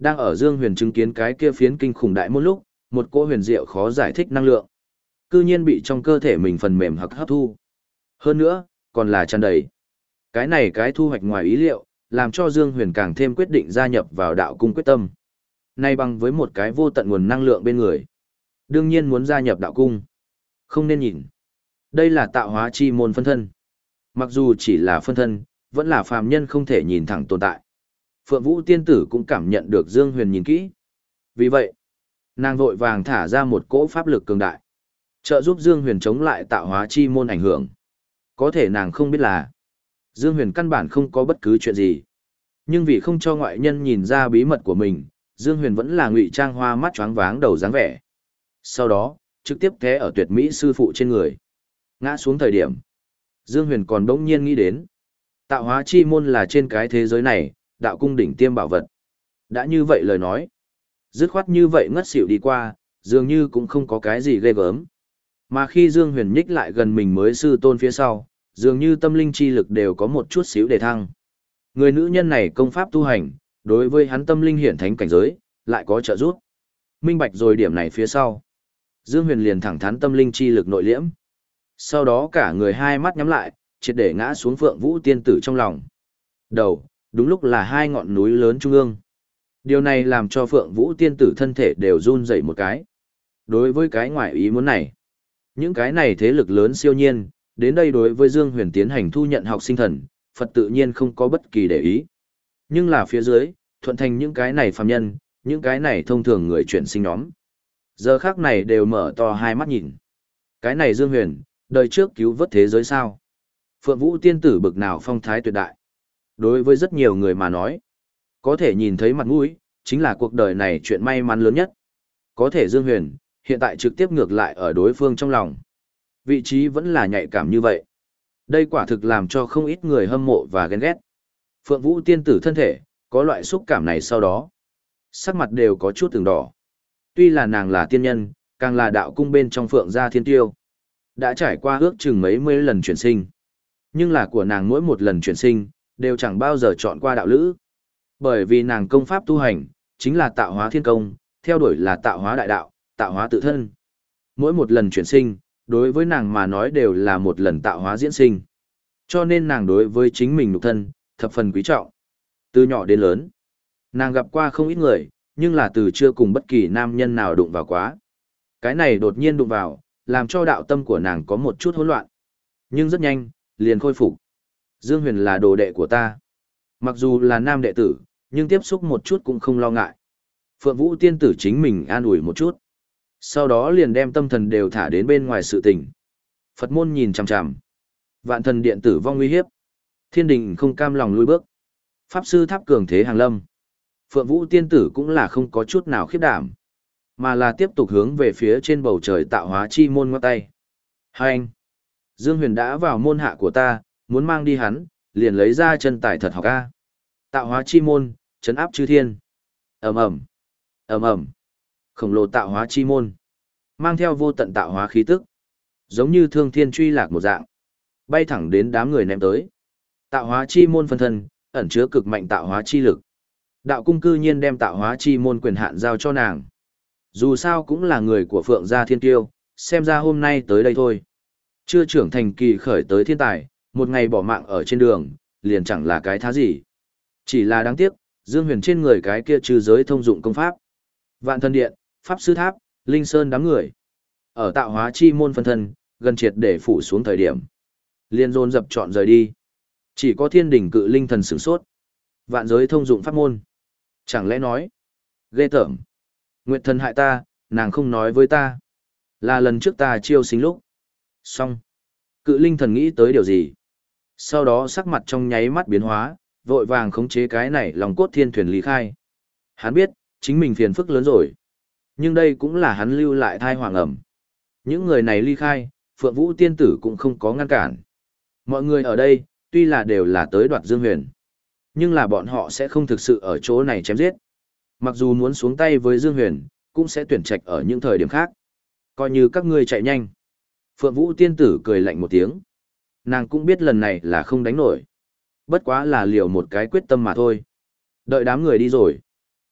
Đang ở Dương Huyền chứng kiến cái kia phiến kinh khủng đại môn lúc, một cỗ huyền diệu khó giải thích năng lượng, cư nhiên bị trong cơ thể mình phần mềm hấp hấp thu. Hơn nữa, còn là tràn đầy. Cái này cái thu hoạch ngoài ý liệu, làm cho Dương Huyền càng thêm quyết định gia nhập vào đạo cung quyết tâm. Nay bằng với một cái vô tận nguồn năng lượng bên người. Đương nhiên muốn gia nhập đạo cung. Không nên nhìn. Đây là tạo hóa chi môn phân thân. Mặc dù chỉ là phân thân, vẫn là phàm nhân không thể nhìn thẳng tồn tại. Phượng Vũ tiên tử cũng cảm nhận được Dương Huyền nhìn kỹ. Vì vậy, nàng vội vàng thả ra một cỗ pháp lực cường đại, trợ giúp Dương Huyền chống lại tạo hóa chi môn ảnh hưởng. Có thể nàng không biết là, Dương Huyền căn bản không có bất cứ chuyện gì. Nhưng vì không cho ngoại nhân nhìn ra bí mật của mình, Dương Huyền vẫn là ngụy trang hoa mắt choáng váng đầu dáng vẻ. Sau đó, trực tiếp té ở tuyệt mỹ sư phụ trên người. Ngã xuống thời điểm, Dương Huyền còn đống nhiên nghĩ đến. Tạo hóa chi môn là trên cái thế giới này, đạo cung đỉnh tiêm bảo vật. Đã như vậy lời nói, dứt khoát như vậy ngất xỉu đi qua, dường như cũng không có cái gì ghê gớm. Mà khi Dương Huyền nhích lại gần mình mới sư tôn phía sau, dường như tâm linh chi lực đều có một chút xíu để thăng. Người nữ nhân này công pháp tu hành, đối với hắn tâm linh hiển thánh cảnh giới, lại có trợ giúp. Minh bạch rồi điểm này phía sau. Dương Huyền liền thẳng thắn tâm linh chi lực nội liễm. Sau đó cả người hai mắt nhắm lại, triệt để ngã xuống Phượng Vũ tiên tử trong lòng. Đầu, đúng lúc là hai ngọn núi lớn trung ương. Điều này làm cho Phượng Vũ tiên tử thân thể đều run dậy một cái. Đối với cái ngoại ý muốn này, những cái này thế lực lớn siêu nhiên, đến đây đối với Dương Huyền tiến hành thu nhận học sinh thần, Phật tự nhiên không có bất kỳ để ý. Nhưng là phía dưới, thuận thành những cái này phàm nhân, những cái này thông thường người chuyển sinh nhóm. Giờ khác này đều mở to hai mắt nhìn. Cái này Dương Huyền, đời trước cứu vớt thế giới sao? Phượng Vũ tiên tử bực nào phong thái tuyệt đại. Đối với rất nhiều người mà nói, có thể nhìn thấy mặt mũi, chính là cuộc đời này chuyện may mắn lớn nhất. Có thể Dương Huyền, hiện tại trực tiếp ngược lại ở đối phương trong lòng. Vị trí vẫn là nhạy cảm như vậy. Đây quả thực làm cho không ít người hâm mộ và ghen ghét. Phượng Vũ tiên tử thân thể, có loại xúc cảm này sau đó. Sắc mặt đều có chút từng đỏ. Tuy là nàng là tiên nhân, càng là đạo cung bên trong Phượng gia thiên tiêu. Đã trải qua ước chừng mấy mươi lần chuyển sinh. Nhưng là của nàng mỗi một lần chuyển sinh, đều chẳng bao giờ chọn qua đạo lữ. Bởi vì nàng công pháp tu hành, chính là tạo hóa thiên công, theo đuổi là tạo hóa đại đạo, tạo hóa tự thân. Mỗi một lần chuyển sinh, đối với nàng mà nói đều là một lần tạo hóa diễn sinh. Cho nên nàng đối với chính mình nhục thân, thập phần quý trọng. Từ nhỏ đến lớn, nàng gặp qua không ít người, nhưng là từ chưa cùng bất kỳ nam nhân nào đụng vào quá. Cái này đột nhiên đụng vào, làm cho đạo tâm của nàng có một chút hỗn loạn. Nhưng rất nhanh, liền khôi phục. Dương Huyền là đồ đệ của ta. Mặc dù là nam đệ tử, nhưng tiếp xúc một chút cũng không lo ngại. Phượng Vũ tiên tử chính mình an ủi một chút. Sau đó liền đem tâm thần đều thả đến bên ngoài sự tình. Phật môn nhìn chằm chằm. Vạn thần điện tử vong nguy hiếp. Thiên đình không cam lòng lùi bước. Pháp sư tháp cường thế hàng lâm. Phượng Vũ tiên tử cũng là không có chút nào khiếp đảm. Mà là tiếp tục hướng về phía trên bầu trời tạo hóa chi môn ngoắc tay. Hai anh. Dương Huyền đã vào môn hạ của ta, muốn mang đi hắn, liền lấy ra chân tài thật học ca. Tạo hóa chi môn, trấn áp chư thiên. Ầm ầm, ầm ầm. Khổng lồ tạo hóa chi môn, mang theo vô tận tạo hóa khí tức, giống như thương thiên truy lạc một dạng, bay thẳng đến đám người ném tới. Tạo hóa chi môn phân thân, ẩn chứa cực mạnh tạo hóa chi lực. Đạo cung cư nhiên đem tạo hóa chi môn quyền hạn giao cho nàng. Dù sao cũng là người của Phượng gia thiên tiêu, xem ra hôm nay tới đây thôi. Chưa trưởng thành kỳ khởi tới thiên tài, một ngày bỏ mạng ở trên đường, liền chẳng là cái thá gì. Chỉ là đáng tiếc, Dương Huyền trên người cái kia trừ giới thông dụng công pháp. Vạn thần điện, Pháp sư tháp, Linh Sơn đám người. Ở tạo hóa chi môn phân thân, gần triệt để phủ xuống thời điểm. Liên dồn dập chọn rời đi. Chỉ có thiên đỉnh cự linh thần sửng sốt. Vạn giới thông dụng pháp môn. Chẳng lẽ nói, ghê tởm. Nguyệt thần hại ta, nàng không nói với ta. Là lần trước ta chiêu sinh lúc. Xong. Cự linh thần nghĩ tới điều gì? Sau đó sắc mặt trong nháy mắt biến hóa, vội vàng khống chế cái này lòng cốt thiên thuyền lý khai. Hắn biết, chính mình phiền phức lớn rồi. Nhưng đây cũng là hắn lưu lại thai hoàng ẩm. Những người này ly khai, Phượng Vũ tiên tử cũng không có ngăn cản. Mọi người ở đây, tuy là đều là tới đoạt Dương Huyền. Nhưng là bọn họ sẽ không thực sự ở chỗ này chém giết. Mặc dù muốn xuống tay với Dương Huyền, cũng sẽ tuyển trạch ở những thời điểm khác. Coi như các ngươi chạy nhanh. Phượng Vũ tiên tử cười lạnh một tiếng. Nàng cũng biết lần này là không đánh nổi. Bất quá là liều một cái quyết tâm mà thôi. Đợi đám người đi rồi.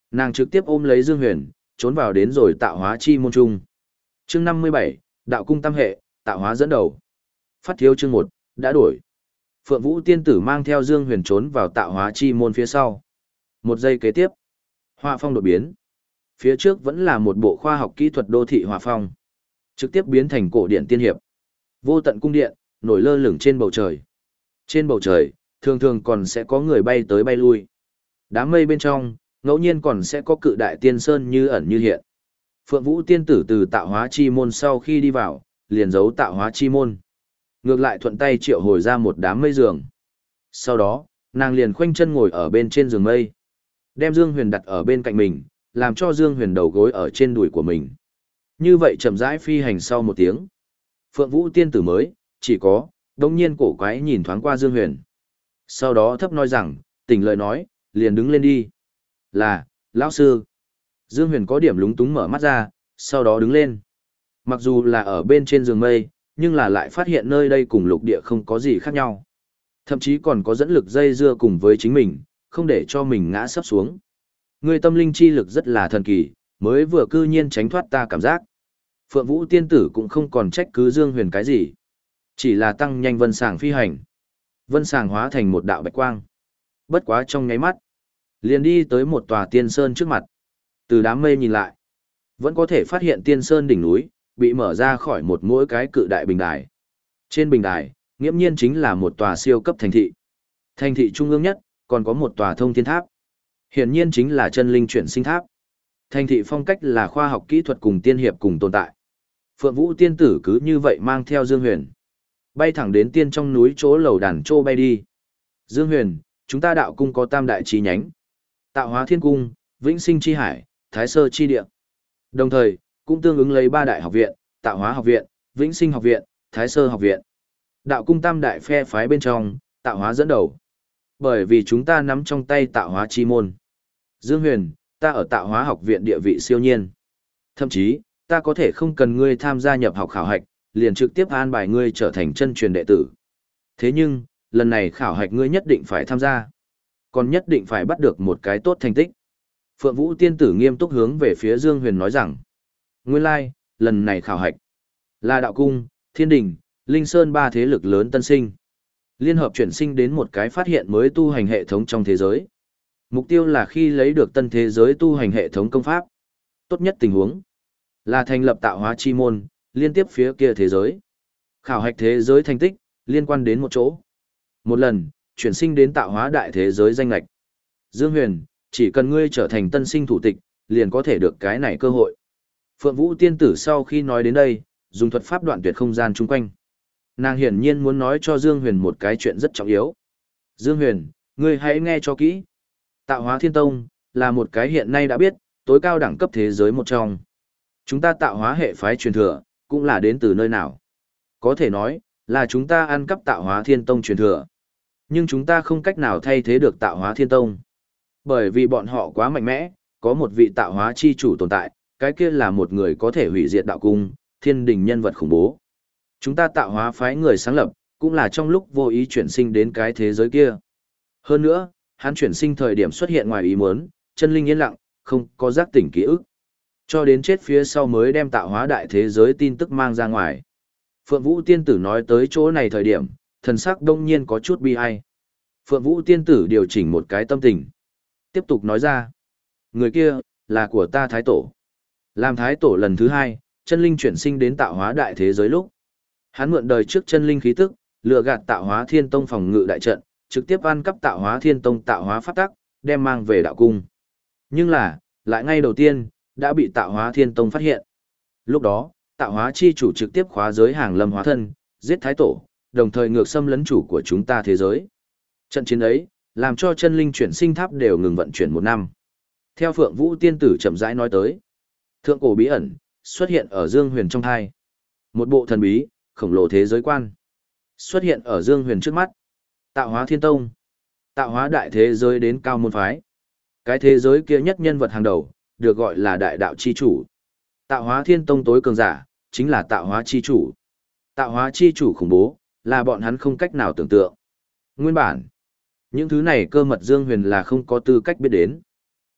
Nàng trực tiếp ôm lấy Dương Huyền, trốn vào đến rồi tạo hóa chi môn trung. Chương năm mươi bảy, đạo cung tam hệ, tạo hóa dẫn đầu. Phát thiếu chương một, đã đổi. Phượng Vũ tiên tử mang theo Dương Huyền trốn vào tạo hóa chi môn phía sau. Một giây kế tiếp, họa phong đột biến. Phía trước vẫn là một bộ khoa học kỹ thuật đô thị họa phong, trực tiếp biến thành cổ điện tiên hiệp. Vô tận cung điện, nổi lơ lửng trên bầu trời. Trên bầu trời, thường thường còn sẽ có người bay tới bay lui. Đám mây bên trong, ngẫu nhiên còn sẽ có cự đại tiên sơn như ẩn như hiện. Phượng Vũ tiên tử từ tạo hóa chi môn sau khi đi vào, liền giấu tạo hóa chi môn. Ngược lại thuận tay triệu hồi ra một đám mây giường. Sau đó, nàng liền khoanh chân ngồi ở bên trên giường mây. Đem Dương Huyền đặt ở bên cạnh mình, làm cho Dương Huyền đầu gối ở trên đùi của mình. Như vậy chậm rãi phi hành sau một tiếng. Phượng Vũ tiên tử mới, chỉ có, đông nhiên cổ quái nhìn thoáng qua Dương Huyền. Sau đó thấp nói rằng, tỉnh lời nói, liền đứng lên đi. Là, lão sư. Dương Huyền có điểm lúng túng mở mắt ra, sau đó đứng lên. Mặc dù là ở bên trên giường mây, nhưng là lại phát hiện nơi đây cùng lục địa không có gì khác nhau. Thậm chí còn có dẫn lực dây dưa cùng với chính mình, không để cho mình ngã sấp xuống. Người tâm linh chi lực rất là thần kỳ, mới vừa cư nhiên tránh thoát ta cảm giác. Phượng Vũ tiên tử cũng không còn trách cứ Dương Huyền cái gì. Chỉ là tăng nhanh vân sàng phi hành. Vân sàng hóa thành một đạo bạch quang. Bất quá trong nháy mắt, liền đi tới một tòa tiên sơn trước mặt. Từ đám mây nhìn lại, vẫn có thể phát hiện tiên sơn đỉnh núi, bị mở ra khỏi một mỗi cái cự đại bình đài. Trên bình đài, nghiễm nhiên chính là một tòa siêu cấp thành thị. Thành thị trung ương nhất, còn có một tòa thông thiên tháp. Hiển nhiên chính là chân linh chuyển sinh tháp. Thành thị phong cách là khoa học kỹ thuật cùng tiên hiệp cùng tồn tại. Phượng Vũ tiên tử cứ như vậy mang theo Dương Huyền, bay thẳng đến tiên trong núi chỗ lầu đàn trô bay đi. Dương Huyền, chúng ta đạo cung có tam đại chi nhánh. Tạo hóa thiên cung, vĩnh sinh chi hải, thái sơ chi địa. Đồng thời, cũng tương ứng lấy ba đại học viện, tạo hóa học viện, vĩnh sinh học viện, thái sơ học viện. Đạo cung tam đại phe phái bên trong, tạo hóa dẫn đầu. Bởi vì chúng ta nắm trong tay tạo hóa chi môn. Dương Huyền, ta ở tạo hóa học viện địa vị siêu nhiên. Thậm chí, ta có thể không cần ngươi tham gia nhập học khảo hạch, liền trực tiếp an bài ngươi trở thành chân truyền đệ tử. Thế nhưng, lần này khảo hạch ngươi nhất định phải tham gia. Còn nhất định phải bắt được một cái tốt thành tích. Phượng Vũ tiên tử nghiêm túc hướng về phía Dương Huyền nói rằng, nguyên lai, lần này khảo hạch là đạo cung, thiên đình, linh sơn ba thế lực lớn tân sinh. Liên hợp chuyển sinh đến một cái phát hiện mới tu hành hệ thống trong thế giới. Mục tiêu là khi lấy được tân thế giới tu hành hệ thống công pháp. Tốt nhất tình huống là thành lập tạo hóa chi môn, liên tiếp phía kia thế giới. Khảo hạch thế giới thành tích, liên quan đến một chỗ. Một lần, chuyển sinh đến tạo hóa đại thế giới danh lạch. Dương Huyền, chỉ cần ngươi trở thành tân sinh thủ tịch, liền có thể được cái này cơ hội. Phượng Vũ tiên tử sau khi nói đến đây, dùng thuật pháp đoạn tuyệt không gian chung quanh. Nàng hiển nhiên muốn nói cho Dương Huyền một cái chuyện rất trọng yếu. Dương Huyền, ngươi hãy nghe cho kỹ. Tạo hóa thiên tông, là một cái hiện nay đã biết, tối cao đẳng cấp thế giới một trong. Chúng ta tạo hóa hệ phái truyền thừa, cũng là đến từ nơi nào. Có thể nói, là chúng ta ăn cắp tạo hóa thiên tông truyền thừa. Nhưng chúng ta không cách nào thay thế được tạo hóa thiên tông. Bởi vì bọn họ quá mạnh mẽ, có một vị tạo hóa chi chủ tồn tại, cái kia là một người có thể hủy diệt đạo cung, thiên đình nhân vật khủng bố. Chúng ta tạo hóa phái người sáng lập, cũng là trong lúc vô ý chuyển sinh đến cái thế giới kia. Hơn nữa, hắn chuyển sinh thời điểm xuất hiện ngoài ý muốn, chân linh yên lặng, không có giác tỉnh ký ức. Cho đến chết phía sau mới đem tạo hóa đại thế giới tin tức mang ra ngoài. Phượng Vũ tiên tử nói tới chỗ này thời điểm, thần sắc đông nhiên có chút bi ai. Phượng Vũ tiên tử điều chỉnh một cái tâm tình. Tiếp tục nói ra. Người kia, là của ta thái tổ. Làm thái tổ lần thứ hai, chân linh chuyển sinh đến tạo hóa đại thế giới lúc. Hắn mượn đời trước chân linh khí tức, lừa gạt tạo hóa thiên tông phòng ngự đại trận, trực tiếp ăn cắp tạo hóa thiên tông tạo hóa pháp tắc, đem mang về đạo cung. Nhưng là, lại ngay đầu tiên, đã bị tạo hóa thiên tông phát hiện. Lúc đó, tạo hóa chi chủ trực tiếp khóa giới hàng lâm hóa thân, giết thái tổ, đồng thời ngược xâm lấn chủ của chúng ta thế giới. Trận chiến ấy, làm cho chân linh chuyển sinh tháp đều ngừng vận chuyển một năm. Theo Phượng Vũ tiên tử chậm rãi nói tới, thượng cổ bí ẩn xuất hiện ở Dương Huyền trong thai. Một bộ thần bí, khổng lồ thế giới quan xuất hiện ở Dương Huyền trước mắt. Tạo hóa thiên tông, tạo hóa đại thế giới đến cao môn phái. Cái thế giới kia nhất nhân vật hàng đầu, được gọi là đại đạo chi chủ. Tạo hóa thiên tông tối cường giả, chính là tạo hóa chi chủ. Tạo hóa chi chủ khủng bố, là bọn hắn không cách nào tưởng tượng. Nguyên bản, những thứ này cơ mật Dương Huyền là không có tư cách biết đến.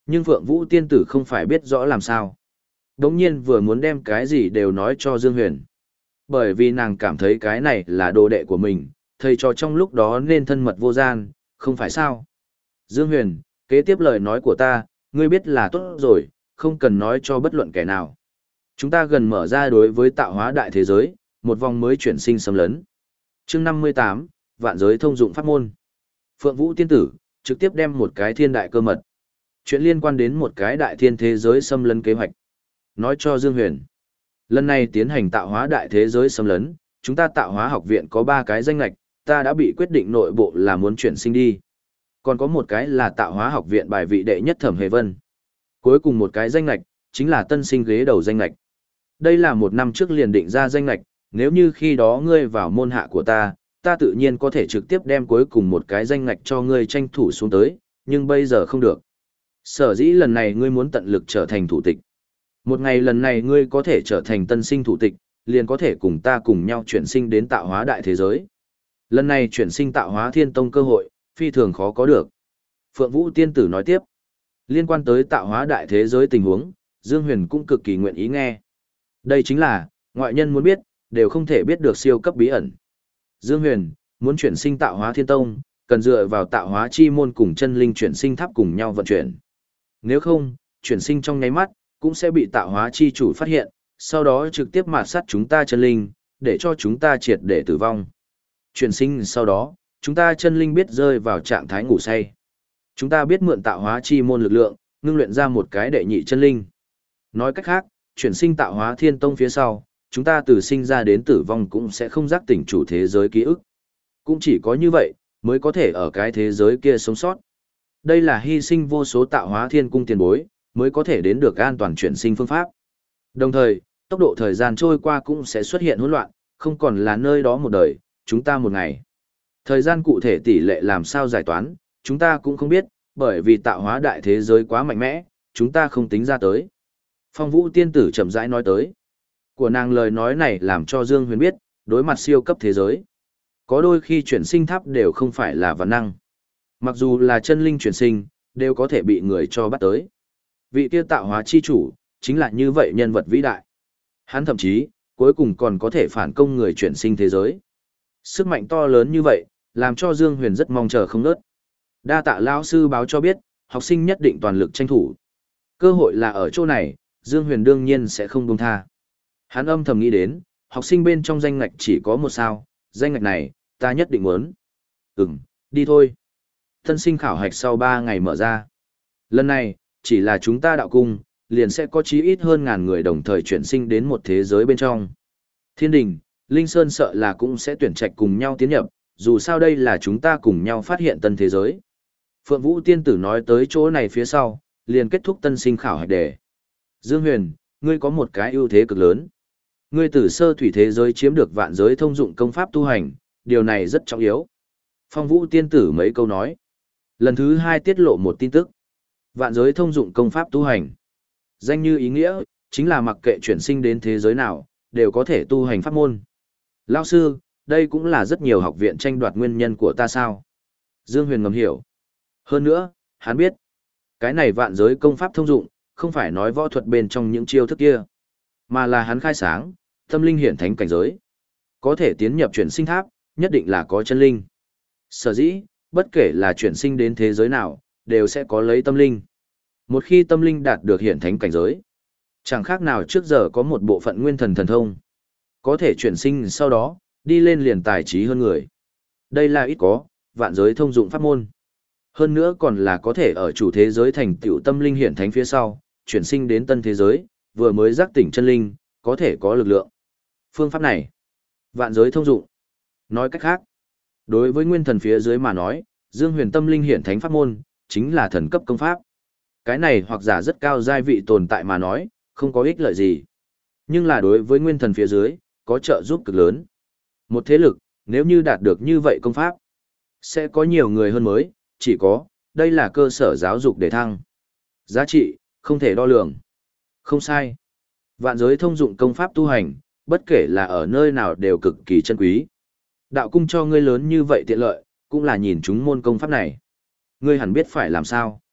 Nhưng Phượng Vũ tiên tử không phải biết rõ làm sao. Đống nhiên vừa muốn đem cái gì đều nói cho Dương Huyền. Bởi vì nàng cảm thấy cái này là đồ đệ của mình, thầy trò trong lúc đó nên thân mật vô gian, không phải sao. Dương Huyền, kế tiếp lời nói của ta, ngươi biết là tốt rồi, không cần nói cho bất luận kẻ nào. Chúng ta gần mở ra đối với tạo hóa đại thế giới, một vòng mới chuyển sinh xâm lấn. Chương năm mươi tám, Vạn giới thông dụng pháp môn. Phượng Vũ tiên tử, trực tiếp đem một cái thiên đại cơ mật. Chuyện liên quan đến một cái đại thiên thế giới xâm lấn kế hoạch. Nói cho Dương Huyền. Lần này tiến hành tạo hóa đại thế giới xâm lấn, chúng ta tạo hóa học viện có ba cái danh lạch, ta đã bị quyết định nội bộ là muốn chuyển sinh đi. Còn có một cái là tạo hóa học viện bài vị đệ nhất Thẩm Hề Vân. Cuối cùng một cái danh lạch, chính là tân sinh ghế đầu danh lạch. Đây là một năm trước liền định ra danh lạch, nếu như khi đó ngươi vào môn hạ của ta, ta tự nhiên có thể trực tiếp đem cuối cùng một cái danh lạch cho ngươi tranh thủ xuống tới, nhưng bây giờ không được. Sở dĩ lần này ngươi muốn tận lực trở thành thủ tịch. Một ngày lần này ngươi có thể trở thành tân sinh thủ tịch, liền có thể cùng ta cùng nhau chuyển sinh đến tạo hóa đại thế giới. Lần này chuyển sinh tạo hóa thiên tông cơ hội, phi thường khó có được. Phượng Vũ tiên tử nói tiếp, liên quan tới tạo hóa đại thế giới tình huống, Dương Huyền cũng cực kỳ nguyện ý nghe. Đây chính là, ngoại nhân muốn biết, đều không thể biết được siêu cấp bí ẩn. Dương Huyền, muốn chuyển sinh tạo hóa thiên tông, cần dựa vào tạo hóa chi môn cùng chân linh chuyển sinh tháp cùng nhau vận chuyển. Nếu không, chuyển sinh trong nháy mắt, cũng sẽ bị tạo hóa chi chủ phát hiện, sau đó trực tiếp mạt sát chúng ta chân linh, để cho chúng ta triệt để tử vong. Chuyển sinh sau đó, chúng ta chân linh biết rơi vào trạng thái ngủ say. Chúng ta biết mượn tạo hóa chi môn lực lượng, ngưng luyện ra một cái đệ nhị chân linh. Nói cách khác, chuyển sinh tạo hóa thiên tông phía sau, chúng ta từ sinh ra đến tử vong cũng sẽ không giác tỉnh chủ thế giới ký ức. Cũng chỉ có như vậy, mới có thể ở cái thế giới kia sống sót. Đây là hy sinh vô số tạo hóa thiên cung tiền bối, mới có thể đến được an toàn chuyển sinh phương pháp. Đồng thời, tốc độ thời gian trôi qua cũng sẽ xuất hiện hỗn loạn, không còn là nơi đó một đời, chúng ta một ngày. Thời gian cụ thể tỷ lệ làm sao giải toán, chúng ta cũng không biết, bởi vì tạo hóa đại thế giới quá mạnh mẽ, chúng ta không tính ra tới. Phong Vũ tiên tử chậm rãi nói tới. Của nàng lời nói này làm cho Dương Huyền biết, đối mặt siêu cấp thế giới. Có đôi khi chuyển sinh tháp đều không phải là văn năng. Mặc dù là chân linh chuyển sinh, đều có thể bị người cho bắt tới. Vị kia tạo hóa chi chủ, chính là như vậy nhân vật vĩ đại. Hắn thậm chí, cuối cùng còn có thể phản công người chuyển sinh thế giới. Sức mạnh to lớn như vậy, làm cho Dương Huyền rất mong chờ không nớt. Đa tạ lão sư báo cho biết, học sinh nhất định toàn lực tranh thủ. Cơ hội là ở chỗ này, Dương Huyền đương nhiên sẽ không buông tha. Hắn âm thầm nghĩ đến, học sinh bên trong danh ngạch chỉ có một sao, danh ngạch này, ta nhất định muốn. Ừm, đi thôi. Tân sinh khảo hạch sau ba ngày mở ra. Lần này, chỉ là chúng ta đạo cung, liền sẽ có chí ít hơn ngàn người đồng thời chuyển sinh đến một thế giới bên trong. Thiên đình, Linh Sơn sợ là cũng sẽ tuyển trạch cùng nhau tiến nhập, dù sao đây là chúng ta cùng nhau phát hiện tân thế giới. Phượng Vũ tiên tử nói tới chỗ này phía sau, liền kết thúc tân sinh khảo hạch đề. Dương Huyền, ngươi có một cái ưu thế cực lớn. Ngươi từ sơ thủy thế giới chiếm được vạn giới thông dụng công pháp tu hành, điều này rất trọng yếu. Phong Vũ tiên tử mấy câu nói. Lần thứ hai tiết lộ một tin tức. Vạn giới thông dụng công pháp tu hành. Danh như ý nghĩa, chính là mặc kệ chuyển sinh đến thế giới nào, đều có thể tu hành pháp môn. Lão sư, đây cũng là rất nhiều học viện tranh đoạt nguyên nhân của ta sao? Dương Huyền ngầm hiểu. Hơn nữa, hắn biết, cái này vạn giới công pháp thông dụng, không phải nói võ thuật bên trong những chiêu thức kia, mà là hắn khai sáng, tâm linh hiển thánh cảnh giới. Có thể tiến nhập chuyển sinh tháp, nhất định là có chân linh. Sở dĩ, bất kể là chuyển sinh đến thế giới nào, đều sẽ có lấy tâm linh. Một khi tâm linh đạt được hiển thánh cảnh giới, chẳng khác nào trước giờ có một bộ phận nguyên thần thần thông. Có thể chuyển sinh sau đó, đi lên liền tài trí hơn người. Đây là ít có, vạn giới thông dụng pháp môn. Hơn nữa còn là có thể ở chủ thế giới thành tựu tâm linh hiển thánh phía sau, chuyển sinh đến tân thế giới, vừa mới giác tỉnh chân linh, có thể có lực lượng. Phương pháp này, vạn giới thông dụng. Nói cách khác, đối với nguyên thần phía dưới mà nói, Dương Huyền tâm linh hiển thánh pháp môn, chính là thần cấp công pháp. Cái này hoặc giả rất cao giai vị tồn tại mà nói, không có ích lợi gì. Nhưng là đối với nguyên thần phía dưới, có trợ giúp cực lớn. Một thế lực, nếu như đạt được như vậy công pháp, sẽ có nhiều người hơn mới, chỉ có, đây là cơ sở giáo dục để thăng. Giá trị, không thể đo lường. Không sai. Vạn giới thông dụng công pháp tu hành, bất kể là ở nơi nào đều cực kỳ chân quý. Đạo cung cho ngươi lớn như vậy tiện lợi, cũng là nhìn chúng môn công pháp này. Ngươi hẳn biết phải làm sao.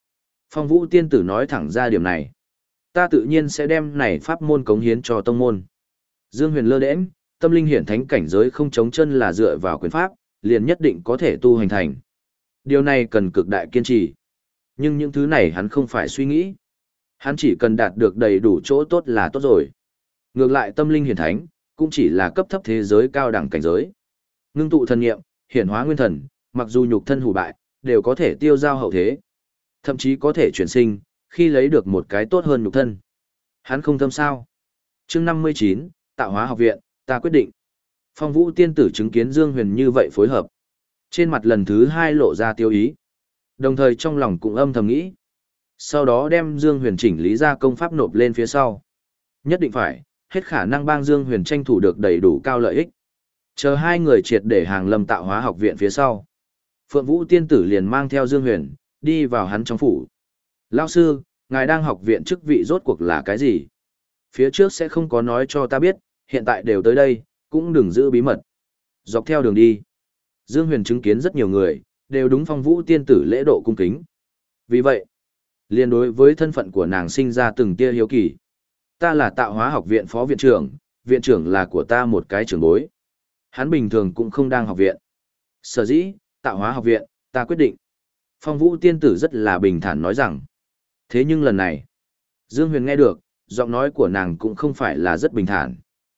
Phong Vũ tiên tử nói thẳng ra điểm này. Ta tự nhiên sẽ đem này pháp môn cống hiến cho tông môn. Dương Huyền lơ đễnh, tâm linh hiển thánh cảnh giới không chống chân là dựa vào quyền pháp, liền nhất định có thể tu hành thành. Điều này cần cực đại kiên trì. Nhưng những thứ này hắn không phải suy nghĩ. Hắn chỉ cần đạt được đầy đủ chỗ tốt là tốt rồi. Ngược lại tâm linh hiển thánh, cũng chỉ là cấp thấp thế giới cao đẳng cảnh giới. Ngưng tụ thần nghiệm, hiển hóa nguyên thần, mặc dù nhục thân hủ bại, đều có thể tiêu giao hậu thế. Thậm chí có thể chuyển sinh, khi lấy được một cái tốt hơn nhục thân. Hắn không thâm sao. Chương năm mươi chín, Tạo hóa học viện, ta quyết định. Phong Vũ tiên tử chứng kiến Dương Huyền như vậy phối hợp. Trên mặt lần thứ hai lộ ra tiêu ý. Đồng thời trong lòng cũng âm thầm nghĩ. Sau đó đem Dương Huyền chỉnh lý ra công pháp nộp lên phía sau. Nhất định phải, hết khả năng bang Dương Huyền tranh thủ được đầy đủ cao lợi ích. Chờ hai người triệt để hàng lâm tạo hóa học viện phía sau. Phượng Vũ tiên tử liền mang theo Dương Huyền, đi vào hắn trong phủ. Lão sư, ngài đang học viện chức vị rốt cuộc là cái gì? Phía trước sẽ không có nói cho ta biết, hiện tại đều tới đây, cũng đừng giữ bí mật. Dọc theo đường đi. Dương Huyền chứng kiến rất nhiều người, đều đúng Phong Vũ tiên tử lễ độ cung kính. Vì vậy, liên đối với thân phận của nàng sinh ra từng tia hiếu kỳ. Ta là tạo hóa học viện phó viện trưởng, viện trưởng là của ta một cái trưởng bối. Hắn bình thường cũng không đang học viện. Sở dĩ, tạo hóa học viện, ta quyết định. Phong Vũ tiên tử rất là bình thản nói rằng. Thế nhưng lần này, Dương Huyền nghe được, giọng nói của nàng cũng không phải là rất bình thản.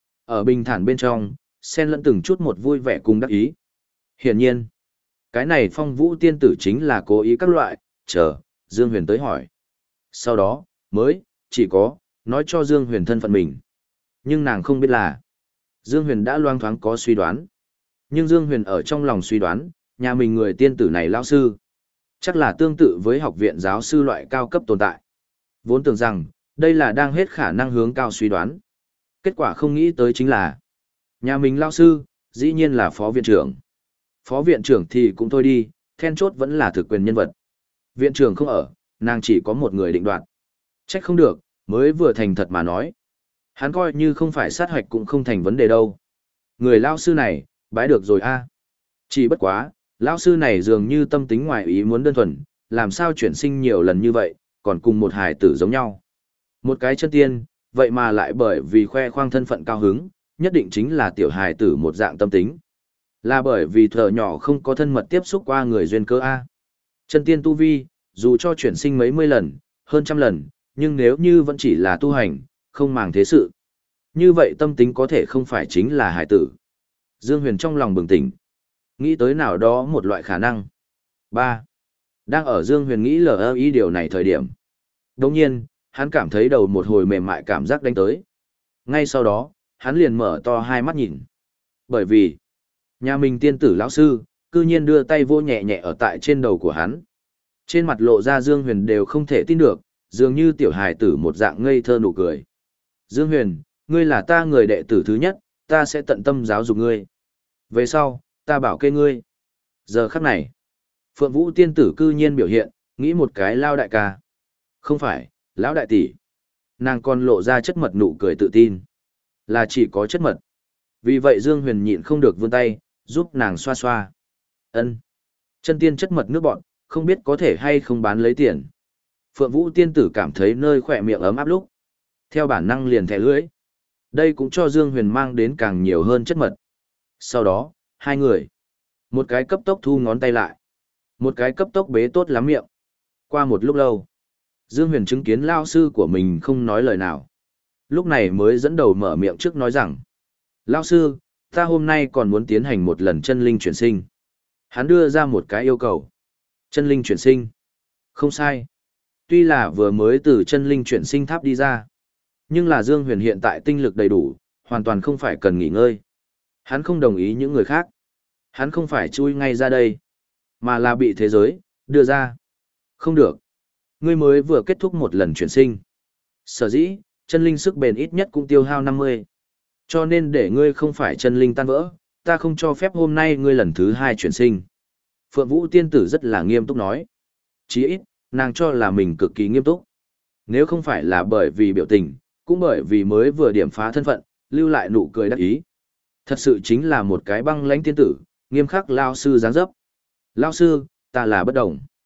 Ở bình thản bên trong, xen lẫn từng chút một vui vẻ cùng đắc ý. Hiển nhiên, cái này Phong Vũ tiên tử chính là cố ý các loại, chờ, Dương Huyền tới hỏi. Sau đó, mới, chỉ có, nói cho Dương Huyền thân phận mình. Nhưng nàng không biết là, Dương Huyền đã loang thoáng có suy đoán. Nhưng Dương Huyền ở trong lòng suy đoán, nhà mình người tiên tử này lão sư. Chắc là tương tự với học viện giáo sư loại cao cấp tồn tại. Vốn tưởng rằng, đây là đang hết khả năng hướng cao suy đoán. Kết quả không nghĩ tới chính là, nhà mình lão sư, dĩ nhiên là phó viện trưởng. Phó viện trưởng thì cũng thôi đi, then chốt vẫn là thực quyền nhân vật. Viện trưởng không ở, nàng chỉ có một người định đoạt. Trách không được, mới vừa thành thật mà nói. Hắn coi như không phải sát hoạch cũng không thành vấn đề đâu. Người lão sư này, bái được rồi a. Chỉ bất quá, lão sư này dường như tâm tính ngoài ý muốn đơn thuần, làm sao chuyển sinh nhiều lần như vậy, còn cùng một hài tử giống nhau. Một cái chân tiên, vậy mà lại bởi vì khoe khoang thân phận cao hứng, nhất định chính là tiểu hài tử một dạng tâm tính. Là bởi vì thở nhỏ không có thân mật tiếp xúc qua người duyên cơ A. Chân tiên tu vi, dù cho chuyển sinh mấy mươi lần, hơn trăm lần, nhưng nếu như vẫn chỉ là tu hành, không màng thế sự. Như vậy tâm tính có thể không phải chính là hải tử. Dương Huyền trong lòng bừng tỉnh. Nghĩ tới nào đó một loại khả năng. ba. Đang ở Dương Huyền nghĩ lờ ý điều này thời điểm. Đồng nhiên, hắn cảm thấy đầu một hồi mềm mại cảm giác đánh tới. Ngay sau đó, hắn liền mở to hai mắt nhìn. Bởi vì, nhà mình tiên tử lão sư, cư nhiên đưa tay vô nhẹ nhẹ ở tại trên đầu của hắn. Trên mặt lộ ra Dương Huyền đều không thể tin được, dường như tiểu hài tử một dạng ngây thơ nụ cười. Dương Huyền, ngươi là ta người đệ tử thứ nhất, ta sẽ tận tâm giáo dục ngươi. Về sau, ta bảo kê ngươi. Giờ khắc này, Phượng Vũ tiên tử cư nhiên biểu hiện, nghĩ một cái lao đại ca. Không phải, lão đại tỷ. Nàng còn lộ ra chất mật nụ cười tự tin. Là chỉ có chất mật. Vì vậy Dương Huyền nhịn không được vươn tay, giúp nàng xoa xoa. Ân, chân tiên chất mật nước bọn, không biết có thể hay không bán lấy tiền. Phượng Vũ tiên tử cảm thấy nơi khỏe miệng ấm áp lúc. Theo bản năng liền thẻ lưỡi. Đây cũng cho Dương Huyền mang đến càng nhiều hơn chất mật. Sau đó, hai người. Một cái cấp tốc thu ngón tay lại. Một cái cấp tốc bế tốt lắm miệng. Qua một lúc lâu, Dương Huyền chứng kiến lao sư của mình không nói lời nào. Lúc này mới dẫn đầu mở miệng trước nói rằng. Lao sư, ta hôm nay còn muốn tiến hành một lần chân linh chuyển sinh. Hắn đưa ra một cái yêu cầu. Chân linh chuyển sinh. Không sai. Tuy là vừa mới từ chân linh chuyển sinh tháp đi ra. Nhưng là Dương Huyền hiện tại tinh lực đầy đủ, hoàn toàn không phải cần nghỉ ngơi. Hắn không đồng ý những người khác. Hắn không phải chui ngay ra đây, mà là bị thế giới đưa ra. Không được. Ngươi mới vừa kết thúc một lần chuyển sinh. Sở dĩ, chân linh sức bền ít nhất cũng tiêu hao năm mươi. Cho nên để ngươi không phải chân linh tan vỡ, ta không cho phép hôm nay ngươi lần thứ hai chuyển sinh. Phượng Vũ tiên tử rất là nghiêm túc nói. Chí ít, nàng cho là mình cực kỳ nghiêm túc. Nếu không phải là bởi vì biểu tình, cũng bởi vì mới vừa điểm phá thân phận, lưu lại nụ cười đắc ý. Thật sự chính là một cái băng lãnh tiên tử, nghiêm khắc lao sư dáng dấp. Lao sư, ta là bất đồng.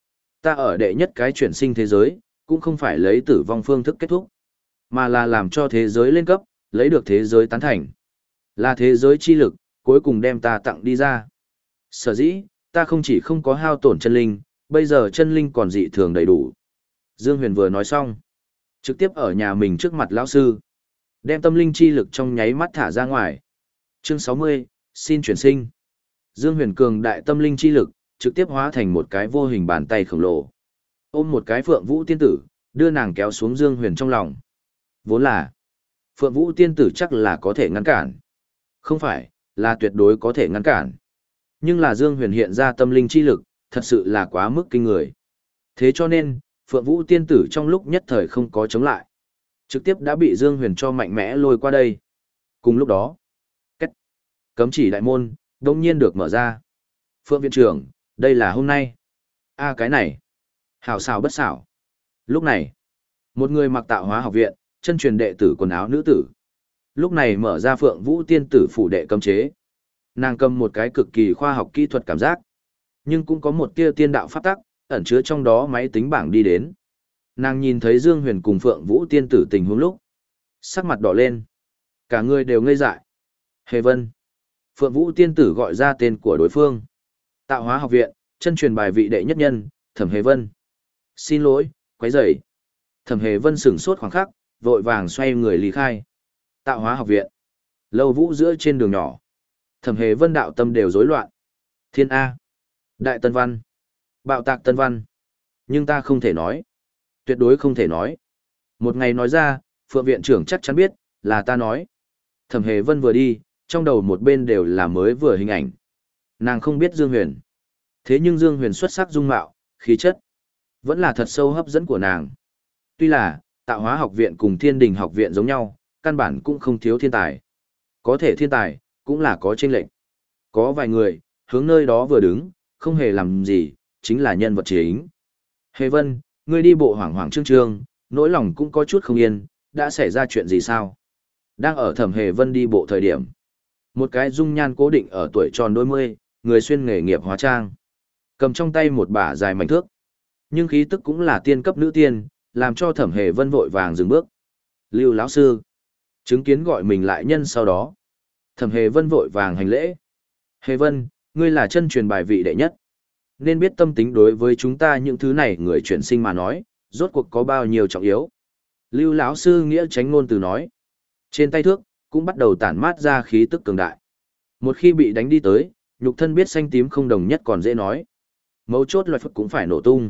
Ta ở đệ nhất cái chuyển sinh thế giới, cũng không phải lấy tử vong phương thức kết thúc, mà là làm cho thế giới lên cấp, lấy được thế giới tán thành. Là thế giới chi lực, cuối cùng đem ta tặng đi ra. Sở dĩ, ta không chỉ không có hao tổn chân linh, bây giờ chân linh còn dị thường đầy đủ. Dương Huyền vừa nói xong, trực tiếp ở nhà mình trước mặt lão sư, đem tâm linh chi lực trong nháy mắt thả ra ngoài. Chương sáu mươi, xin chuyển sinh. Dương Huyền cường đại tâm linh chi lực, trực tiếp hóa thành một cái vô hình bàn tay khổng lồ. Ôm một cái Phượng Vũ tiên tử, đưa nàng kéo xuống Dương Huyền trong lòng. Vốn là, Phượng Vũ tiên tử chắc là có thể ngăn cản. Không phải, là tuyệt đối có thể ngăn cản. Nhưng là Dương Huyền hiện ra tâm linh chi lực, thật sự là quá mức kinh người. Thế cho nên, Phượng Vũ tiên tử trong lúc nhất thời không có chống lại. Trực tiếp đã bị Dương Huyền cho mạnh mẽ lôi qua đây. Cùng lúc đó, cách cấm chỉ đại môn, đông nhiên được mở ra. Phượng viện trưởng, đây là hôm nay. A cái này, hảo xảo bất xảo. Lúc này, một người mặc tạo hóa học viện, chân truyền đệ tử quần áo nữ tử. Lúc này mở ra Phượng Vũ tiên tử phủ đệ cấm chế. Nàng cầm một cái cực kỳ khoa học kỹ thuật cảm giác, nhưng cũng có một tia tiên đạo pháp tắc, ẩn chứa trong đó máy tính bảng đi đến. Nàng nhìn thấy Dương Huyền cùng Phượng Vũ tiên tử tình huống lúc, sắc mặt đỏ lên. Cả người đều ngây dại. Hề Vân. Phượng Vũ tiên tử gọi ra tên của đối phương. Tạo hóa học viện, chân truyền bài vị đệ nhất nhân, Thẩm Hề Vân. Xin lỗi, quấy rầy. Thẩm Hề Vân sửng sốt khoảng khắc, vội vàng xoay người lý khai. Tạo hóa học viện. Lâu Vũ giữa trên đường nhỏ. Thẩm Hề Vân đạo tâm đều rối loạn. Thiên A. Đại Tân Văn. Bạo tạc Tân Văn. Nhưng ta không thể nói. Tuyệt đối không thể nói. Một ngày nói ra, Phượng viện trưởng chắc chắn biết, là ta nói. Thẩm Hề Vân vừa đi, trong đầu một bên đều là mới vừa hình ảnh. Nàng không biết Dương Huyền. Thế nhưng Dương Huyền xuất sắc dung mạo, khí chất, vẫn là thật sâu hấp dẫn của nàng. Tuy là, tạo hóa học viện cùng thiên đình học viện giống nhau, căn bản cũng không thiếu thiên tài. Có thể thiên tài, cũng là có chênh lệch. Có vài người, hướng nơi đó vừa đứng, không hề làm gì, chính là nhân vật chính. Hề Vân, ngươi đi bộ hoảng hoảng trương trương, nỗi lòng cũng có chút không yên, đã xảy ra chuyện gì sao? Đang ở Thẩm Hề Vân đi bộ thời điểm. Một cái dung nhan cố định ở tuổi tròn đôi mươi, người xuyên nghề nghiệp hóa trang. Cầm trong tay một bả dài mảnh thước. Nhưng khí tức cũng là tiên cấp nữ tiên, làm cho Thẩm Hề Vân vội vàng dừng bước. Lưu lão sư. Chứng kiến gọi mình lại nhân sau đó. Thẩm Hề Vân vội vàng hành lễ. Hề Vân, ngươi là chân truyền bài vị đệ nhất. Nên biết tâm tính đối với chúng ta những thứ này người chuyển sinh mà nói, rốt cuộc có bao nhiêu trọng yếu. Lưu lão sư nghĩa tránh ngôn từ nói. Trên tay thước, cũng bắt đầu tản mát ra khí tức cường đại. Một khi bị đánh đi tới, nhục thân biết xanh tím không đồng nhất còn dễ nói. Mấu chốt loại phức cũng phải nổ tung.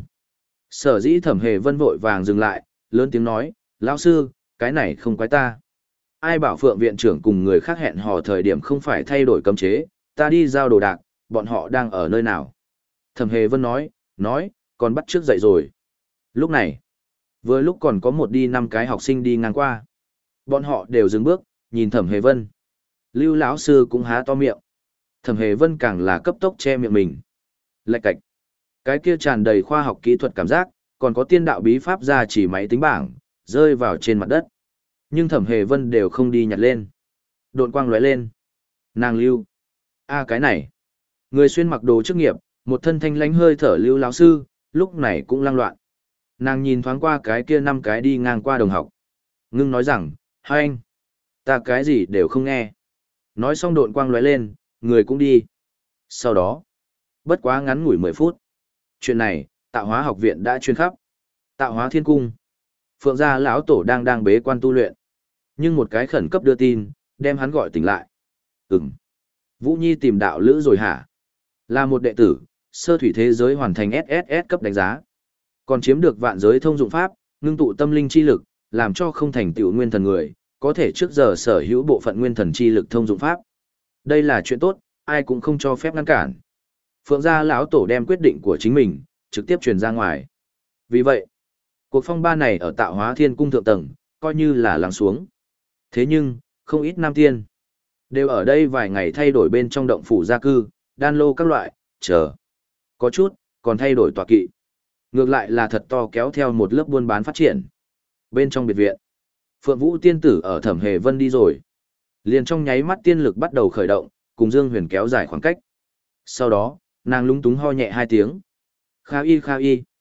Sở dĩ Thẩm Hề Vân vội vàng dừng lại, lớn tiếng nói, lão sư, cái này không quái ta. Ai bảo Phượng viện trưởng cùng người khác hẹn hò thời điểm không phải thay đổi cấm chế, ta đi giao đồ đạc, bọn họ đang ở nơi nào. Thẩm Hề Vân nói, nói, còn bắt trước dậy rồi. Lúc này, vừa lúc còn có một đi năm cái học sinh đi ngang qua. Bọn họ đều dừng bước, nhìn Thẩm Hề Vân. Lưu lão sư cũng há to miệng. Thẩm Hề Vân càng là cấp tốc che miệng mình. Lạch cạch. Cái kia tràn đầy khoa học kỹ thuật cảm giác, còn có tiên đạo bí pháp ra chỉ máy tính bảng, rơi vào trên mặt đất. Nhưng Thẩm Hề Vân đều không đi nhặt lên. Độn quang lóe lên. Nàng Lưu. A cái này. Người xuyên mặc đồ chức nghiệp, một thân thanh lánh hơi thở Lưu lão sư, lúc này cũng lang loạn. Nàng nhìn thoáng qua cái kia năm cái đi ngang qua đồng học. Ngưng nói rằng, hai anh, ta cái gì đều không nghe. Nói xong độn quang lóe lên, người cũng đi. Sau đó, bất quá ngắn ngủi mười phút. Chuyện này, tạo hóa học viện đã truyền khắp. Tạo hóa thiên cung. Phượng gia lão tổ đang đang bế quan tu luyện. Nhưng một cái khẩn cấp đưa tin, đem hắn gọi tỉnh lại. Ừm. Vũ Nhi tìm đạo lữ rồi hả? Là một đệ tử, sơ thủy thế giới hoàn thành ét ét ét cấp đánh giá. Còn chiếm được vạn giới thông dụng pháp, ngưng tụ tâm linh chi lực, làm cho không thành tựu nguyên thần người, có thể trước giờ sở hữu bộ phận nguyên thần chi lực thông dụng pháp. Đây là chuyện tốt, ai cũng không cho phép ngăn cản. Phượng gia lão tổ đem quyết định của chính mình trực tiếp truyền ra ngoài. Vì vậy, cuộc phong ba này ở Tạo Hóa Thiên Cung thượng tầng, coi như là lắng xuống. Thế nhưng, không ít nam tiên đều ở đây vài ngày thay đổi bên trong động phủ gia cư, đan lô các loại, chờ. Có chút, còn thay đổi tọa kỵ. Ngược lại là thật to kéo theo một lớp buôn bán phát triển. Bên trong biệt viện, Phượng Vũ tiên tử ở Thẩm Hề Vân đi rồi. Liền trong nháy mắt tiên lực bắt đầu khởi động, cùng Dương Huyền kéo dài khoảng cách. Sau đó, nàng lúng túng ho nhẹ hai tiếng. Kha y kha y.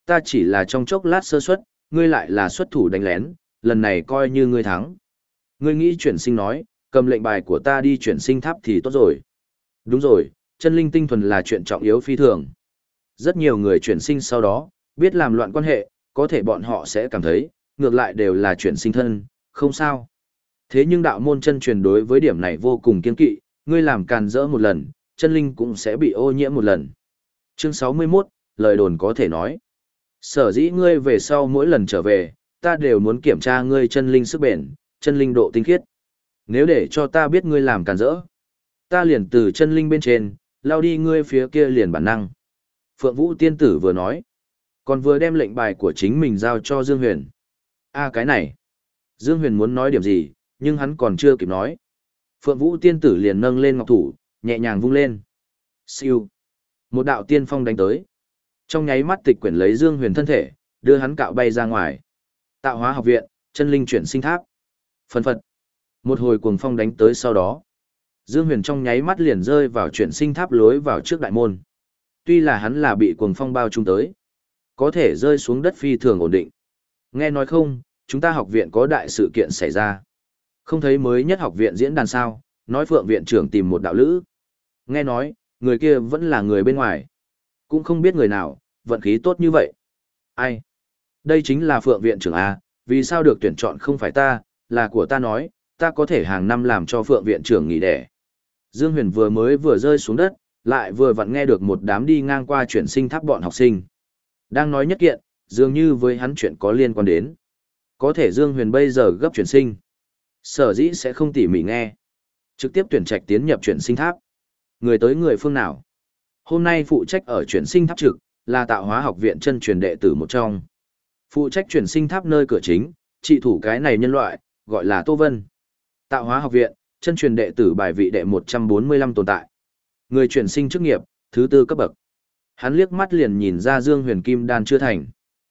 Ta chỉ là trong chốc lát sơ suất, ngươi lại là xuất thủ đánh lén, lần này coi như ngươi thắng. Ngươi nghĩ chuyển sinh nói, cầm lệnh bài của ta đi chuyển sinh tháp thì tốt rồi. Đúng rồi, chân linh tinh thuần là chuyện trọng yếu phi thường. Rất nhiều người chuyển sinh sau đó, biết làm loạn quan hệ, có thể bọn họ sẽ cảm thấy, ngược lại đều là chuyển sinh thân, không sao. Thế nhưng đạo môn chân truyền đối với điểm này vô cùng kiên kỵ, ngươi làm càn rỡ một lần, chân linh cũng sẽ bị ô nhiễm một lần. Chương sáu mươi mốt, lời đồn có thể nói. Sở dĩ ngươi về sau mỗi lần trở về, ta đều muốn kiểm tra ngươi chân linh sức bền, chân linh độ tinh khiết. Nếu để cho ta biết ngươi làm càn rỡ, ta liền từ chân linh bên trên, lao đi ngươi phía kia liền bản năng. Phượng Vũ tiên tử vừa nói, còn vừa đem lệnh bài của chính mình giao cho Dương Huyền. A cái này, Dương Huyền muốn nói điểm gì, nhưng hắn còn chưa kịp nói. Phượng Vũ tiên tử liền nâng lên ngọc thủ, nhẹ nhàng vung lên. Siêu. Một đạo tiên phong đánh tới. Trong nháy mắt tịch quyển lấy Dương Huyền thân thể, đưa hắn cạo bay ra ngoài. Tạo hóa học viện, chân linh chuyển sinh tháp. Phân phật. Một hồi cuồng phong đánh tới sau đó. Dương Huyền trong nháy mắt liền rơi vào chuyển sinh tháp lối vào trước đại môn. Tuy là hắn là bị cuồng phong bao trùm tới, có thể rơi xuống đất phi thường ổn định. Nghe nói không, chúng ta học viện có đại sự kiện xảy ra. Không thấy mới nhất học viện diễn đàn sao, nói Phượng viện trưởng tìm một đạo lữ. Nghe nói, người kia vẫn là người bên ngoài. Cũng không biết người nào, vận khí tốt như vậy. Ai? Đây chính là Phượng viện trưởng A, vì sao được tuyển chọn không phải ta, là của ta nói, ta có thể hàng năm làm cho Phượng viện trưởng nghỉ đẻ. Dương Huyền vừa mới vừa rơi xuống đất, lại vừa vặn nghe được một đám đi ngang qua chuyển sinh tháp bọn học sinh. Đang nói nhất kiện, dường như với hắn chuyện có liên quan đến. Có thể Dương Huyền bây giờ gấp chuyển sinh. Sở dĩ sẽ không tỉ mỉ nghe. Trực tiếp tuyển trạch tiến nhập chuyển sinh tháp. Người tới người phương nào? Hôm nay phụ trách ở chuyển sinh tháp trực, là tạo hóa học viện chân truyền đệ tử một trong. Phụ trách chuyển sinh tháp nơi cửa chính, trị thủ cái này nhân loại, gọi là Tô Vân. Tạo hóa học viện, chân truyền đệ tử bài vị đệ một trăm bốn mươi lăm tồn tại. Người chuyển sinh chức nghiệp, thứ tư cấp bậc. Hắn liếc mắt liền nhìn ra Dương Huyền kim đan chưa thành.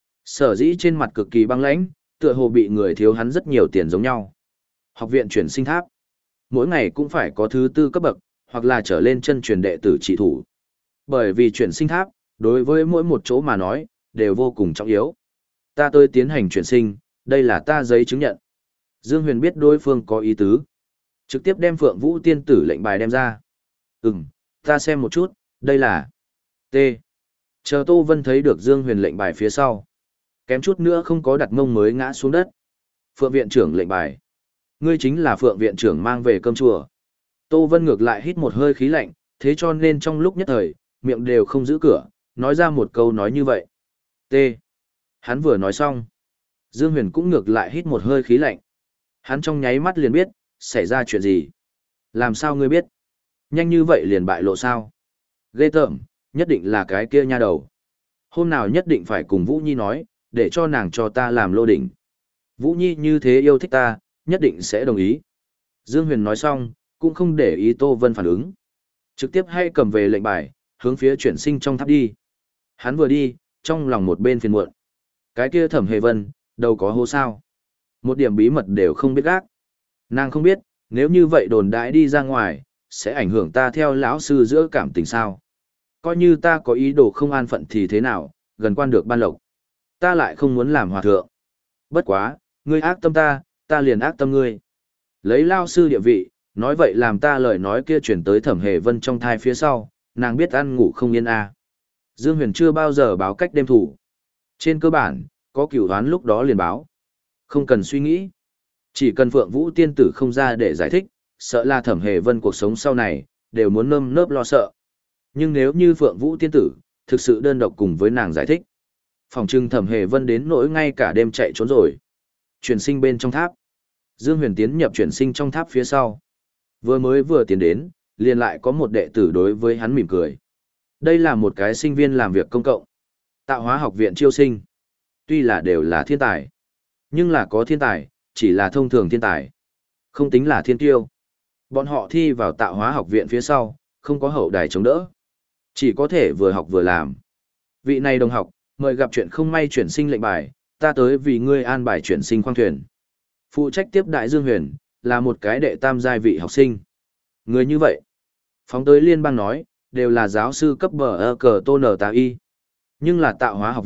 Sở dĩ trên mặt cực kỳ băng lãnh, tựa hồ bị người thiếu hắn rất nhiều tiền giống nhau. Học viện chuyển sinh tháp, mỗi ngày cũng phải có thứ tư cấp bậc, hoặc là trở lên chân truyền đệ tử trị thủ. Bởi vì chuyển sinh tháp, đối với mỗi một chỗ mà nói, đều vô cùng trọng yếu. Ta tới tiến hành chuyển sinh, đây là ta giấy chứng nhận. Dương Huyền biết đối phương có ý tứ. Trực tiếp đem Phượng Vũ tiên tử lệnh bài đem ra. Ừm, ta xem một chút, đây là T. Chờ Tô Vân thấy được Dương Huyền lệnh bài phía sau. Kém chút nữa không có đặt mông mới ngã xuống đất. Phượng viện trưởng lệnh bài. Ngươi chính là Phượng viện trưởng mang về cơm chùa. Tô Vân ngược lại hít một hơi khí lạnh, thế cho nên trong lúc nhất thời, miệng đều không giữ cửa, nói ra một câu nói như vậy. T. Hắn vừa nói xong. Dương Huyền cũng ngược lại hít một hơi khí lạnh. Hắn trong nháy mắt liền biết, xảy ra chuyện gì. Làm sao ngươi biết? Nhanh như vậy liền bại lộ sao? Ghê tởm, nhất định là cái kia nha đầu. Hôm nào nhất định phải cùng Vũ Nhi nói, để cho nàng cho ta làm lô đỉnh. Vũ Nhi như thế yêu thích ta, nhất định sẽ đồng ý. Dương Huyền nói xong, cũng không để ý Tô Vân phản ứng. Trực tiếp hay cầm về lệnh bài, hướng phía chuyển sinh trong tháp đi. Hắn vừa đi, trong lòng một bên phiền muộn. Cái kia Thẩm Hề Vân, đâu có hô sao. Một điểm bí mật đều không biết gác. Nàng không biết, nếu như vậy đồn đãi đi ra ngoài, sẽ ảnh hưởng ta theo lão sư giữa cảm tình sao. Coi như ta có ý đồ không an phận thì thế nào, gần quan được ban lộc. Ta lại không muốn làm hòa thượng. Bất quá, ngươi ác tâm ta, ta liền ác tâm ngươi. Lấy lao sư địa vị, nói vậy làm ta lời nói kia chuyển tới Thẩm Hề Vân trong thai phía sau, nàng biết ăn ngủ không yên à. Dương Huyền chưa bao giờ báo cách đêm thủ. Trên cơ bản, có cửu đoán lúc đó liền báo. Không cần suy nghĩ. Chỉ cần Phượng Vũ tiên tử không ra để giải thích, sợ là Thẩm Hề Vân cuộc sống sau này, đều muốn nơm nớp lo sợ. Nhưng nếu như Phượng Vũ tiên tử, thực sự đơn độc cùng với nàng giải thích. Phòng trưng Thẩm Hề Vân đến nỗi ngay cả đêm chạy trốn rồi. Chuyển sinh bên trong tháp. Dương Huyền tiến nhập chuyển sinh trong tháp phía sau. Vừa mới vừa tiến đến, liền lại có một đệ tử đối với hắn mỉm cười. Đây là một cái sinh viên làm việc công cộng. Tạo hóa học viện chiêu sinh. Tuy là đều là thiên tài, nhưng là có thiên tài, chỉ là thông thường thiên tài. Không tính là thiên tiêu. Bọn họ thi vào tạo hóa học viện phía sau, không có hậu đài chống đỡ. Chỉ có thể vừa học vừa làm. Vị này đồng học, mời gặp chuyện không may chuyển sinh lệnh bài, ta tới vì ngươi an bài chuyển sinh khoang thuyền. Phụ trách tiếp đại Dương Huyền, là một cái đệ tam giai vị học sinh. Người như vậy, phóng tới liên bang nói, đều là giáo sư cấp bờ ơ cờ tôn ở tà y. Nhưng là tạo hóa học viện,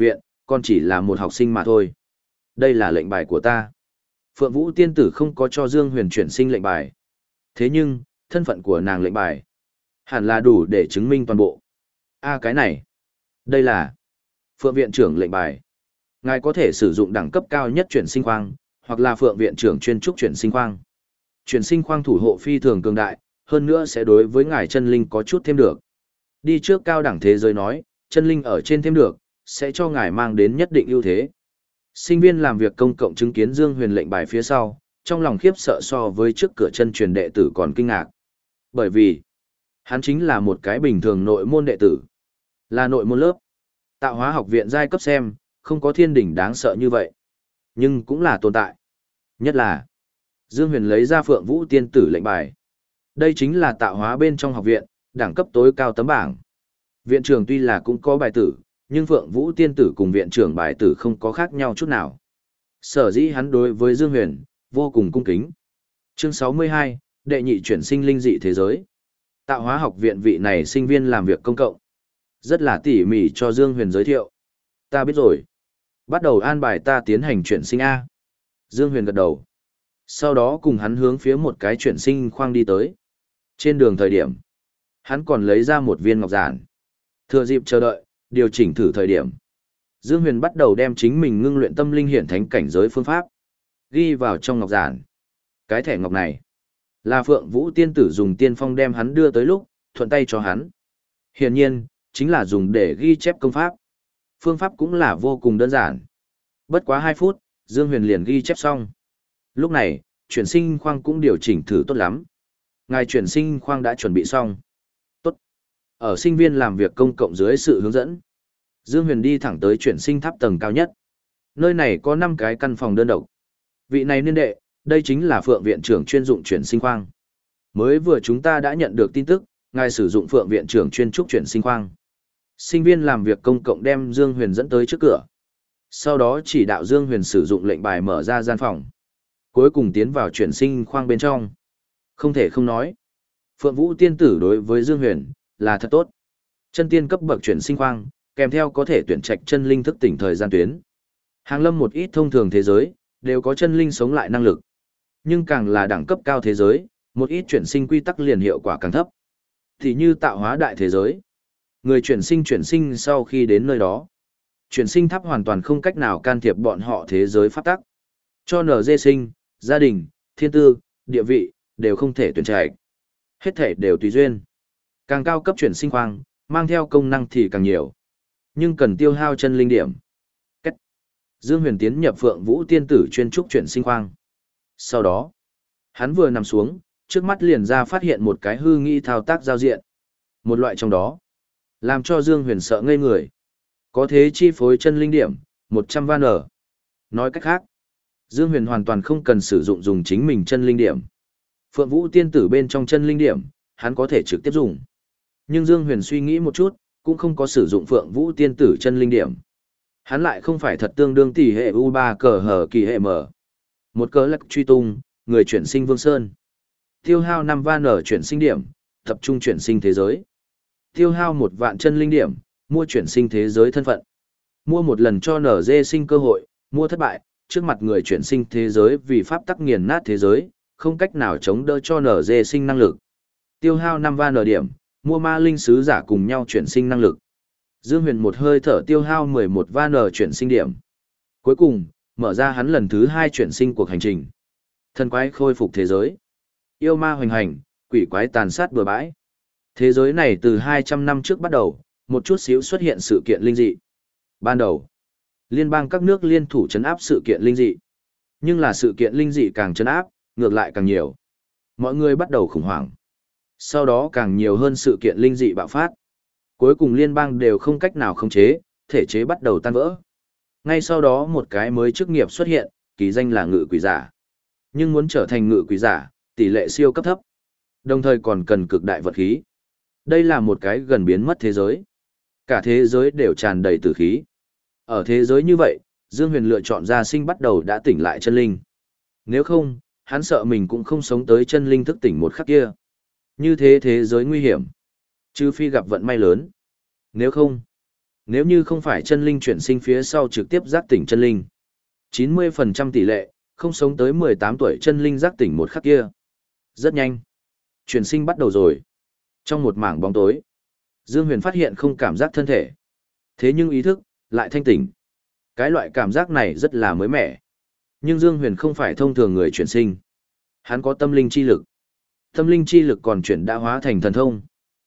con chỉ là một học sinh mà thôi. Đây là lệnh bài của ta. Phượng Vũ tiên tử không có cho Dương Huyền chuyển sinh lệnh bài. Thế nhưng, thân phận của nàng lệnh bài hẳn là đủ để chứng minh toàn bộ. A cái này, đây là Phượng viện trưởng lệnh bài. Ngài có thể sử dụng đẳng cấp cao nhất chuyển sinh khoang, hoặc là Phượng viện trưởng chuyên trúc chuyển sinh khoang. Chuyển sinh khoang thủ hộ phi thường cường đại, hơn nữa sẽ đối với ngài chân linh có chút thêm được. Đi trước cao đẳng thế giới nói, chân linh ở trên thêm được, sẽ cho ngài mang đến nhất định ưu thế. Sinh viên làm việc công cộng chứng kiến Dương Huyền lệnh bài phía sau, trong lòng khiếp sợ so với trước cửa chân truyền đệ tử còn kinh ngạc. Bởi vì, hắn chính là một cái bình thường nội môn đệ tử, là nội môn lớp. Tạo hóa học viện giai cấp xem, không có thiên đỉnh đáng sợ như vậy. Nhưng cũng là tồn tại. Nhất là, Dương Huyền lấy ra Phượng Vũ tiên tử lệnh bài. Đây chính là tạo hóa bên trong học viện, đẳng cấp tối cao tấm bảng. Viện trưởng tuy là cũng có bài tử, nhưng Phượng Vũ tiên tử cùng viện trưởng bài tử không có khác nhau chút nào. Sở dĩ hắn đối với Dương Huyền, vô cùng cung kính. Chương sáu mươi hai, đệ nhị chuyển sinh linh dị thế giới. Tạo hóa học viện vị này sinh viên làm việc công cộng. Rất là tỉ mỉ cho Dương Huyền giới thiệu. Ta biết rồi. Bắt đầu an bài ta tiến hành chuyển sinh A. Dương Huyền gật đầu. Sau đó cùng hắn hướng phía một cái chuyển sinh khoang đi tới. Trên đường thời điểm, hắn còn lấy ra một viên ngọc giản. Thừa dịp chờ đợi, điều chỉnh thử thời điểm. Dương Huyền bắt đầu đem chính mình ngưng luyện tâm linh hiển thánh cảnh giới phương pháp ghi vào trong ngọc giản. Cái thẻ ngọc này là Phượng Vũ tiên tử dùng tiên phong đem hắn đưa tới lúc, thuận tay cho hắn. Hiển nhiên, chính là dùng để ghi chép công pháp. Phương pháp cũng là vô cùng đơn giản. Bất quá hai phút, Dương Huyền liền ghi chép xong. Lúc này, chuyển sinh khoang cũng điều chỉnh thử tốt lắm. Ngài chuyển sinh khoang đã chuẩn bị xong. Tốt. Ở sinh viên làm việc công cộng dưới sự hướng dẫn, Dương Huyền đi thẳng tới chuyển sinh tháp tầng cao nhất. Nơi này có năm cái căn phòng đơn độc. Vị này niên đệ, đây chính là Phượng viện trưởng chuyên dụng chuyển sinh khoang. Mới vừa chúng ta đã nhận được tin tức, ngài sử dụng Phượng viện trưởng chuyên trúc chuyển sinh khoang. Sinh viên làm việc công cộng đem Dương Huyền dẫn tới trước cửa. Sau đó chỉ đạo Dương Huyền sử dụng lệnh bài mở ra gian phòng. Cuối cùng tiến vào chuyển sinh khoang bên trong. Không thể không nói. Phượng Vũ tiên tử đối với Dương Huyền là thật tốt. Chân tiên cấp bậc chuyển sinh khoang, kèm theo có thể tuyển trạch chân linh thức tỉnh thời gian tuyến. Hàng lâm một ít thông thường thế giới, đều có chân linh sống lại năng lực. Nhưng càng là đẳng cấp cao thế giới, một ít chuyển sinh quy tắc liền hiệu quả càng thấp. Thì như tạo hóa đại thế giới. Người chuyển sinh chuyển sinh sau khi đến nơi đó. Chuyển sinh tháp hoàn toàn không cách nào can thiệp bọn họ thế giới pháp tắc. Cho nở dê sinh, gia đình, thiên tư, địa vị, đều không thể tuyển trạch. Hết thể đều tùy duyên. Càng cao cấp chuyển sinh khoang, mang theo công năng thì càng nhiều. Nhưng cần tiêu hao chân linh điểm. Cách. Dương Huyền tiến nhập Phượng Vũ tiên tử chuyên trúc chuyển sinh khoang. Sau đó, hắn vừa nằm xuống, trước mắt liền ra phát hiện một cái hư nghĩ thao tác giao diện. Một loại trong đó, làm cho Dương Huyền sợ ngây người. Có thế chi phối chân linh điểm, một trăm van ở. Nói cách khác, Dương Huyền hoàn toàn không cần sử dụng dùng chính mình chân linh điểm. Phượng Vũ tiên tử bên trong chân linh điểm, hắn có thể trực tiếp dùng. Nhưng Dương Huyền suy nghĩ một chút, cũng không có sử dụng Phượng Vũ tiên tử chân linh điểm. Hắn lại không phải thật tương đương tỷ hệ u ba cờ hờ kỳ hệ mở. Một cờ lắc truy tung, người chuyển sinh Vương Sơn. Tiêu hao năm van ở chuyển sinh điểm, tập trung chuyển sinh thế giới. Tiêu hao một vạn chân linh điểm, mua chuyển sinh thế giới thân phận. Mua một lần cho nở dê sinh cơ hội, mua thất bại, trước mặt người chuyển sinh thế giới vì pháp tắc nghiền nát thế giới, không cách nào chống đỡ cho nở dê sinh năng lực. Tiêu hao năm van ở điểm, mua ma linh sứ giả cùng nhau chuyển sinh năng lực. Dương Huyền một hơi thở tiêu hao mười một van ở chuyển sinh điểm. Cuối cùng, mở ra hắn lần thứ hai chuyển sinh cuộc hành trình. Thần quái khôi phục thế giới. Yêu ma hoành hành, quỷ quái tàn sát bừa bãi. Thế giới này từ hai trăm năm trước bắt đầu, một chút xíu xuất hiện sự kiện linh dị. Ban đầu, liên bang các nước liên thủ trấn áp sự kiện linh dị. Nhưng là sự kiện linh dị càng trấn áp, ngược lại càng nhiều. Mọi người bắt đầu khủng hoảng. Sau đó càng nhiều hơn sự kiện linh dị bạo phát. Cuối cùng liên bang đều không cách nào khống chế, thể chế bắt đầu tan vỡ. Ngay sau đó một cái mới chức nghiệp xuất hiện, kỳ danh là ngự quỷ giả. Nhưng muốn trở thành ngự quỷ giả, tỷ lệ siêu cấp thấp. Đồng thời còn cần cực đại vật khí. Đây là một cái gần biến mất thế giới. Cả thế giới đều tràn đầy tử khí. Ở thế giới như vậy, Dương Huyền lựa chọn ra sinh bắt đầu đã tỉnh lại chân linh. Nếu không, hắn sợ mình cũng không sống tới chân linh thức tỉnh một khắc kia. Như thế thế giới nguy hiểm. Trừ phi gặp vận may lớn. Nếu không, Nếu như không phải chân linh chuyển sinh phía sau trực tiếp giác tỉnh chân linh, chín mươi phần trăm tỷ lệ, không sống tới mười tám tuổi chân linh giác tỉnh một khắc kia. Rất nhanh. Chuyển sinh bắt đầu rồi. Trong một mảng bóng tối, Dương Huyền phát hiện không cảm giác thân thể. Thế nhưng ý thức, lại thanh tỉnh. Cái loại cảm giác này rất là mới mẻ. Nhưng Dương Huyền không phải thông thường người chuyển sinh. Hắn có tâm linh chi lực. Tâm linh chi lực còn chuyển đã hóa thành thần thông.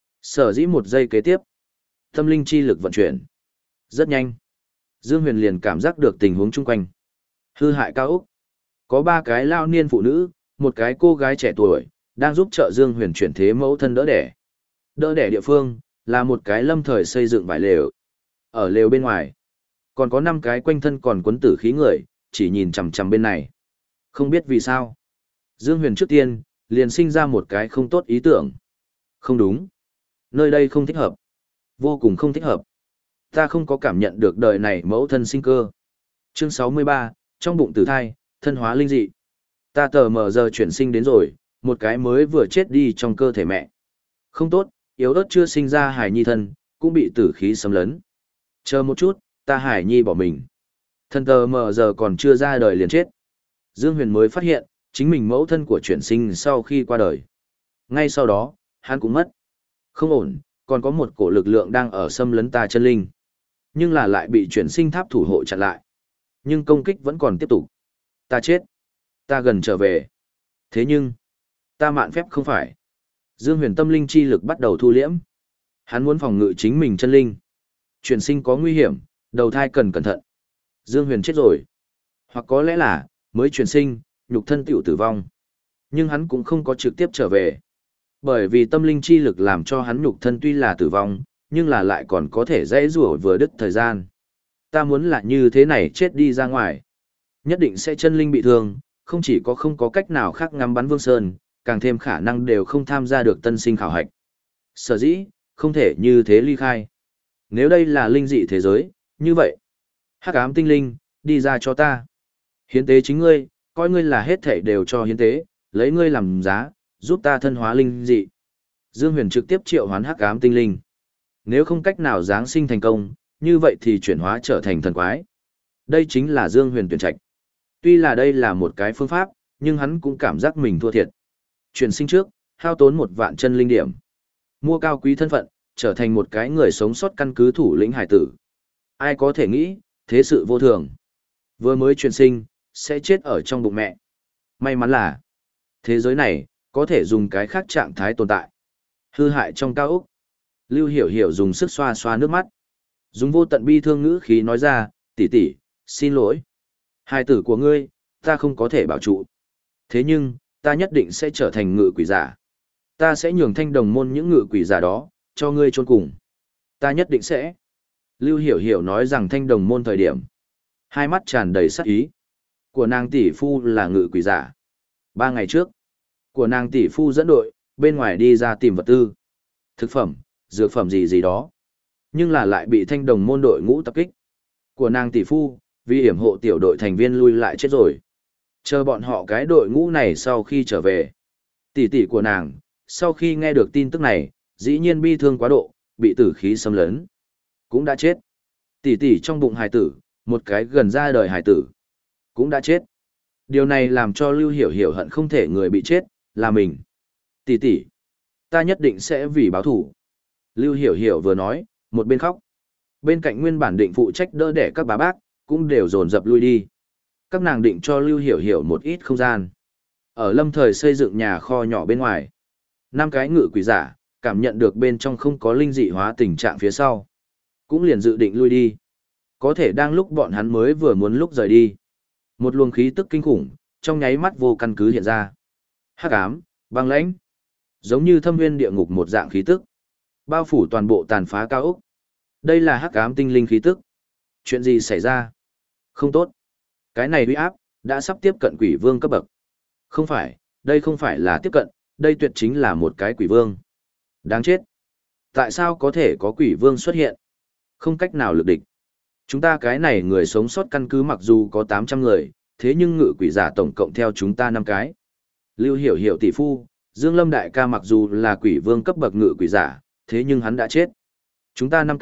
Sở dĩ một giây kế tiếp, tâm linh chi lực vận chuyển. Rất nhanh. Dương Huyền liền cảm giác được tình huống chung quanh. Hư hại cao ốc. Có ba cái lao niên phụ nữ, một cái cô gái trẻ tuổi, đang giúp trợ Dương Huyền chuyển thế mẫu thân đỡ đẻ. Đỡ đẻ địa phương, là một cái lâm thời xây dựng vải lều. Ở lều bên ngoài, còn có năm cái quanh thân còn quấn tử khí người, chỉ nhìn chằm chằm bên này. Không biết vì sao. Dương Huyền trước tiên, liền sinh ra một cái không tốt ý tưởng. Không đúng. Nơi đây không thích hợp. Vô cùng không thích hợp. Ta không có cảm nhận được đời này mẫu thân sinh cơ. Chương sáu mươi ba, trong bụng tử thai, thân hóa linh dị. Ta tờ mờ giờ chuyển sinh đến rồi, một cái mới vừa chết đi trong cơ thể mẹ. Không tốt, yếu ớt chưa sinh ra hài nhi thân, cũng bị tử khí xâm lấn. Chờ một chút, ta hài nhi bỏ mình. Thân tờ mờ giờ còn chưa ra đời liền chết. Dương Huyền mới phát hiện, chính mình mẫu thân của chuyển sinh sau khi qua đời. Ngay sau đó, hắn cũng mất. Không ổn, còn có một cổ lực lượng đang ở xâm lấn ta chân linh. Nhưng là lại bị chuyển sinh tháp thủ hộ chặn lại. Nhưng công kích vẫn còn tiếp tục. Ta chết. Ta gần trở về. Thế nhưng, ta mạn phép không phải. Dương Huyền tâm linh chi lực bắt đầu thu liễm. Hắn muốn phòng ngự chính mình chân linh. Chuyển sinh có nguy hiểm, đầu thai cần cẩn thận. Dương Huyền chết rồi. Hoặc có lẽ là, mới chuyển sinh, nhục thân tiểu tử vong. Nhưng hắn cũng không có trực tiếp trở về. Bởi vì tâm linh chi lực làm cho hắn nhục thân tuy là tử vong, nhưng là lại còn có thể dễ rủa vừa đứt thời gian. Ta muốn là như thế này chết đi ra ngoài. Nhất định sẽ chân linh bị thương, không chỉ có không có cách nào khác ngắm bắn Vương Sơn, càng thêm khả năng đều không tham gia được tân sinh khảo hạch. Sở dĩ, không thể như thế ly khai. Nếu đây là linh dị thế giới, như vậy. Hắc ám tinh linh, đi ra cho ta. Hiến tế chính ngươi, coi ngươi là hết thảy đều cho hiến tế, lấy ngươi làm giá, giúp ta thân hóa linh dị. Dương Huyền trực tiếp triệu hoán hắc ám tinh linh. Nếu không cách nào giáng sinh thành công, như vậy thì chuyển hóa trở thành thần quái. Đây chính là Dương Huyền tuyển trạch. Tuy là đây là một cái phương pháp, nhưng hắn cũng cảm giác mình thua thiệt. Chuyển sinh trước, hao tốn một vạn chân linh điểm. Mua cao quý thân phận, trở thành một cái người sống sót căn cứ thủ lĩnh hải tử. Ai có thể nghĩ, thế sự vô thường. Vừa mới chuyển sinh, sẽ chết ở trong bụng mẹ. May mắn là, thế giới này, có thể dùng cái khác trạng thái tồn tại. Hư hại trong cao ốc. Lưu Hiểu Hiểu dùng sức xoa xoa nước mắt. Dùng vô tận bi thương ngữ khí nói ra, tỷ tỷ, xin lỗi. Hài tử của ngươi, ta không có thể bảo trụ. Thế nhưng, ta nhất định sẽ trở thành ngự quỷ giả. Ta sẽ nhường thanh đồng môn những ngự quỷ giả đó, cho ngươi chôn cùng. Ta nhất định sẽ. Lưu Hiểu Hiểu nói rằng thanh đồng môn thời điểm. Hai mắt tràn đầy sát ý. Của nàng tỷ phu là ngự quỷ giả. Ba ngày trước, của nàng tỷ phu dẫn đội, bên ngoài đi ra tìm vật tư. Thực phẩm, dược phẩm gì gì đó. Nhưng là lại bị thanh đồng môn đội ngũ tập kích. Của nàng tỷ phu, vì hiểm hộ tiểu đội thành viên lui lại chết rồi. Chờ bọn họ cái đội ngũ này sau khi trở về. Tỷ tỷ của nàng, sau khi nghe được tin tức này, dĩ nhiên bi thương quá độ, bị tử khí xâm lấn. Cũng đã chết. Tỷ tỷ trong bụng hài tử, một cái gần ra đời hài tử. Cũng đã chết. Điều này làm cho Lưu Hiểu Hiểu hận không thể người bị chết, là mình. Tỷ tỷ, ta nhất định sẽ vì báo thủ. Lưu Hiểu Hiểu vừa nói, một bên khóc. Bên cạnh nguyên bản định phụ trách đỡ đẻ các bá bác, cũng đều dồn dập lui đi. Các nàng định cho Lưu Hiểu Hiểu một ít không gian. Ở lâm thời xây dựng nhà kho nhỏ bên ngoài. Năm cái ngự quỷ giả, cảm nhận được bên trong không có linh dị hóa tình trạng phía sau. Cũng liền dự định lui đi. Có thể đang lúc bọn hắn mới vừa muốn lúc rời đi. Một luồng khí tức kinh khủng, trong nháy mắt vô căn cứ hiện ra. Hắc ám, băng lãnh. Giống như thâm nguyên địa ngục một dạng khí tức. Bao phủ toàn bộ tàn phá cao ốc. Đây là hắc ám tinh linh khí tức. Chuyện gì xảy ra? Không tốt. Cái này uy áp, đã sắp tiếp cận quỷ vương cấp bậc. Không phải, đây không phải là tiếp cận, đây tuyệt chính là một cái quỷ vương. Đáng chết. Tại sao có thể có quỷ vương xuất hiện? Không cách nào lực địch. Chúng ta cái này người sống sót căn cứ mặc dù có tám trăm người, thế nhưng ngự quỷ giả tổng cộng theo chúng ta năm cái. Lưu Hiểu Hiểu tỷ phu, Dương Lâm đại ca mặc dù là quỷ vương cấp bậc ngự quỷ giả, thế nhưng hắn đã chết. Chúng ta năm cái,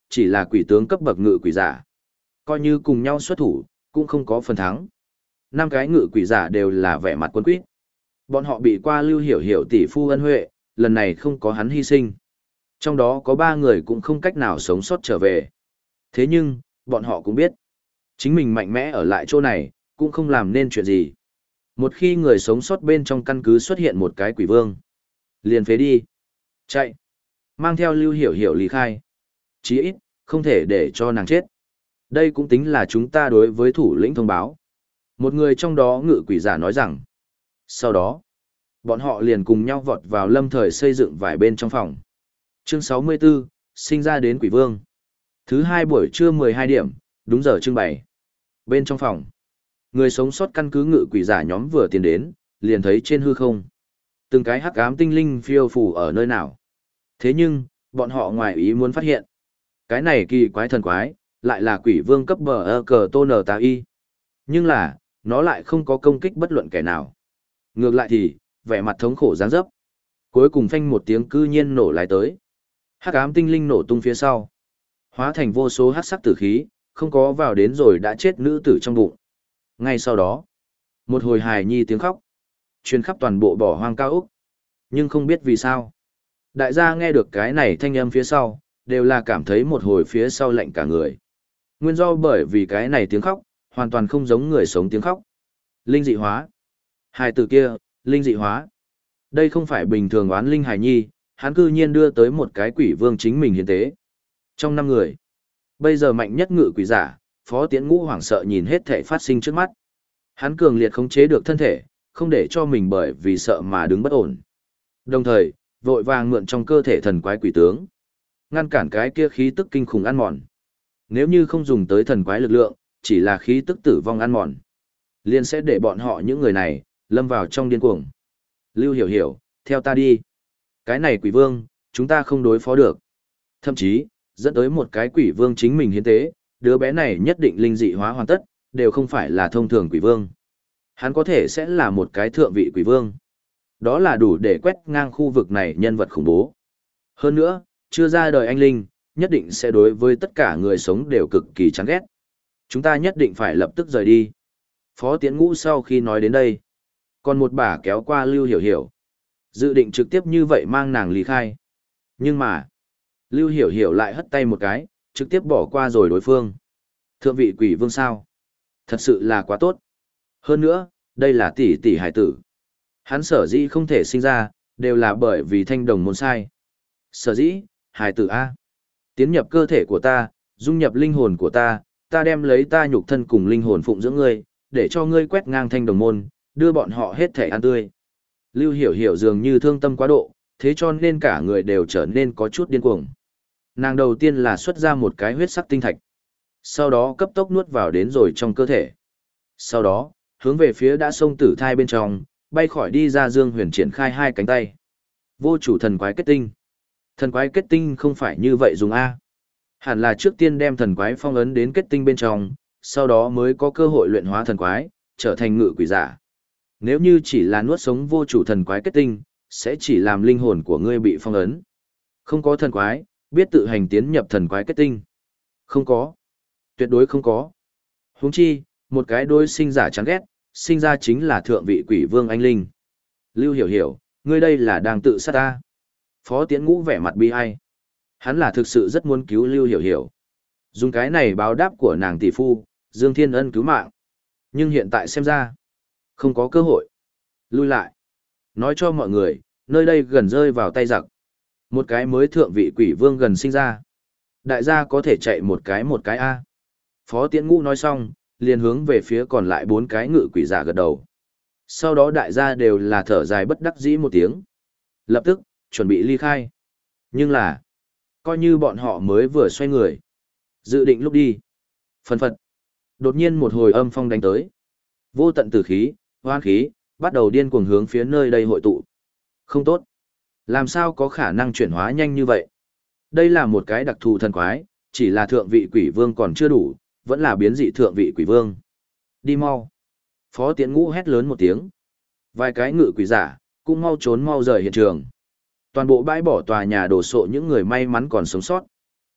chỉ là quỷ tướng cấp bậc ngự quỷ giả. Coi như cùng nhau xuất thủ, cũng không có phần thắng. Năm cái ngự quỷ giả đều là vẻ mặt quân quýt. Bọn họ bị qua Lưu Hiểu Hiểu tỷ phu ân huệ, lần này không có hắn hy sinh. Trong đó có ba người cũng không cách nào sống sót trở về. Thế nhưng, bọn họ cũng biết, chính mình mạnh mẽ ở lại chỗ này, cũng không làm nên chuyện gì. Một khi người sống sót bên trong căn cứ xuất hiện một cái quỷ vương, liền phế đi. Chạy. Mang theo Lưu Hiểu Hiểu lý khai. Chí ít, không thể để cho nàng chết. Đây cũng tính là chúng ta đối với thủ lĩnh thông báo. Một người trong đó ngự quỷ giả nói rằng. Sau đó, bọn họ liền cùng nhau vọt vào lâm thời xây dựng vài bên trong phòng. Chương sáu mươi tư, sinh ra đến quỷ vương. Thứ hai buổi trưa mười hai điểm, đúng giờ trưng bày. Bên trong phòng, người sống sót căn cứ ngự quỷ giả nhóm vừa tiến đến, liền thấy trên hư không. Từng cái hắc ám tinh linh phiêu phù ở nơi nào. Thế nhưng, bọn họ ngoài ý muốn phát hiện. Cái này kỳ quái thần quái, lại là quỷ vương cấp bờ ơ cờ tô nờ tà y. Nhưng là, nó lại không có công kích bất luận kẻ nào. Ngược lại thì, vẻ mặt thống khổ dáng dấp. Cuối cùng phanh một tiếng cư nhiên nổ lại tới. Hắc ám tinh linh nổ tung phía sau. Hóa thành vô số hắc sắc tử khí, không có vào đến rồi đã chết nữ tử trong bụng. Ngay sau đó, một hồi hài nhi tiếng khóc. Truyền khắp toàn bộ bỏ hoang cao ốc. Nhưng không biết vì sao. Đại gia nghe được cái này thanh âm phía sau, đều là cảm thấy một hồi phía sau lạnh cả người. Nguyên do bởi vì cái này tiếng khóc, hoàn toàn không giống người sống tiếng khóc. Linh dị hóa. Hài tử kia, linh dị hóa. Đây không phải bình thường oán linh hài nhi, hắn cư nhiên đưa tới một cái quỷ vương chính mình hiến tế. Trong năm người, bây giờ mạnh nhất ngự quỷ giả, Phó Tiễn Ngũ hoảng sợ nhìn hết thể phát sinh trước mắt. Hắn cường liệt khống chế được thân thể, không để cho mình bởi vì sợ mà đứng bất ổn. Đồng thời, vội vàng mượn trong cơ thể thần quái quỷ tướng, ngăn cản cái kia khí tức kinh khủng ăn mòn. Nếu như không dùng tới thần quái lực lượng, chỉ là khí tức tử vong ăn mòn, liền sẽ để bọn họ những người này lâm vào trong điên cuồng. Lưu Hiểu Hiểu, theo ta đi. Cái này quỷ vương, chúng ta không đối phó được. Thậm chí, dẫn tới một cái quỷ vương chính mình hiến tế, đứa bé này nhất định linh dị hóa hoàn tất, đều không phải là thông thường quỷ vương. Hắn có thể sẽ là một cái thượng vị quỷ vương. Đó là đủ để quét ngang khu vực này nhân vật khủng bố. Hơn nữa, chưa ra đời anh linh, nhất định sẽ đối với tất cả người sống đều cực kỳ chán ghét. Chúng ta nhất định phải lập tức rời đi. Phó Tiễn Ngũ sau khi nói đến đây, còn một bà kéo qua Lưu Hiểu Hiểu. Dự định trực tiếp như vậy mang nàng ly khai. Nhưng mà, Lưu Hiểu Hiểu lại hất tay một cái, trực tiếp bỏ qua rồi đối phương. Thượng vị quỷ vương sao? Thật sự là quá tốt. Hơn nữa, đây là tỷ tỷ hải tử. Hắn sở dĩ không thể sinh ra, đều là bởi vì thanh đồng môn sai. Sở dĩ, hải tử A. Tiến nhập cơ thể của ta, dung nhập linh hồn của ta, ta đem lấy ta nhục thân cùng linh hồn phụng dưỡng ngươi, để cho ngươi quét ngang thanh đồng môn, đưa bọn họ hết thể ăn tươi. Lưu Hiểu Hiểu dường như thương tâm quá độ, thế cho nên cả người đều trở nên có chút điên cuồng. Nàng đầu tiên là xuất ra một cái huyết sắc tinh thạch, sau đó cấp tốc nuốt vào đến rồi trong cơ thể. Sau đó, hướng về phía đã sông tử thai bên trong, bay khỏi đi ra Dương Huyền triển khai hai cánh tay. Vô chủ thần quái kết tinh. Thần quái kết tinh không phải như vậy dùng A. Hẳn là trước tiên đem thần quái phong ấn đến kết tinh bên trong, sau đó mới có cơ hội luyện hóa thần quái, trở thành ngự quỷ giả. Nếu như chỉ là nuốt sống vô chủ thần quái kết tinh, sẽ chỉ làm linh hồn của ngươi bị phong ấn. Không có thần quái, biết tự hành tiến nhập thần quái kết tinh. Không có. Tuyệt đối không có. Huống chi, một cái đôi sinh giả chán ghét, sinh ra chính là thượng vị quỷ vương anh linh. Lưu Hiểu Hiểu, ngươi đây là đang tự sát ta. Phó Tiễn Ngũ vẻ mặt bi ai. Hắn là thực sự rất muốn cứu Lưu Hiểu Hiểu. Dùng cái này báo đáp của nàng tỷ phu, Dương Thiên Ân cứu mạng. Nhưng hiện tại xem ra, không có cơ hội. Lui lại. Nói cho mọi người, nơi đây gần rơi vào tay giặc. Một cái mới thượng vị quỷ vương gần sinh ra. Đại gia có thể chạy một cái một cái A. Phó Tiễn Ngũ nói xong, liền hướng về phía còn lại bốn cái ngự quỷ giả gật đầu. Sau đó đại gia đều là thở dài bất đắc dĩ một tiếng. Lập tức, chuẩn bị ly khai. Nhưng là, coi như bọn họ mới vừa xoay người. Dự định lúc đi. Phần phật. Đột nhiên một hồi âm phong đánh tới. Vô tận tử khí, hoang khí, bắt đầu điên cuồng hướng phía nơi đây hội tụ. Không tốt. Làm sao có khả năng chuyển hóa nhanh như vậy? Đây là một cái đặc thù thần quái, chỉ là thượng vị quỷ vương còn chưa đủ, vẫn là biến dị thượng vị quỷ vương. Đi mau. Phó Tiễn Ngũ hét lớn một tiếng. Vài cái ngự quỷ giả, cũng mau trốn mau rời hiện trường. Toàn bộ bãi bỏ tòa nhà đổ sộ những người may mắn còn sống sót.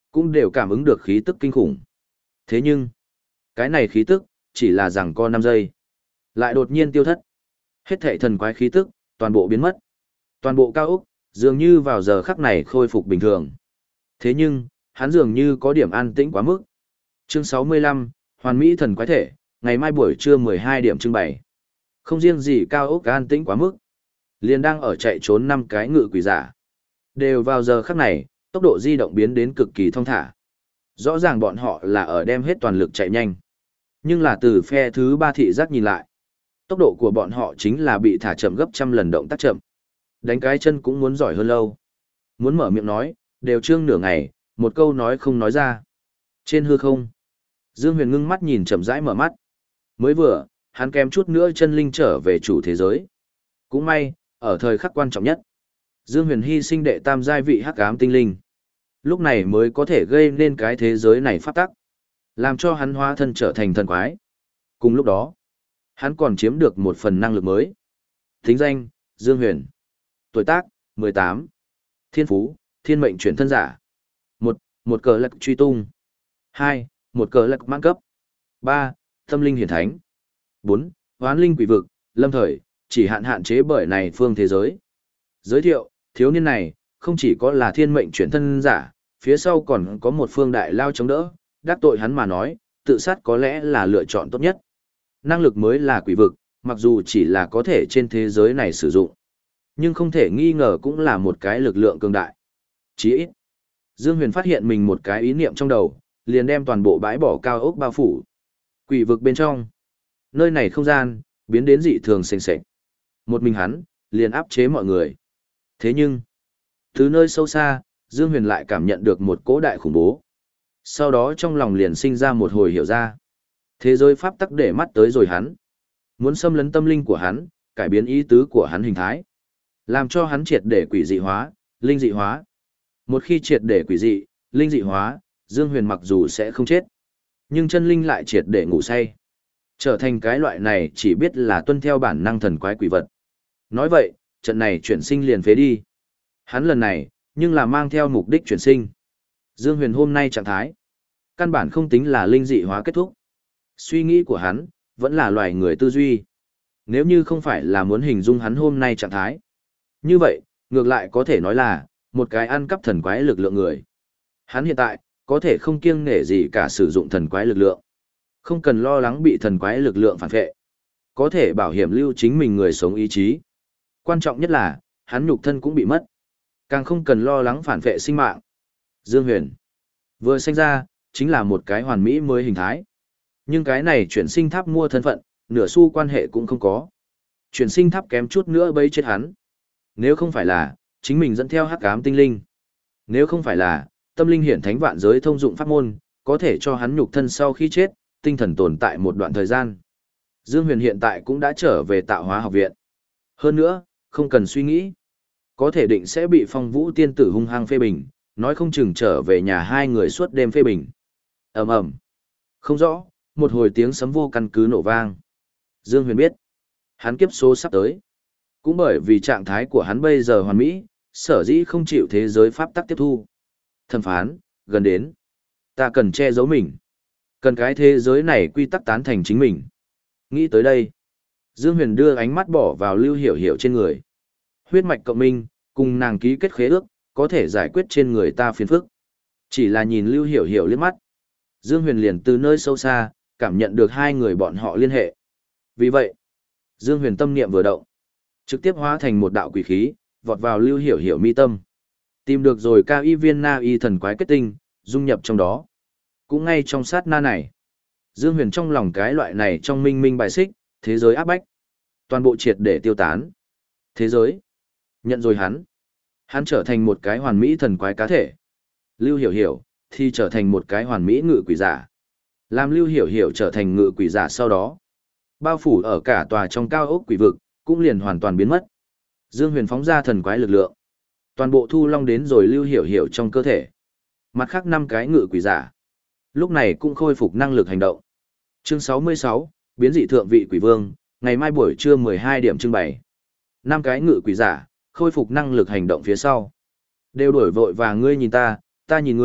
cũng đều cảm ứng được khí tức kinh khủng. Thế nhưng, cái này khí tức, chỉ là rằng co năm giây. Lại đột nhiên tiêu thất. Hết thảy thần quái khí tức, toàn bộ biến mất. Toàn bộ cao ốc, dường như vào giờ khắc này khôi phục bình thường. Thế nhưng, hắn dường như có điểm an tĩnh quá mức. Chương sáu mươi lăm, Hoàn Mỹ thần quái thể, ngày mai buổi trưa mười hai điểm trưng bày. Không riêng gì cao ốc an tĩnh quá mức. Liền đang ở chạy trốn năm cái ngự quỷ giả. Đều vào giờ khắc này, tốc độ di động biến đến cực kỳ thong thả. Rõ ràng bọn họ là ở đem hết toàn lực chạy nhanh. Nhưng là từ phe thứ ba thị giác nhìn lại. Tốc độ của bọn họ chính là bị thả chậm gấp trăm lần động tác chậm. Đánh cái chân cũng muốn giỏi hơn lâu. Muốn mở miệng nói, đều trương nửa ngày, một câu nói không nói ra. Trên hư không, Dương Huyền ngưng mắt nhìn chậm rãi mở mắt. Mới vừa, hắn kém chút nữa chân linh trở về chủ thế giới. Cũng may, ở thời khắc quan trọng nhất, Dương Huyền hy sinh đệ tam giai vị hắc ám tinh linh. Lúc này mới có thể gây nên cái thế giới này phát tắc. Làm cho hắn hóa thân trở thành thần quái. Cùng lúc đó, hắn còn chiếm được một phần năng lực mới. Thính danh, Dương Huyền. Tuổi tác, mười tám. Thiên phú, thiên mệnh chuyển thân giả. một. Một cờ lạc truy tung. hai. Một cờ lạc mãn cấp. ba. Tâm linh hiển thánh. bốn. Hoán linh quỷ vực, lâm thời, chỉ hạn hạn chế bởi này phương thế giới. Giới thiệu, thiếu niên này, không chỉ có là thiên mệnh chuyển thân giả, phía sau còn có một phương đại lao chống đỡ, đắc tội hắn mà nói, tự sát có lẽ là lựa chọn tốt nhất. Năng lực mới là quỷ vực, mặc dù chỉ là có thể trên thế giới này sử dụng, nhưng không thể nghi ngờ cũng là một cái lực lượng cường đại. Chỉ ít, Dương Huyền phát hiện mình một cái ý niệm trong đầu, liền đem toàn bộ bãi bỏ cao ốc bao phủ. Quỷ vực bên trong, nơi này không gian, biến đến dị thường sền sệt. Một mình hắn, liền áp chế mọi người. Thế nhưng, từ nơi sâu xa, Dương Huyền lại cảm nhận được một cỗ đại khủng bố. Sau đó trong lòng liền sinh ra một hồi hiểu ra. Thế giới pháp tắc để mắt tới rồi hắn. Muốn xâm lấn tâm linh của hắn, cải biến ý tứ của hắn hình thái. Làm cho hắn triệt để quỷ dị hóa, linh dị hóa. Một khi triệt để quỷ dị, linh dị hóa, Dương Huyền mặc dù sẽ không chết. Nhưng chân linh lại triệt để ngủ say. Trở thành cái loại này chỉ biết là tuân theo bản năng thần quái quỷ vật. Nói vậy, trận này chuyển sinh liền phế đi. Hắn lần này, nhưng là mang theo mục đích chuyển sinh. Dương Huyền hôm nay trạng thái, căn bản không tính là linh dị hóa kết thúc. Suy nghĩ của hắn, vẫn là loài người tư duy. Nếu như không phải là muốn hình dung hắn hôm nay trạng thái. Như vậy, ngược lại có thể nói là, một cái ăn cắp thần quái lực lượng người. Hắn hiện tại, có thể không kiêng nể gì cả sử dụng thần quái lực lượng. Không cần lo lắng bị thần quái lực lượng phản vệ. Có thể bảo hiểm lưu chính mình người sống ý chí. Quan trọng nhất là, hắn nhục thân cũng bị mất. Càng không cần lo lắng phản vệ sinh mạng. Dương Huyền vừa sinh ra, chính là một cái hoàn mỹ mới hình thái. Nhưng cái này chuyển sinh tháp mua thân phận, nửa xu quan hệ cũng không có. Chuyển sinh tháp kém chút nữa bấy chết hắn. Nếu không phải là, chính mình dẫn theo hắc ám tinh linh. Nếu không phải là, tâm linh hiển thánh vạn giới thông dụng pháp môn, có thể cho hắn nhục thân sau khi chết, tinh thần tồn tại một đoạn thời gian. Dương Huyền hiện tại cũng đã trở về tạo hóa học viện. Hơn nữa, không cần suy nghĩ. Có thể định sẽ bị Phong Vũ tiên tử hung hăng phê bình, nói không chừng trở về nhà hai người suốt đêm phê bình. Ầm ầm. Không rõ, một hồi tiếng sấm vô căn cứ nổ vang. Dương Huyền biết, hắn kiếp số sắp tới. Cũng bởi vì trạng thái của hắn bây giờ hoàn mỹ, sở dĩ không chịu thế giới pháp tắc tiếp thu. Thẩm phán, gần đến. Ta cần che giấu mình. Cần cái thế giới này quy tắc tán thành chính mình. Nghĩ tới đây, Dương Huyền đưa ánh mắt bỏ vào Lưu Hiểu Hiểu trên người. Huyết mạch cộng minh, cùng nàng ký kết khế ước, có thể giải quyết trên người ta phiền phức. Chỉ là nhìn Lưu Hiểu Hiểu liếc mắt, Dương Huyền liền từ nơi sâu xa, cảm nhận được hai người bọn họ liên hệ. Vì vậy, Dương Huyền tâm niệm vừa động, trực tiếp hóa thành một đạo quỷ khí, vọt vào Lưu Hiểu Hiểu mi tâm. Tìm được rồi cao y viên na y thần quái kết tinh, dung nhập trong đó. Cũng ngay trong sát na này, Dương Huyền trong lòng cái loại này trong minh minh bài xích, thế giới áp bách. Toàn bộ triệt để tiêu tán. Thế giới nhận rồi hắn. Hắn trở thành một cái hoàn mỹ thần quái cá thể. Lưu Hiểu Hiểu thì trở thành một cái hoàn mỹ ngự quỷ giả. Làm Lưu Hiểu Hiểu trở thành ngự quỷ giả sau đó, bao phủ ở cả tòa trong cao ốc quỷ vực, cũng liền hoàn toàn biến mất. Dương Huyền phóng ra thần quái lực lượng, toàn bộ thu long đến rồi Lưu Hiểu Hiểu trong cơ thể. Mặt khác năm cái ngự quỷ giả, lúc này cũng khôi phục năng lực hành động. Chương sáu mươi sáu, biến dị thượng vị quỷ vương, ngày mai buổi trưa mười hai điểm trưng bày. Năm cái ngự quỷ giả, khôi phục năng lực hành động phía sau. Đều đổi vội và ngươi nhìn ta, ta nhìn ngươi,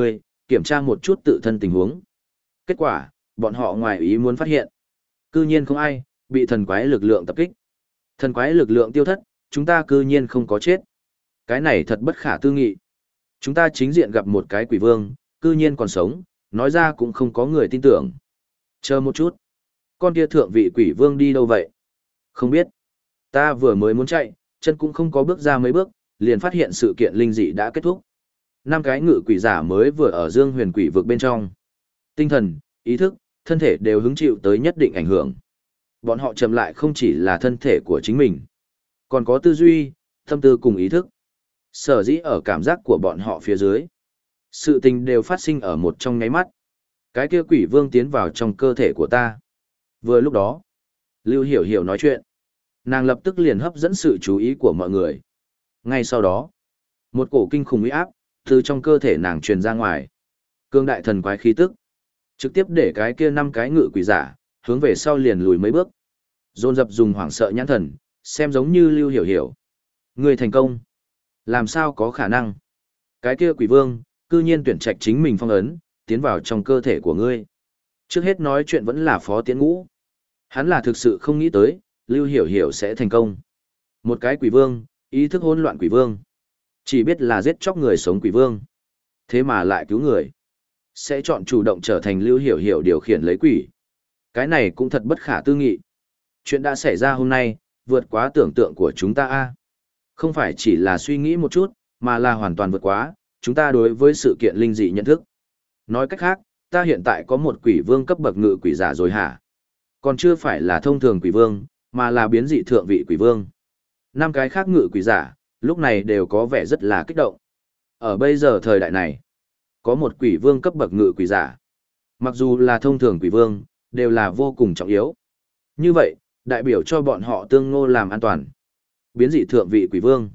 kiểm tra một chút tự thân tình huống. Kết quả, bọn họ ngoài ý muốn phát hiện. Cư nhiên không ai, bị thần quái lực lượng tập kích. Thần quái lực lượng tiêu thất, chúng ta cư nhiên không có chết. Cái này thật bất khả tư nghị. Chúng ta chính diện gặp một cái quỷ vương, cư nhiên còn sống, nói ra cũng không có người tin tưởng. Chờ một chút. Con kia thượng vị quỷ vương đi đâu vậy? Không biết. Ta vừa mới muốn chạy, chân cũng không có bước ra mấy bước, liền phát hiện sự kiện linh dị đã kết thúc. Năm cái ngự quỷ giả mới vừa ở Dương Huyền quỷ vực bên trong. Tinh thần, ý thức, thân thể đều hứng chịu tới nhất định ảnh hưởng. Bọn họ chậm lại không chỉ là thân thể của chính mình, còn có tư duy, tâm tư cùng ý thức. Sở dĩ ở cảm giác của bọn họ phía dưới. Sự tình đều phát sinh ở một trong nháy mắt. Cái kia quỷ vương tiến vào trong cơ thể của ta. Vừa lúc đó, Lưu Hiểu Hiểu nói chuyện. Nàng lập tức liền hấp dẫn sự chú ý của mọi người. Ngay sau đó, một cổ kinh khủng uy áp từ trong cơ thể nàng truyền ra ngoài. Cương đại thần quái khí tức, trực tiếp để cái kia năm cái ngự quỷ giả hướng về sau liền lùi mấy bước. Dồn dập dùng hoảng sợ nhãn thần, xem giống như Lưu Hiểu Hiểu. Người thành công. Làm sao có khả năng? Cái kia quỷ vương, cư nhiên tuyển trạch chính mình phong ấn, tiến vào trong cơ thể của ngươi. Trước hết nói chuyện vẫn là Phó Tiễn Ngũ. Hắn là thực sự không nghĩ tới, Lưu Hiểu Hiểu sẽ thành công. Một cái quỷ vương, ý thức hỗn loạn quỷ vương. Chỉ biết là giết chóc người sống quỷ vương. Thế mà lại cứu người. Sẽ chọn chủ động trở thành Lưu Hiểu Hiểu điều khiển lấy quỷ. Cái này cũng thật bất khả tư nghị. Chuyện đã xảy ra hôm nay, vượt quá tưởng tượng của chúng ta a. Không phải chỉ là suy nghĩ một chút, mà là hoàn toàn vượt quá, chúng ta đối với sự kiện linh dị nhận thức. Nói cách khác, ta hiện tại có một quỷ vương cấp bậc ngự quỷ giả rồi hả? Còn chưa phải là thông thường quỷ vương, mà là biến dị thượng vị quỷ vương. Năm cái khác ngự quỷ giả, lúc này đều có vẻ rất là kích động. Ở bây giờ thời đại này, có một quỷ vương cấp bậc ngự quỷ giả. Mặc dù là thông thường quỷ vương, đều là vô cùng trọng yếu. Như vậy, đại biểu cho bọn họ tương ngô làm an toàn. Biến dị thượng vị quỷ vương.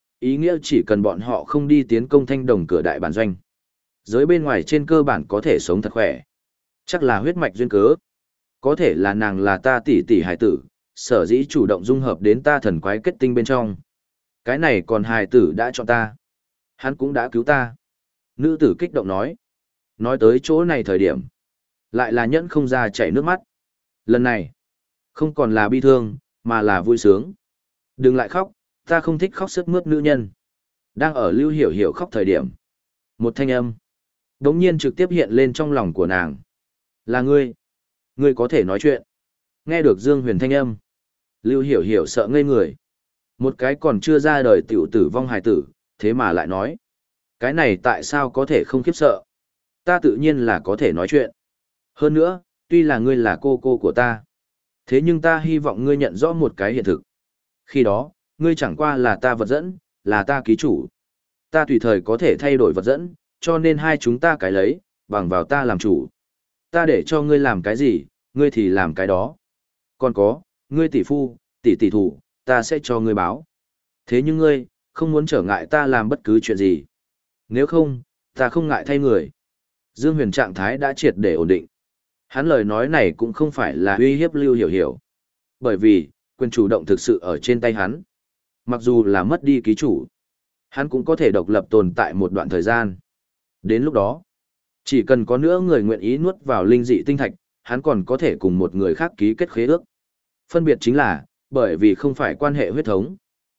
Ý nghĩa chỉ cần bọn họ không đi tiến công thanh đồng cửa đại bản doanh. Giới bên ngoài trên cơ bản có thể sống thật khỏe. Chắc là huyết mạch duyên cớ. Có thể là nàng là ta tỷ tỷ hài tử, sở dĩ chủ động dung hợp đến ta thần quái kết tinh bên trong. Cái này còn hài tử đã chọn ta. Hắn cũng đã cứu ta. Nữ tử kích động nói. Nói tới chỗ này thời điểm. Lại là nhẫn không ra chảy nước mắt. Lần này, không còn là bi thương, mà là vui sướng. Đừng lại khóc, ta không thích khóc sướt mướt nữ nhân. Đang ở Lưu Hiểu Hiểu khóc thời điểm. Một thanh âm. Đống nhiên trực tiếp hiện lên trong lòng của nàng. Là ngươi. Ngươi có thể nói chuyện. Nghe được Dương Huyền thanh âm. Lưu Hiểu Hiểu sợ ngây người. Một cái còn chưa ra đời tiểu tử vong hài tử, thế mà lại nói. Cái này tại sao có thể không khiếp sợ? Ta tự nhiên là có thể nói chuyện. Hơn nữa, tuy là ngươi là cô cô của ta. Thế nhưng ta hy vọng ngươi nhận rõ một cái hiện thực. Khi đó, ngươi chẳng qua là ta vật dẫn, là ta ký chủ. Ta tùy thời có thể thay đổi vật dẫn, cho nên hai chúng ta cái lấy, bằng vào ta làm chủ. Ta để cho ngươi làm cái gì, ngươi thì làm cái đó. Còn có, ngươi tỷ phu, tỷ tỷ thủ, ta sẽ cho ngươi báo. Thế nhưng ngươi, không muốn trở ngại ta làm bất cứ chuyện gì. Nếu không, ta không ngại thay người. Dương Huyền trạng thái đã triệt để ổn định. Hắn lời nói này cũng không phải là uy hiếp Lưu Hiểu Hiểu. Bởi vì, quyền chủ động thực sự ở trên tay hắn. Mặc dù là mất đi ký chủ, hắn cũng có thể độc lập tồn tại một đoạn thời gian. Đến lúc đó, chỉ cần có nữa người nguyện ý nuốt vào linh dị tinh thạch, hắn còn có thể cùng một người khác ký kết khế ước. Phân biệt chính là, bởi vì không phải quan hệ huyết thống,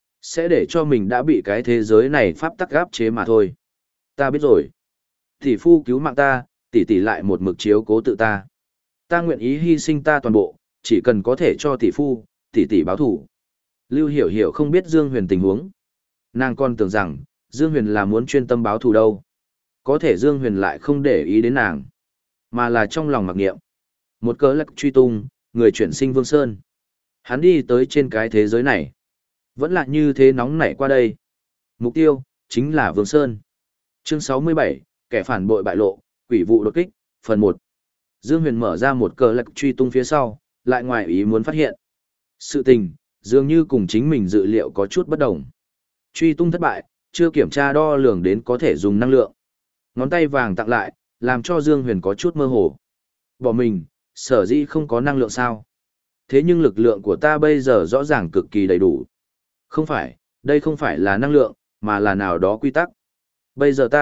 sẽ để cho mình đã bị cái thế giới này pháp tắc áp chế mà thôi. Ta biết rồi. Tỷ phu cứu mạng ta, tỷ tỷ lại một mực chiếu cố tự ta. Ta nguyện ý hy sinh ta toàn bộ, chỉ cần có thể cho tỷ phu, tỷ tỷ báo thủ. Lưu Hiểu Hiểu không biết Dương Huyền tình huống. Nàng còn tưởng rằng, Dương Huyền là muốn chuyên tâm báo thù đâu. Có thể Dương Huyền lại không để ý đến nàng, mà là trong lòng mặc niệm. Một cớ lạc truy tung, người chuyển sinh Vương Sơn. Hắn đi tới trên cái thế giới này. Vẫn là như thế nóng nảy qua đây. Mục tiêu, chính là Vương Sơn. Chương sáu mươi bảy, kẻ phản bội bại lộ, quỷ vụ đột kích, phần một. Dương Huyền mở ra một cờ lạc truy tung phía sau, lại ngoài ý muốn phát hiện. Sự tình, dường như cùng chính mình dự liệu có chút bất đồng. Truy tung thất bại, chưa kiểm tra đo lường đến có thể dùng năng lượng. Ngón tay vàng tặng lại, làm cho Dương Huyền có chút mơ hồ. Bỏ mình, sở dĩ không có năng lượng sao? Thế nhưng lực lượng của ta bây giờ rõ ràng cực kỳ đầy đủ. Không phải, đây không phải là năng lượng, mà là nào đó quy tắc. Bây giờ ta,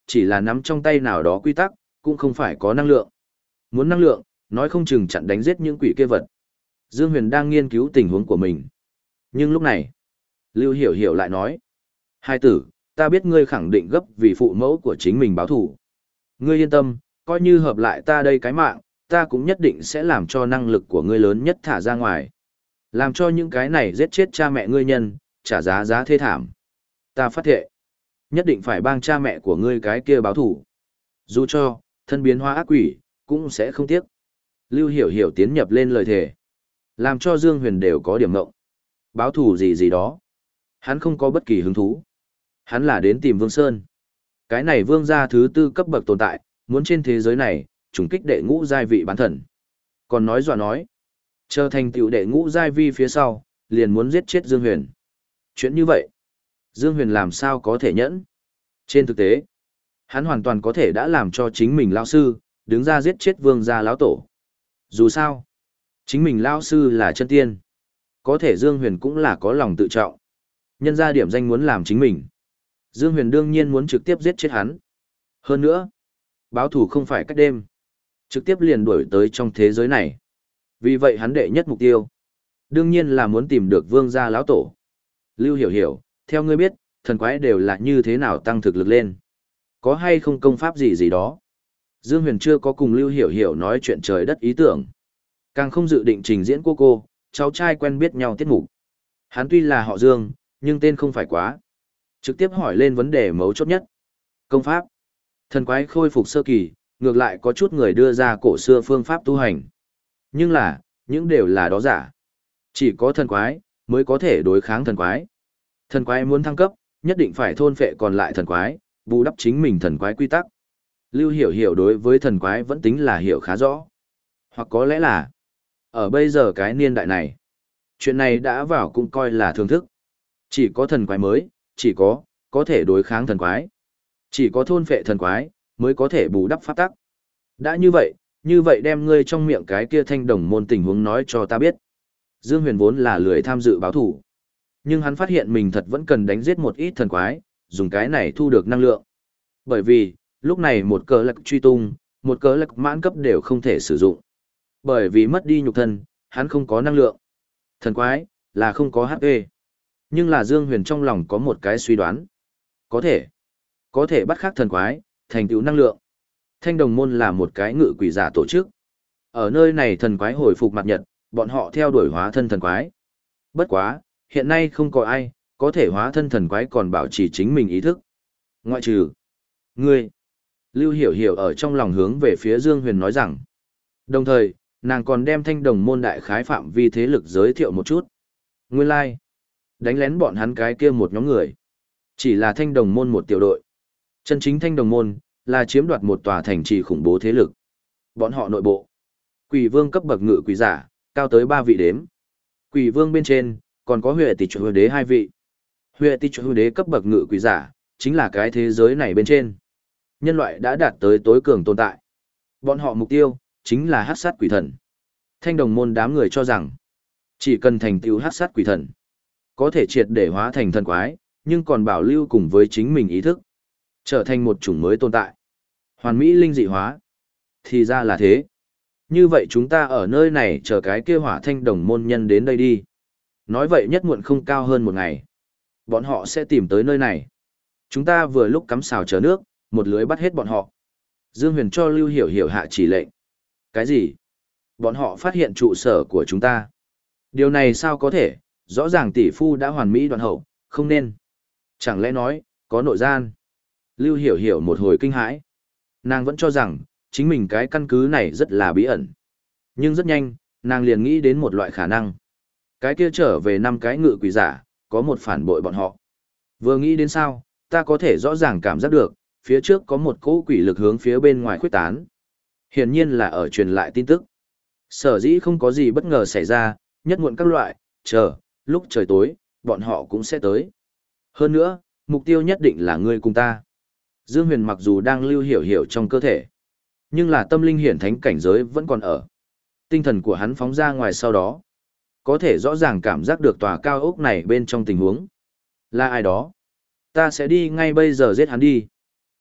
chỉ là nắm trong tay nào đó quy tắc, cũng không phải có năng lượng. Muốn năng lượng, nói không chừng chặn đánh giết những quỷ kia vật. Dương Huyền đang nghiên cứu tình huống của mình. Nhưng lúc này, Lưu Hiểu Hiểu lại nói, hai tử, ta biết ngươi khẳng định gấp vì phụ mẫu của chính mình báo thù. Ngươi yên tâm, coi như hợp lại ta đây cái mạng, ta cũng nhất định sẽ làm cho năng lực của ngươi lớn nhất thả ra ngoài. Làm cho những cái này giết chết cha mẹ ngươi nhân, trả giá giá thê thảm. Ta phát thệ, nhất định phải bang cha mẹ của ngươi cái kia báo thù. Dù cho, thân biến hóa ác quỷ, cũng sẽ không tiếc. Lưu Hiểu Hiểu tiến nhập lên lời thề. Làm cho Dương Huyền đều có điểm ngộng. Báo thù gì gì đó. Hắn không có bất kỳ hứng thú. Hắn là đến tìm Vương Sơn. Cái này vương gia thứ tư cấp bậc tồn tại, muốn trên thế giới này, trùng kích đệ ngũ giai vị bán thần. Còn nói dọa nói, trở thành tiểu đệ ngũ giai vi phía sau, liền muốn giết chết Dương Huyền. Chuyện như vậy, Dương Huyền làm sao có thể nhẫn? Trên thực tế, hắn hoàn toàn có thể đã làm cho chính mình lão sư, đứng ra giết chết vương gia lão tổ. Dù sao, chính mình lão sư là chân tiên. Có thể Dương Huyền cũng là có lòng tự trọng. Nhân ra điểm danh muốn làm chính mình. Dương Huyền đương nhiên muốn trực tiếp giết chết hắn. Hơn nữa, báo thù không phải cách đêm. Trực tiếp liền đuổi tới trong thế giới này. Vì vậy hắn đệ nhất mục tiêu, đương nhiên là muốn tìm được vương gia lão tổ. Lưu Hiểu Hiểu, theo ngươi biết, thần quái đều là như thế nào tăng thực lực lên. Có hay không công pháp gì gì đó. Dương Huyền chưa có cùng Lưu Hiểu Hiểu nói chuyện trời đất ý tưởng. Càng không dự định trình diễn cô cô, cháu trai quen biết nhau tiết mục. Hắn tuy là họ Dương, nhưng tên không phải quá. Trực tiếp hỏi lên vấn đề mấu chốt nhất. Công pháp. Thần quái khôi phục sơ kỳ, ngược lại có chút người đưa ra cổ xưa phương pháp tu hành. Nhưng là, những đều là đó giả. Chỉ có thần quái, mới có thể đối kháng thần quái. Thần quái muốn thăng cấp, nhất định phải thôn phệ còn lại thần quái, bù đắp chính mình thần quái quy tắc. Lưu Hiểu Hiểu đối với thần quái vẫn tính là hiểu khá rõ. Hoặc có lẽ là, ở bây giờ cái niên đại này, chuyện này đã vào cũng coi là thưởng thức. Chỉ có thần quái mới, chỉ có, có thể đối kháng thần quái. Chỉ có thôn phệ thần quái, mới có thể bù đắp pháp tắc. Đã như vậy, như vậy đem ngươi trong miệng cái kia thanh đồng môn tình huống nói cho ta biết. Dương Huyền vốn là lười tham dự báo thủ. Nhưng hắn phát hiện mình thật vẫn cần đánh giết một ít thần quái, dùng cái này thu được năng lượng. Bởi vì, lúc này một cờ lạc truy tung, một cờ lạc mãn cấp đều không thể sử dụng. Bởi vì mất đi nhục thân, hắn không có năng lượng. Thần quái, là không có hát pê. Nhưng là Dương Huyền trong lòng có một cái suy đoán. Có thể, có thể bắt khắc thần quái, thành tựu năng lượng. Thanh đồng môn là một cái ngự quỷ giả tổ chức. Ở nơi này thần quái hồi phục mặt nhật, bọn họ theo đuổi hóa thân thần quái. Bất quá, hiện nay không có ai, có thể hóa thân thần quái còn bảo trì chính mình ý thức. Ngoại trừ, ngươi. Lưu Hiểu Hiểu ở trong lòng hướng về phía Dương Huyền nói rằng. Đồng thời, nàng còn đem thanh đồng môn đại khái phạm vi thế lực giới thiệu một chút. Nguyên lai, like. Đánh lén bọn hắn cái kia một nhóm người. Chỉ là thanh đồng môn một tiểu đội. Chân chính thanh đồng môn, là chiếm đoạt một tòa thành trì khủng bố thế lực. Bọn họ nội bộ. Quỷ vương cấp bậc ngự quỷ giả, cao tới ba vị đếm. Quỷ vương bên trên, còn có huệ tỷ chủ hư đế hai vị. Huệ tỷ chủ hư đế cấp bậc ngự quỷ giả, chính là cái thế giới này bên trên. Nhân loại đã đạt tới tối cường tồn tại. Bọn họ mục tiêu, chính là hắc sát quỷ thần. Thanh đồng môn đám người cho rằng, chỉ cần thành tựu hắc sát quỷ thần, có thể triệt để hóa thành thần quái, nhưng còn bảo lưu cùng với chính mình ý thức, trở thành một chủng mới tồn tại. Hoàn mỹ linh dị hóa. Thì ra là thế. Như vậy chúng ta ở nơi này chờ cái kia hỏa thanh đồng môn nhân đến đây đi. Nói vậy nhất muộn không cao hơn một ngày. Bọn họ sẽ tìm tới nơi này. Chúng ta vừa lúc cắm xào chờ nước, một lưới bắt hết bọn họ. Dương Huyền cho Lưu Hiểu Hiểu hạ chỉ lệnh. Cái gì? Bọn họ phát hiện trụ sở của chúng ta. Điều này sao có thể? Rõ ràng tỷ phu đã hoàn mỹ đoạn hậu, không nên. Chẳng lẽ nói, có nội gian? Lưu Hiểu Hiểu một hồi kinh hãi. Nàng vẫn cho rằng, chính mình cái căn cứ này rất là bí ẩn. Nhưng rất nhanh, nàng liền nghĩ đến một loại khả năng. Cái kia trở về năm cái ngự quỷ giả, có một phản bội bọn họ. Vừa nghĩ đến sao, ta có thể rõ ràng cảm giác được, phía trước có một cỗ quỷ lực hướng phía bên ngoài khuếch tán. Hiển nhiên là ở truyền lại tin tức. Sở dĩ không có gì bất ngờ xảy ra, nhất muộn các loại, chờ, lúc trời tối, bọn họ cũng sẽ tới. Hơn nữa, mục tiêu nhất định là ngươi cùng ta. Dương Huyền mặc dù đang Lưu Hiểu Hiểu trong cơ thể, nhưng là tâm linh hiển thánh cảnh giới vẫn còn ở. Tinh thần của hắn phóng ra ngoài sau đó, có thể rõ ràng cảm giác được tòa cao ốc này bên trong tình huống. Là ai đó? Ta sẽ đi ngay bây giờ giết hắn đi.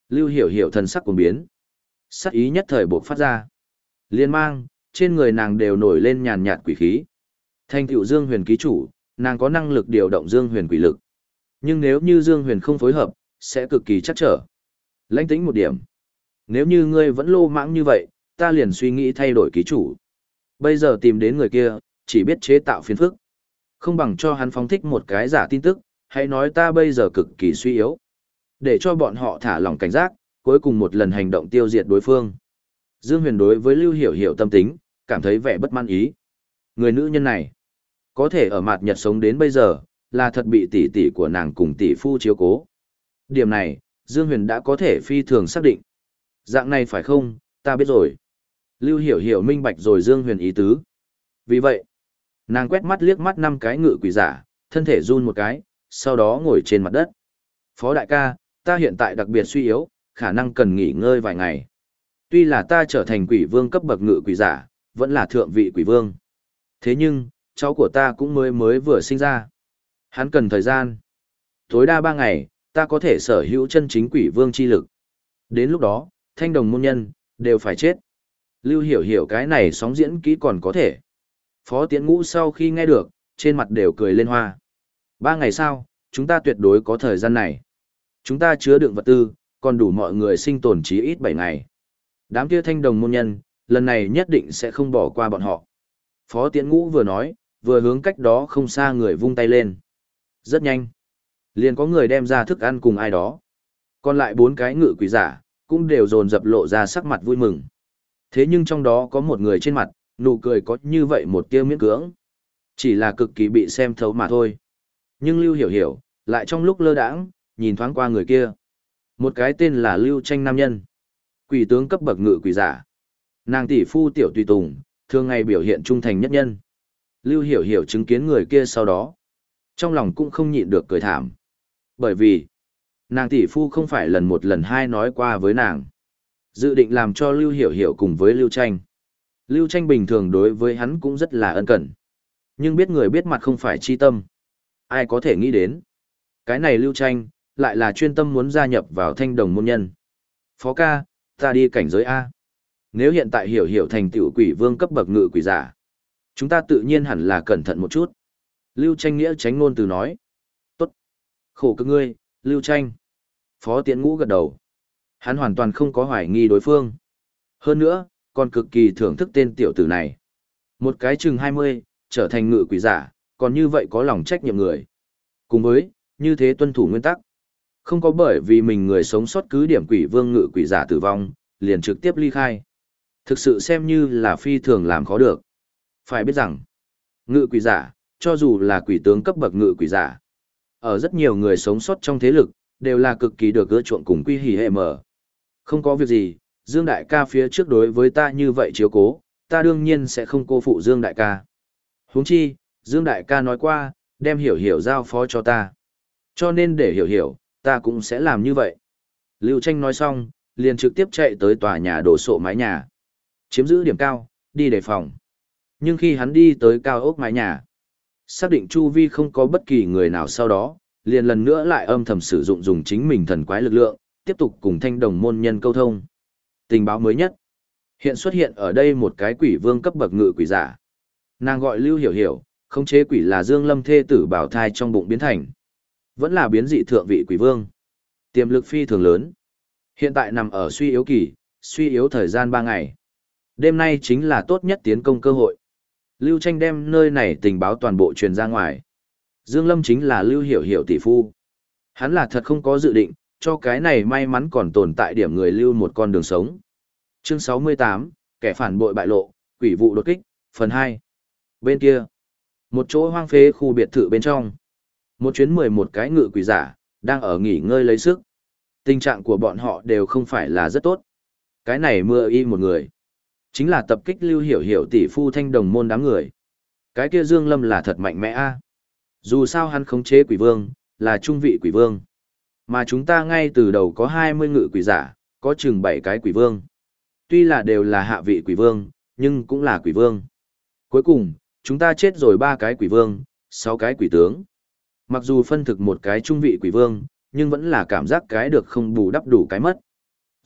Lưu Hiểu Hiểu thần sắc cuồng biến. Sắc ý nhất thời bộc phát ra. Liên mang, trên người nàng đều nổi lên nhàn nhạt quỷ khí. Thành tựu Dương Huyền ký chủ, nàng có năng lực điều động Dương Huyền quỷ lực. Nhưng nếu như Dương Huyền không phối hợp, sẽ cực kỳ chắc trở. Lãnh tĩnh một điểm. Nếu như ngươi vẫn lô mãng như vậy, ta liền suy nghĩ thay đổi ký chủ. Bây giờ tìm đến người kia, chỉ biết chế tạo phiền phức. Không bằng cho hắn phóng thích một cái giả tin tức, hãy nói ta bây giờ cực kỳ suy yếu. Để cho bọn họ thả lỏng cảnh giác, cuối cùng một lần hành động tiêu diệt đối phương. Dương Huyền đối với Lưu Hiểu Hiểu tâm tính, cảm thấy vẻ bất mãn ý. Người nữ nhân này, có thể ở mạt nhật sống đến bây giờ, là thật bị tỷ tỷ của nàng cùng tỷ phu chiếu cố. Điểm này, Dương Huyền đã có thể phi thường xác định. Dạng này phải không, ta biết rồi. Lưu Hiểu Hiểu minh bạch rồi Dương Huyền ý tứ. Vì vậy, nàng quét mắt liếc mắt năm cái ngự quỷ giả, thân thể run một cái, sau đó ngồi trên mặt đất. Phó đại ca, ta hiện tại đặc biệt suy yếu, khả năng cần nghỉ ngơi vài ngày. Tuy là ta trở thành quỷ vương cấp bậc ngự quỷ giả, vẫn là thượng vị quỷ vương. Thế nhưng, cháu của ta cũng mới mới vừa sinh ra. Hắn cần thời gian. Tối đa ba ngày, ta có thể sở hữu chân chính quỷ vương chi lực. Đến lúc đó, thanh đồng môn nhân, đều phải chết. Lưu Hiểu Hiểu cái này sóng diễn kỹ còn có thể. Phó Tiễn Ngũ sau khi nghe được, trên mặt đều cười lên hoa. Ba ngày sau, chúng ta tuyệt đối có thời gian này. Chúng ta chứa đựng vật tư, còn đủ mọi người sinh tồn chí ít bảy ngày. Đám kia thanh đồng môn nhân, lần này nhất định sẽ không bỏ qua bọn họ. Phó Tiễn Ngũ vừa nói, vừa hướng cách đó không xa người vung tay lên. Rất nhanh. Liền có người đem ra thức ăn cùng ai đó. Còn lại bốn cái ngự quỷ giả, cũng đều dồn dập lộ ra sắc mặt vui mừng. Thế nhưng trong đó có một người trên mặt, nụ cười có như vậy một tia miễn cưỡng. Chỉ là cực kỳ bị xem thấu mà thôi. Nhưng Lưu Hiểu Hiểu, lại trong lúc lơ đãng, nhìn thoáng qua người kia. Một cái tên là Lưu Tranh nam nhân. Quỷ tướng cấp bậc ngự quỷ giả. Nàng tỷ phu tiểu tùy tùng, thường ngày biểu hiện trung thành nhất nhân. Lưu Hiểu Hiểu chứng kiến người kia sau đó. Trong lòng cũng không nhịn được cười thảm. Bởi vì, nàng tỷ phu không phải lần một lần hai nói qua với nàng. Dự định làm cho Lưu Hiểu Hiểu cùng với Lưu Tranh. Lưu Tranh bình thường đối với hắn cũng rất là ân cần. Nhưng biết người biết mặt không phải chi tâm. Ai có thể nghĩ đến. Cái này Lưu Tranh, lại là chuyên tâm muốn gia nhập vào thanh đồng môn nhân. Phó ca, ta đi cảnh giới A. Nếu hiện tại Hiểu Hiểu thành tựu quỷ vương cấp bậc ngự quỷ giả, chúng ta tự nhiên hẳn là cẩn thận một chút. Lưu Tranh nghĩa tránh ngôn từ nói. Tốt. Khổ cực ngươi, Lưu Tranh. Phó Tiễn Ngũ gật đầu. Hắn hoàn toàn không có hoài nghi đối phương. Hơn nữa, còn cực kỳ thưởng thức tên tiểu tử này. Một cái chừng hai mươi, trở thành ngự quỷ giả, còn như vậy có lòng trách nhiệm người. Cùng với, như thế tuân thủ nguyên tắc. Không có bởi vì mình người sống sót cứ điểm quỷ vương ngự quỷ giả tử vong, liền trực tiếp ly khai. Thực sự xem như là phi thường làm khó được. Phải biết rằng, ngự quỷ giả, cho dù là quỷ tướng cấp bậc ngự quỷ giả, ở rất nhiều người sống sót trong thế lực, đều là cực kỳ được ưa chuộng cùng quy hỉ hệ mở. Không có việc gì, Dương Đại ca phía trước đối với ta như vậy chiếu cố, ta đương nhiên sẽ không cô phụ Dương Đại ca. Huống chi, Dương Đại ca nói qua, đem Hiểu Hiểu giao phó cho ta. Cho nên để Hiểu Hiểu, ta cũng sẽ làm như vậy. Lưu Tranh nói xong, liền trực tiếp chạy tới tòa nhà đổ sộ mái nhà. Chiếm giữ điểm cao, đi đề phòng. Nhưng khi hắn đi tới cao ốc mái nhà, xác định chu vi không có bất kỳ người nào sau đó, liền lần nữa lại âm thầm sử dụng dùng chính mình thần quái lực lượng, tiếp tục cùng thanh đồng môn nhân câu thông. Tình báo mới nhất. Hiện xuất hiện ở đây một cái quỷ vương cấp bậc ngự quỷ giả. Nàng gọi Lưu Hiểu Hiểu, khống chế quỷ là Dương Lâm thê tử bảo thai trong bụng biến thành. Vẫn là biến dị thượng vị quỷ vương. Tiềm lực phi thường lớn. Hiện tại nằm ở suy yếu kỳ, suy yếu thời gian ba ngày. Đêm nay chính là tốt nhất tiến công cơ hội. Lưu Tranh đem nơi này tình báo toàn bộ truyền ra ngoài. Dương Lâm chính là Lưu Hiểu Hiểu tỷ phu. Hắn là thật không có dự định, cho cái này may mắn còn tồn tại điểm người lưu một con đường sống. Chương sáu mươi tám, kẻ phản bội bại lộ, quỷ vụ đột kích, phần hai. Bên kia, một chỗ hoang phế khu biệt thự bên trong. Một chuyến mười một cái ngự quỷ giả, đang ở nghỉ ngơi lấy sức. Tình trạng của bọn họ đều không phải là rất tốt. Cái này mưa y một người. Chính là tập kích Lưu Hiểu Hiểu tỷ phu thanh đồng môn đám người. Cái kia Dương Lâm là thật mạnh mẽ a. Dù sao hắn khống chế quỷ vương, là trung vị quỷ vương. Mà chúng ta ngay từ đầu có hai mươi ngự quỷ giả, có chừng bảy cái quỷ vương. Tuy là đều là hạ vị quỷ vương, nhưng cũng là quỷ vương. Cuối cùng, chúng ta chết rồi ba cái quỷ vương, sáu cái quỷ tướng. Mặc dù phân thực một cái trung vị quỷ vương, nhưng vẫn là cảm giác cái được không bù đắp đủ cái mất.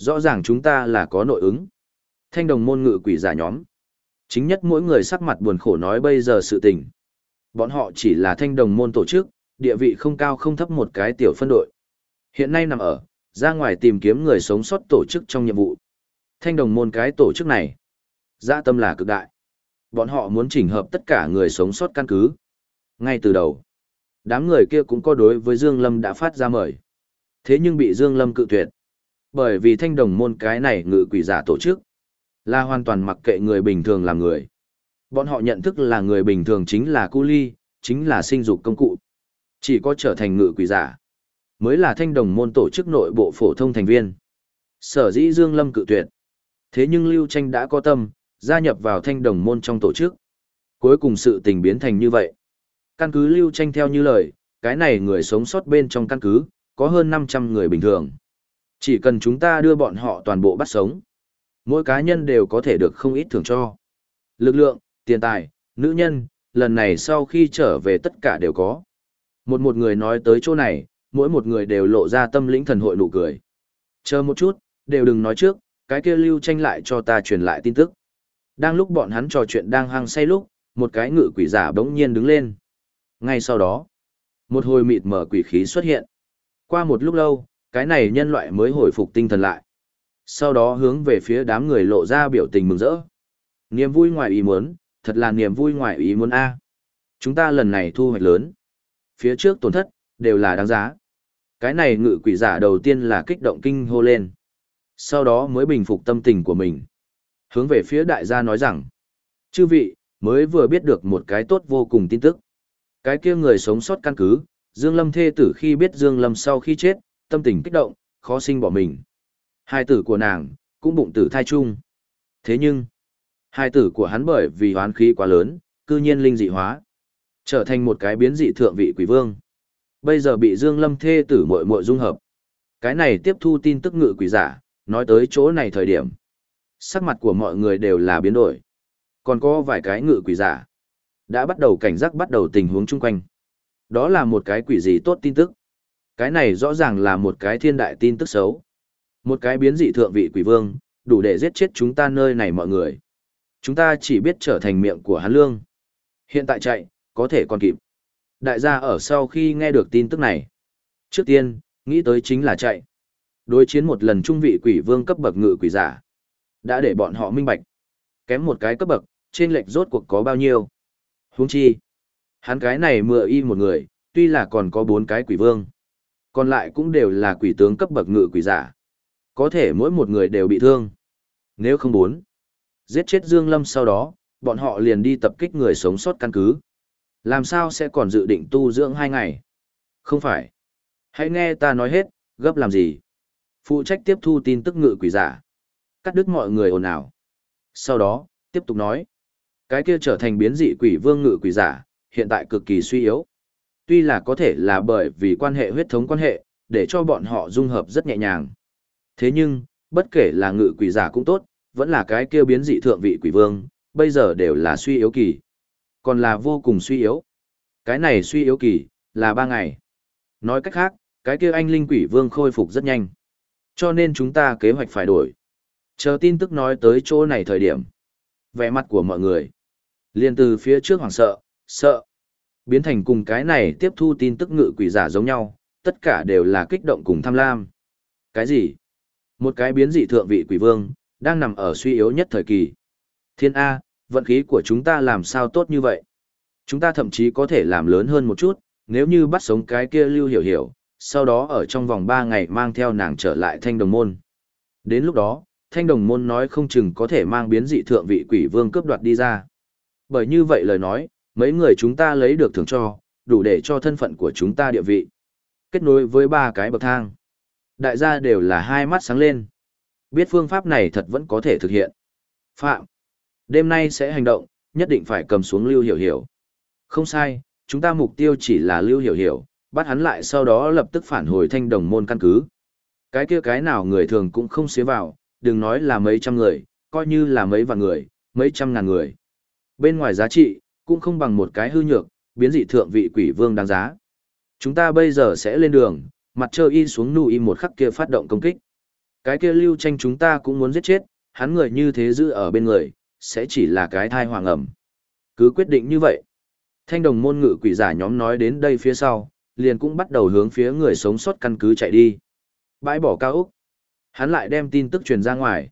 Rõ ràng chúng ta là có nội ứng. Thanh đồng môn ngự quỷ giả nhóm. Chính nhất mỗi người sắc mặt buồn khổ nói bây giờ sự tình. Bọn họ chỉ là thanh đồng môn tổ chức, địa vị không cao không thấp một cái tiểu phân đội. Hiện nay nằm ở, ra ngoài tìm kiếm người sống sót tổ chức trong nhiệm vụ. Thanh đồng môn cái tổ chức này, dã tâm là cực đại. Bọn họ muốn chỉnh hợp tất cả người sống sót căn cứ. Ngay từ đầu, đám người kia cũng có đối với Dương Lâm đã phát ra mời. Thế nhưng bị Dương Lâm cự tuyệt. Bởi vì thanh đồng môn cái này ngự quỷ giả tổ chức, là hoàn toàn mặc kệ người bình thường làm người. Bọn họ nhận thức là người bình thường chính là cu ly, chính là sinh dục công cụ. Chỉ có trở thành ngự quỷ giả, mới là thanh đồng môn tổ chức nội bộ phổ thông thành viên. Sở dĩ Dương Lâm cự tuyệt. Thế nhưng Lưu Tranh đã có tâm, gia nhập vào thanh đồng môn trong tổ chức. Cuối cùng sự tình biến thành như vậy. Căn cứ Lưu Tranh theo như lời, cái này người sống sót bên trong căn cứ, có hơn năm trăm người bình thường. Chỉ cần chúng ta đưa bọn họ toàn bộ bắt sống. Mỗi cá nhân đều có thể được không ít thưởng cho. Lực lượng, tiền tài, nữ nhân, lần này sau khi trở về tất cả đều có. Một một người nói tới chỗ này, mỗi một người đều lộ ra tâm lĩnh thần hội nụ cười. Chờ một chút, đều đừng nói trước, cái kia Lưu Tranh lại cho ta truyền lại tin tức. Đang lúc bọn hắn trò chuyện đang hăng say lúc, một cái ngự quỷ giả bỗng nhiên đứng lên. Ngay sau đó, một hồi mịt mờ quỷ khí xuất hiện. Qua một lúc lâu, cái này nhân loại mới hồi phục tinh thần lại. Sau đó hướng về phía đám người lộ ra biểu tình mừng rỡ. Niềm vui ngoài ý muốn, thật là niềm vui ngoài ý muốn a. Chúng ta lần này thu hoạch lớn. Phía trước tổn thất, đều là đáng giá. Cái này ngự quỷ giả đầu tiên là kích động kinh hô lên. Sau đó mới bình phục tâm tình của mình. Hướng về phía đại gia nói rằng, chư vị, mới vừa biết được một cái tốt vô cùng tin tức. Cái kia người sống sót căn cứ, Dương Lâm thê tử khi biết Dương Lâm sau khi chết, tâm tình kích động, khó sinh bỏ mình. Hai tử của nàng, cũng bụng tử thai chung. Thế nhưng, hai tử của hắn bởi vì hoán khí quá lớn, cư nhiên linh dị hóa. Trở thành một cái biến dị thượng vị quỷ vương. Bây giờ bị Dương Lâm thê tử muội muội dung hợp. Cái này tiếp thu tin tức ngự quỷ giả, nói tới chỗ này thời điểm. Sắc mặt của mọi người đều là biến đổi. Còn có vài cái ngự quỷ giả. Đã bắt đầu cảnh giác bắt đầu tình huống chung quanh. Đó là một cái quỷ gì tốt tin tức. Cái này rõ ràng là một cái thiên đại tin tức xấu. Một cái biến dị thượng vị quỷ vương, đủ để giết chết chúng ta nơi này mọi người. Chúng ta chỉ biết trở thành miệng của hắn lương. Hiện tại chạy, có thể còn kịp. Đại gia ở sau khi nghe được tin tức này. Trước tiên, nghĩ tới chính là chạy. Đối chiến một lần trung vị quỷ vương cấp bậc ngự quỷ giả. Đã để bọn họ minh bạch. Kém một cái cấp bậc, trên lệch rốt cuộc có bao nhiêu. Huống chi. Hắn cái này mựa y một người, tuy là còn có bốn cái quỷ vương. Còn lại cũng đều là quỷ tướng cấp bậc ngự quỷ giả. Có thể mỗi một người đều bị thương. Nếu không muốn giết chết Dương Lâm sau đó, bọn họ liền đi tập kích người sống sót căn cứ. Làm sao sẽ còn dự định tu dưỡng hai ngày? Không phải. Hãy nghe ta nói hết, gấp làm gì? Phụ trách tiếp thu tin tức ngự quỷ giả. Cắt đứt mọi người ồn ào. Sau đó, tiếp tục nói. Cái kia trở thành biến dị quỷ vương ngự quỷ giả, hiện tại cực kỳ suy yếu. Tuy là có thể là bởi vì quan hệ huyết thống quan hệ, để cho bọn họ dung hợp rất nhẹ nhàng. Thế nhưng, bất kể là ngự quỷ giả cũng tốt, vẫn là cái kia biến dị thượng vị quỷ vương, bây giờ đều là suy yếu kỳ. Còn là vô cùng suy yếu. Cái này suy yếu kỳ, là ba ngày. Nói cách khác, cái kia anh linh quỷ vương khôi phục rất nhanh. Cho nên chúng ta kế hoạch phải đổi. Chờ tin tức nói tới chỗ này thời điểm. Vẻ mặt của mọi người. Liên từ phía trước hoảng sợ, sợ. Biến thành cùng cái này tiếp thu tin tức ngự quỷ giả giống nhau, tất cả đều là kích động cùng tham lam. Cái gì? Một cái biến dị thượng vị quỷ vương, đang nằm ở suy yếu nhất thời kỳ. Thiên A, vận khí của chúng ta làm sao tốt như vậy? Chúng ta thậm chí có thể làm lớn hơn một chút, nếu như bắt sống cái kia Lưu Hiểu Hiểu, sau đó ở trong vòng ba ngày mang theo nàng trở lại Thanh Đồng Môn. Đến lúc đó, Thanh Đồng Môn nói không chừng có thể mang biến dị thượng vị quỷ vương cướp đoạt đi ra. Bởi như vậy lời nói, mấy người chúng ta lấy được thưởng cho, đủ để cho thân phận của chúng ta địa vị. Kết nối với ba cái bậc thang. Đại gia đều là hai mắt sáng lên. Biết phương pháp này thật vẫn có thể thực hiện. Phạm. Đêm nay sẽ hành động, nhất định phải cầm xuống Lưu Hiểu Hiểu. Không sai, chúng ta mục tiêu chỉ là Lưu Hiểu Hiểu, bắt hắn lại sau đó lập tức phản hồi Thanh Đồng Môn căn cứ. Cái kia cái nào người thường cũng không xế vào, đừng nói là mấy trăm người, coi như là mấy vạn người, mấy trăm ngàn người. Bên ngoài giá trị, cũng không bằng một cái hư nhược, biến dị thượng vị quỷ vương đáng giá. Chúng ta bây giờ sẽ lên đường, mặt trời y xuống nu y một khắc kia phát động công kích. Cái kia Lưu Tranh chúng ta cũng muốn giết chết, hắn người như thế giữ ở bên người, sẽ chỉ là cái thai hoàng ẩm. Cứ quyết định như vậy. Thanh đồng môn ngự quỷ giả nhóm nói đến đây phía sau, liền cũng bắt đầu hướng phía người sống sót căn cứ chạy đi. Bãi bỏ cao ốc. Hắn lại đem tin tức truyền ra ngoài.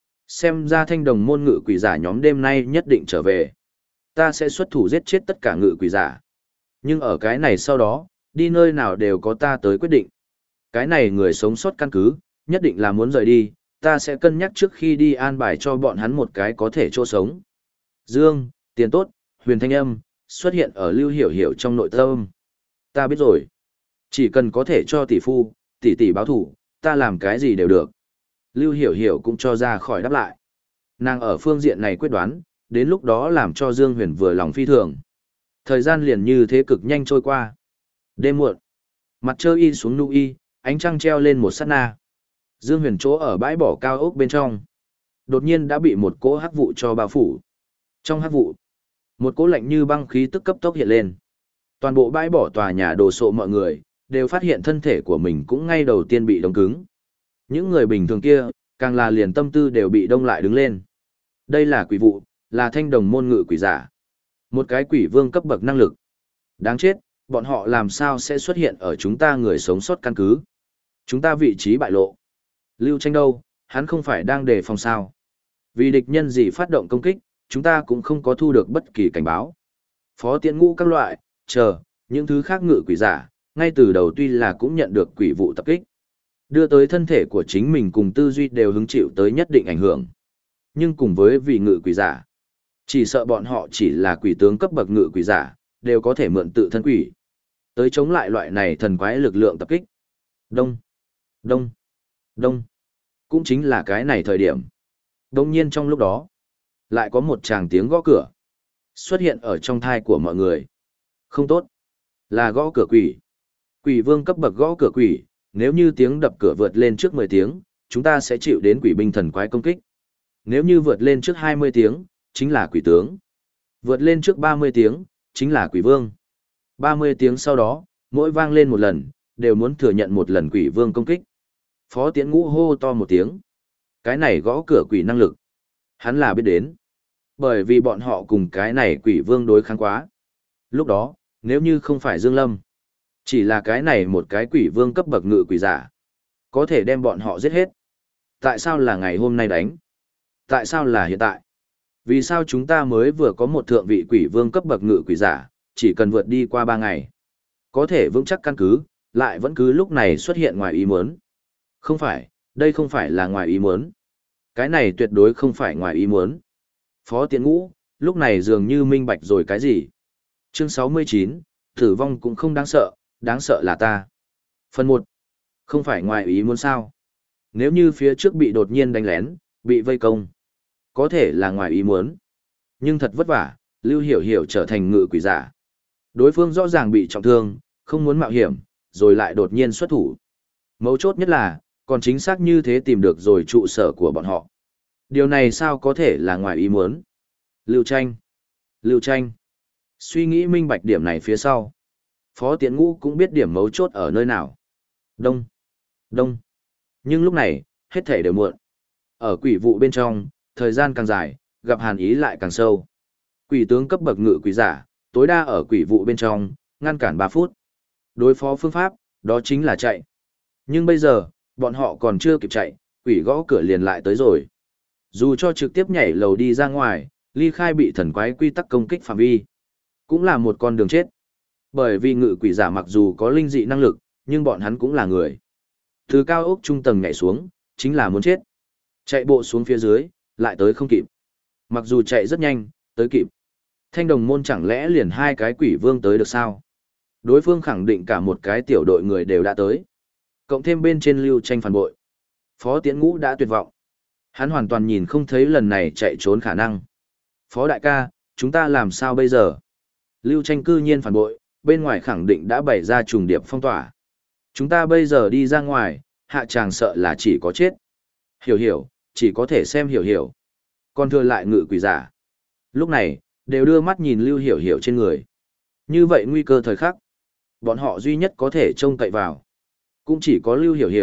Xem ra thanh đồng môn ngự quỷ giả nhóm đêm nay nhất định trở về. Ta sẽ xuất thủ giết chết tất cả ngự quỷ giả. Nhưng ở cái này sau đó, đi nơi nào đều có ta tới quyết định. Cái này người sống sót căn cứ, nhất định là muốn rời đi, ta sẽ cân nhắc trước khi đi an bài cho bọn hắn một cái có thể chỗ sống. Dương, tiền tốt, huyền thanh âm, xuất hiện ở Lưu Hiểu Hiểu trong nội tâm. Ta biết rồi. Chỉ cần có thể cho tỷ phu, tỷ tỷ báo thủ, ta làm cái gì đều được. Lưu Hiểu Hiểu cũng cho ra khỏi đáp lại. Nàng ở phương diện này quyết đoán, đến lúc đó làm cho Dương Huyền vừa lòng phi thường. Thời gian liền như thế cực nhanh trôi qua. Đêm muộn, mặt trời y xuống nu y, ánh trăng treo lên một sát na. Dương Huyền chỗ ở bãi bỏ cao ốc bên trong, đột nhiên đã bị một cỗ hắc vụ cho bao phủ. Trong hắc vụ, một cỗ lạnh như băng khí tức cấp tốc hiện lên. Toàn bộ bãi bỏ tòa nhà đồ sộ mọi người, đều phát hiện thân thể của mình cũng ngay đầu tiên bị đông cứng. Những người bình thường kia, càng là liền tâm tư đều bị đông lại đứng lên. Đây là quỷ vụ, là thanh đồng môn ngự quỷ giả. Một cái quỷ vương cấp bậc năng lực. Đáng chết, bọn họ làm sao sẽ xuất hiện ở chúng ta người sống sót căn cứ. Chúng ta vị trí bại lộ. Lưu Tranh đâu, hắn không phải đang đề phòng sao. Vì địch nhân gì phát động công kích, chúng ta cũng không có thu được bất kỳ cảnh báo. Phó Tiễn Ngũ các loại, chờ, những thứ khác ngự quỷ giả, ngay từ đầu tuy là cũng nhận được quỷ vụ tập kích. Đưa tới thân thể của chính mình cùng tư duy đều hứng chịu tới nhất định ảnh hưởng. Nhưng cùng với vị ngự quỷ giả, chỉ sợ bọn họ chỉ là quỷ tướng cấp bậc ngự quỷ giả, đều có thể mượn tự thân quỷ. Tới chống lại loại này thần quái lực lượng tập kích. Đông, đông, đông. Cũng chính là cái này thời điểm. Đông nhiên trong lúc đó, lại có một tràng tiếng gõ cửa xuất hiện ở trong thai của mọi người. Không tốt, là gõ cửa quỷ. Quỷ vương cấp bậc gõ cửa quỷ, nếu như tiếng đập cửa vượt lên trước mười tiếng, chúng ta sẽ chịu đến quỷ binh thần quái công kích. Nếu như vượt lên trước hai mươi tiếng, chính là quỷ tướng. Vượt lên trước ba mươi tiếng, chính là quỷ vương. ba mươi tiếng sau đó, mỗi vang lên một lần, đều muốn thừa nhận một lần quỷ vương công kích. Phó Tiễn Ngũ hô to một tiếng. Cái này gõ cửa quỷ năng lực. Hắn là biết đến. Bởi vì bọn họ cùng cái này quỷ vương đối kháng quá. Lúc đó, nếu như không phải Dương Lâm, chỉ là cái này một cái quỷ vương cấp bậc ngự quỷ giả, có thể đem bọn họ giết hết. Tại sao là ngày hôm nay đánh? Tại sao là hiện tại? Vì sao chúng ta mới vừa có một thượng vị quỷ vương cấp bậc ngự quỷ giả, chỉ cần vượt đi qua ba ngày, có thể vững chắc căn cứ, lại vẫn cứ lúc này xuất hiện ngoài ý muốn. Không phải, đây không phải là ngoài ý muốn. Cái này tuyệt đối không phải ngoài ý muốn. Phó Tiễn Ngũ, lúc này dường như minh bạch rồi cái gì. Chương sáu mươi chín, tử vong cũng không đáng sợ, đáng sợ là ta. Phần một, không phải ngoài ý muốn sao? Nếu như phía trước bị đột nhiên đánh lén, bị vây công, có thể là ngoài ý muốn. Nhưng thật vất vả, Lưu Hiểu Hiểu trở thành ngự quỷ giả. Đối phương rõ ràng bị trọng thương, không muốn mạo hiểm, rồi lại đột nhiên xuất thủ. Mấu chốt nhất là, còn chính xác như thế tìm được rồi trụ sở của bọn họ. Điều này sao có thể là ngoài ý muốn? Lưu Tranh. Lưu Tranh. Suy nghĩ minh bạch điểm này phía sau. Phó Tiễn Ngũ cũng biết điểm mấu chốt ở nơi nào. Đông. Đông. Nhưng lúc này, hết thể đều muộn. Ở quỷ vụ bên trong, thời gian càng dài, gặp hàn ý lại càng sâu. Quỷ tướng cấp bậc ngự quỷ giả, tối đa ở quỷ vụ bên trong, ngăn cản ba phút. Đối phó phương pháp, đó chính là chạy. Nhưng bây giờ, bọn họ còn chưa kịp chạy, quỷ gõ cửa liền lại tới rồi. Dù cho trực tiếp nhảy lầu đi ra ngoài, ly khai bị thần quái quy tắc công kích phạm vi, cũng là một con đường chết. Bởi vì ngự quỷ giả mặc dù có linh dị năng lực, nhưng bọn hắn cũng là người. Từ cao ốc trung tầng nhảy xuống, chính là muốn chết. Chạy bộ xuống phía dưới, lại tới không kịp. Mặc dù chạy rất nhanh, tới kịp. Thanh đồng môn chẳng lẽ liền hai cái quỷ vương tới được sao? Đối phương khẳng định cả một cái tiểu đội người đều đã tới. Cộng thêm bên trên Lưu Tranh phản bội. Phó Tiễn Ngũ đã tuyệt vọng. Hắn hoàn toàn nhìn không thấy lần này chạy trốn khả năng. Phó đại ca, chúng ta làm sao bây giờ? Lưu Tranh cư nhiên phản bội, bên ngoài khẳng định đã bày ra trùng điệp phong tỏa. Chúng ta bây giờ đi ra ngoài, hạ chàng sợ là chỉ có chết. Hiểu hiểu, chỉ có thể xem hiểu hiểu. Còn thừa lại ngự quỷ giả. Lúc này, đều đưa mắt nhìn Lưu Hiểu Hiểu trên người. Như vậy nguy cơ thời khắc, bọn họ duy nhất có thể trông cậy vào. Cũng chỉ có Lưu Hiểu Hiểu,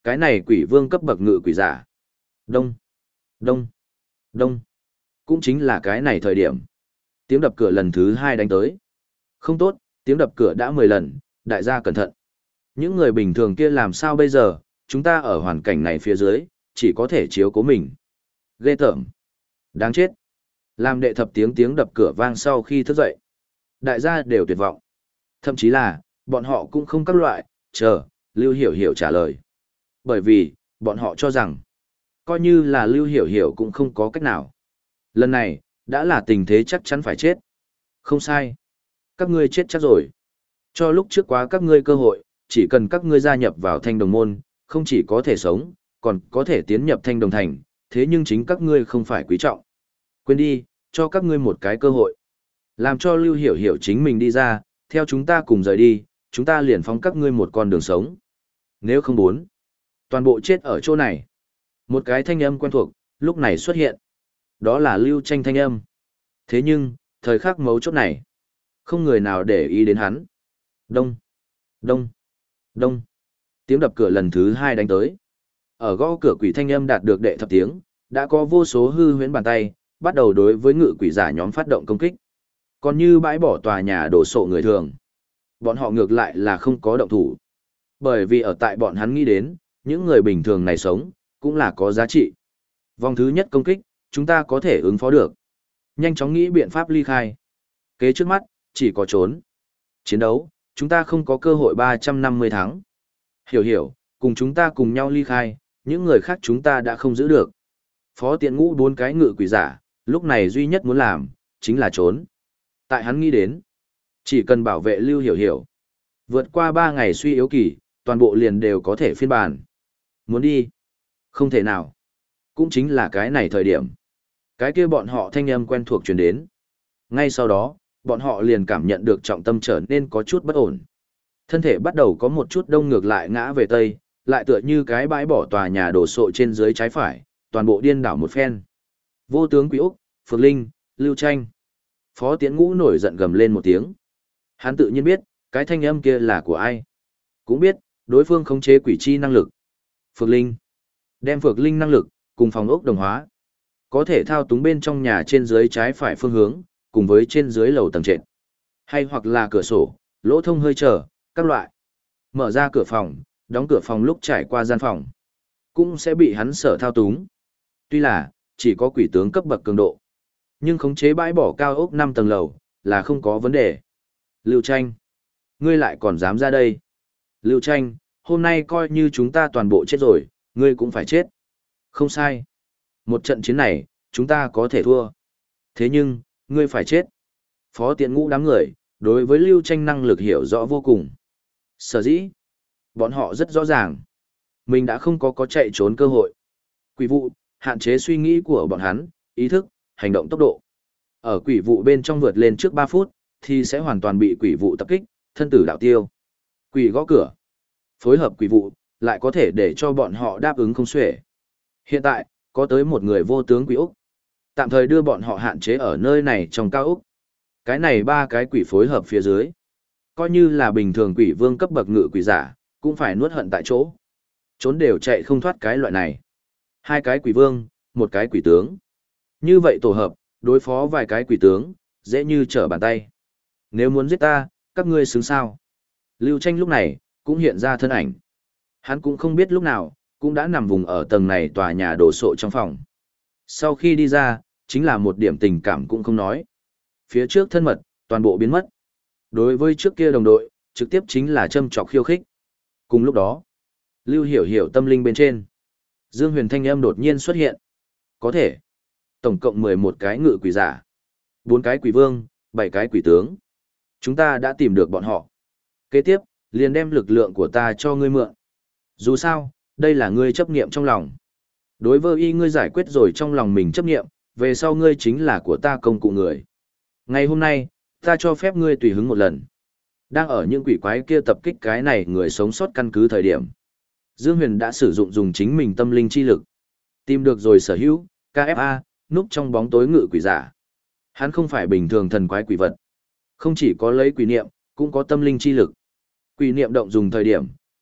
cái này quỷ vương cấp bậc ngự quỷ giả. Đông, đông, đông. Cũng chính là cái này thời điểm. Tiếng đập cửa lần thứ hai đánh tới. Không tốt, tiếng đập cửa đã mười lần, đại gia cẩn thận. Những người bình thường kia làm sao bây giờ, chúng ta ở hoàn cảnh này phía dưới, chỉ có thể chiếu cố mình. Ghê tởm. Đáng chết. Làm đệ thập tiếng tiếng đập cửa vang sau khi thức dậy. Đại gia đều tuyệt vọng. Thậm chí là, bọn họ cũng không các loại, chờ, Lưu Hiểu Hiểu trả lời. Bởi vì, bọn họ cho rằng, coi như là Lưu Hiểu Hiểu cũng không có cách nào. Lần này, đã là tình thế chắc chắn phải chết. Không sai. Các ngươi chết chắc rồi. Cho lúc trước quá các ngươi cơ hội, chỉ cần các ngươi gia nhập vào thanh đồng môn, không chỉ có thể sống, còn có thể tiến nhập thanh đồng thành, thế nhưng chính các ngươi không phải quý trọng. Quên đi, cho các ngươi một cái cơ hội. Làm cho Lưu Hiểu Hiểu chính mình đi ra, theo chúng ta cùng rời đi, chúng ta liền phóng các ngươi một con đường sống. Nếu không muốn, toàn bộ chết ở chỗ này. Một cái thanh âm quen thuộc, lúc này xuất hiện. Đó là Lưu Tranh thanh âm. Thế nhưng, thời khắc mấu chốt này, không người nào để ý đến hắn. Đông, đông, đông. Tiếng đập cửa lần thứ hai đánh tới. Ở gõ cửa quỷ thanh âm đạt được đệ thập tiếng, đã có vô số hư huyễn bàn tay, bắt đầu đối với ngự quỷ giả nhóm phát động công kích. Còn như bãi bỏ tòa nhà đổ sộ người thường, bọn họ ngược lại là không có động thủ. Bởi vì ở tại bọn hắn nghĩ đến, những người bình thường này sống, cũng là có giá trị. Vòng thứ nhất công kích, chúng ta có thể ứng phó được. Nhanh chóng nghĩ biện pháp ly khai. Kế trước mắt, chỉ có trốn. Chiến đấu, chúng ta không có cơ hội ba trăm năm mươi thắng. Hiểu hiểu, cùng chúng ta cùng nhau ly khai, những người khác chúng ta đã không giữ được. Phó Tiện Ngũ bốn cái ngự quỷ giả, lúc này duy nhất muốn làm, chính là trốn. Tại hắn nghĩ đến, chỉ cần bảo vệ Lưu Hiểu Hiểu. Vượt qua ba ngày suy yếu kỳ, toàn bộ liền đều có thể phiên bản. Muốn đi? Không thể nào. Cũng chính là cái này thời điểm. Cái kia bọn họ thanh âm quen thuộc truyền đến. Ngay sau đó, bọn họ liền cảm nhận được trọng tâm trở nên có chút bất ổn. Thân thể bắt đầu có một chút đông ngược lại ngã về tây, lại tựa như cái bãi bỏ tòa nhà đổ sộ trên dưới trái phải, toàn bộ điên đảo một phen. Vô tướng Quý Úc, Phược Linh, Lưu Tranh. Phó Tiễn Ngũ nổi giận gầm lên một tiếng. Hắn tự nhiên biết, cái thanh âm kia là của ai. Cũng biết, đối phương khống chế quỷ chi năng lực. Phược Linh. Đem Phược Linh năng lực, cùng phòng ốc đồng hóa. Có thể thao túng bên trong nhà trên dưới trái phải phương hướng, cùng với trên dưới lầu tầng trệt. Hay hoặc là cửa sổ, lỗ thông hơi trở, các loại. Mở ra cửa phòng, đóng cửa phòng lúc trải qua gian phòng. Cũng sẽ bị hắn sở thao túng. Tuy là, chỉ có quỷ tướng cấp bậc cường độ. Nhưng khống chế bãi bỏ cao ốc năm tầng lầu, là không có vấn đề. Lưu Tranh. Ngươi lại còn dám ra đây. Lưu Tranh, hôm nay coi như chúng ta toàn bộ chết rồi, ngươi cũng phải chết. Không sai. Một trận chiến này, chúng ta có thể thua. Thế nhưng, ngươi phải chết. Phó Tiện Ngũ đám người, đối với Lưu Tranh năng lực hiểu rõ vô cùng. Sở dĩ, bọn họ rất rõ ràng. Mình đã không có có chạy trốn cơ hội. Quỷ vụ, hạn chế suy nghĩ của bọn hắn, ý thức, hành động tốc độ. Ở quỷ vụ bên trong vượt lên trước ba phút, thì sẽ hoàn toàn bị quỷ vụ tập kích, thân tử đạo tiêu. Quỷ gõ cửa. Phối hợp quỷ vụ, lại có thể để cho bọn họ đáp ứng không xuể. Hiện tại, có tới một người vô tướng quỷ Úc. Tạm thời đưa bọn họ hạn chế ở nơi này trong cao Úc. Cái này ba cái quỷ phối hợp phía dưới. Coi như là bình thường quỷ vương cấp bậc ngự quỷ giả, cũng phải nuốt hận tại chỗ. Trốn đều chạy không thoát cái loại này. Hai cái quỷ vương, một cái quỷ tướng. Như vậy tổ hợp, đối phó vài cái quỷ tướng, dễ như trở bàn tay. Nếu muốn giết ta, các ngươi xứng sao. Lưu Tranh lúc này, cũng hiện ra thân ảnh. Hắn cũng không biết lúc nào, cũng đã nằm vùng ở tầng này tòa nhà đổ sộ trong phòng. Sau khi đi ra, chính là một điểm tình cảm cũng không nói. Phía trước thân mật, toàn bộ biến mất. Đối với trước kia đồng đội, trực tiếp chính là châm trọc khiêu khích. Cùng lúc đó, Lưu Hiểu Hiểu tâm linh bên trên. Dương Huyền thanh âm đột nhiên xuất hiện. Có thể. Tổng cộng mười một cái ngự quỷ giả. bốn cái quỷ vương, bảy cái quỷ tướng. Chúng ta đã tìm được bọn họ. Kế tiếp, liền đem lực lượng của ta cho ngươi mượn. Dù sao, đây là ngươi chấp niệm trong lòng. Đối với y ngươi giải quyết rồi trong lòng mình chấp niệm, về sau ngươi chính là của ta công cụ người. Ngày hôm nay, ta cho phép ngươi tùy hứng một lần. Đang ở những quỷ quái kia tập kích cái này người sống sót căn cứ thời điểm. Dương Huyền đã sử dụng dùng chính mình tâm linh chi lực. Tìm được rồi sở hữu, ca ép a, núp trong bóng tối ngự quỷ giả. Hắn không phải bình thường thần quái quỷ vật. Không chỉ có lấy quỷ niệm, cũng có tâm linh chi lực. Quỷ niệm động dùng thời điểm,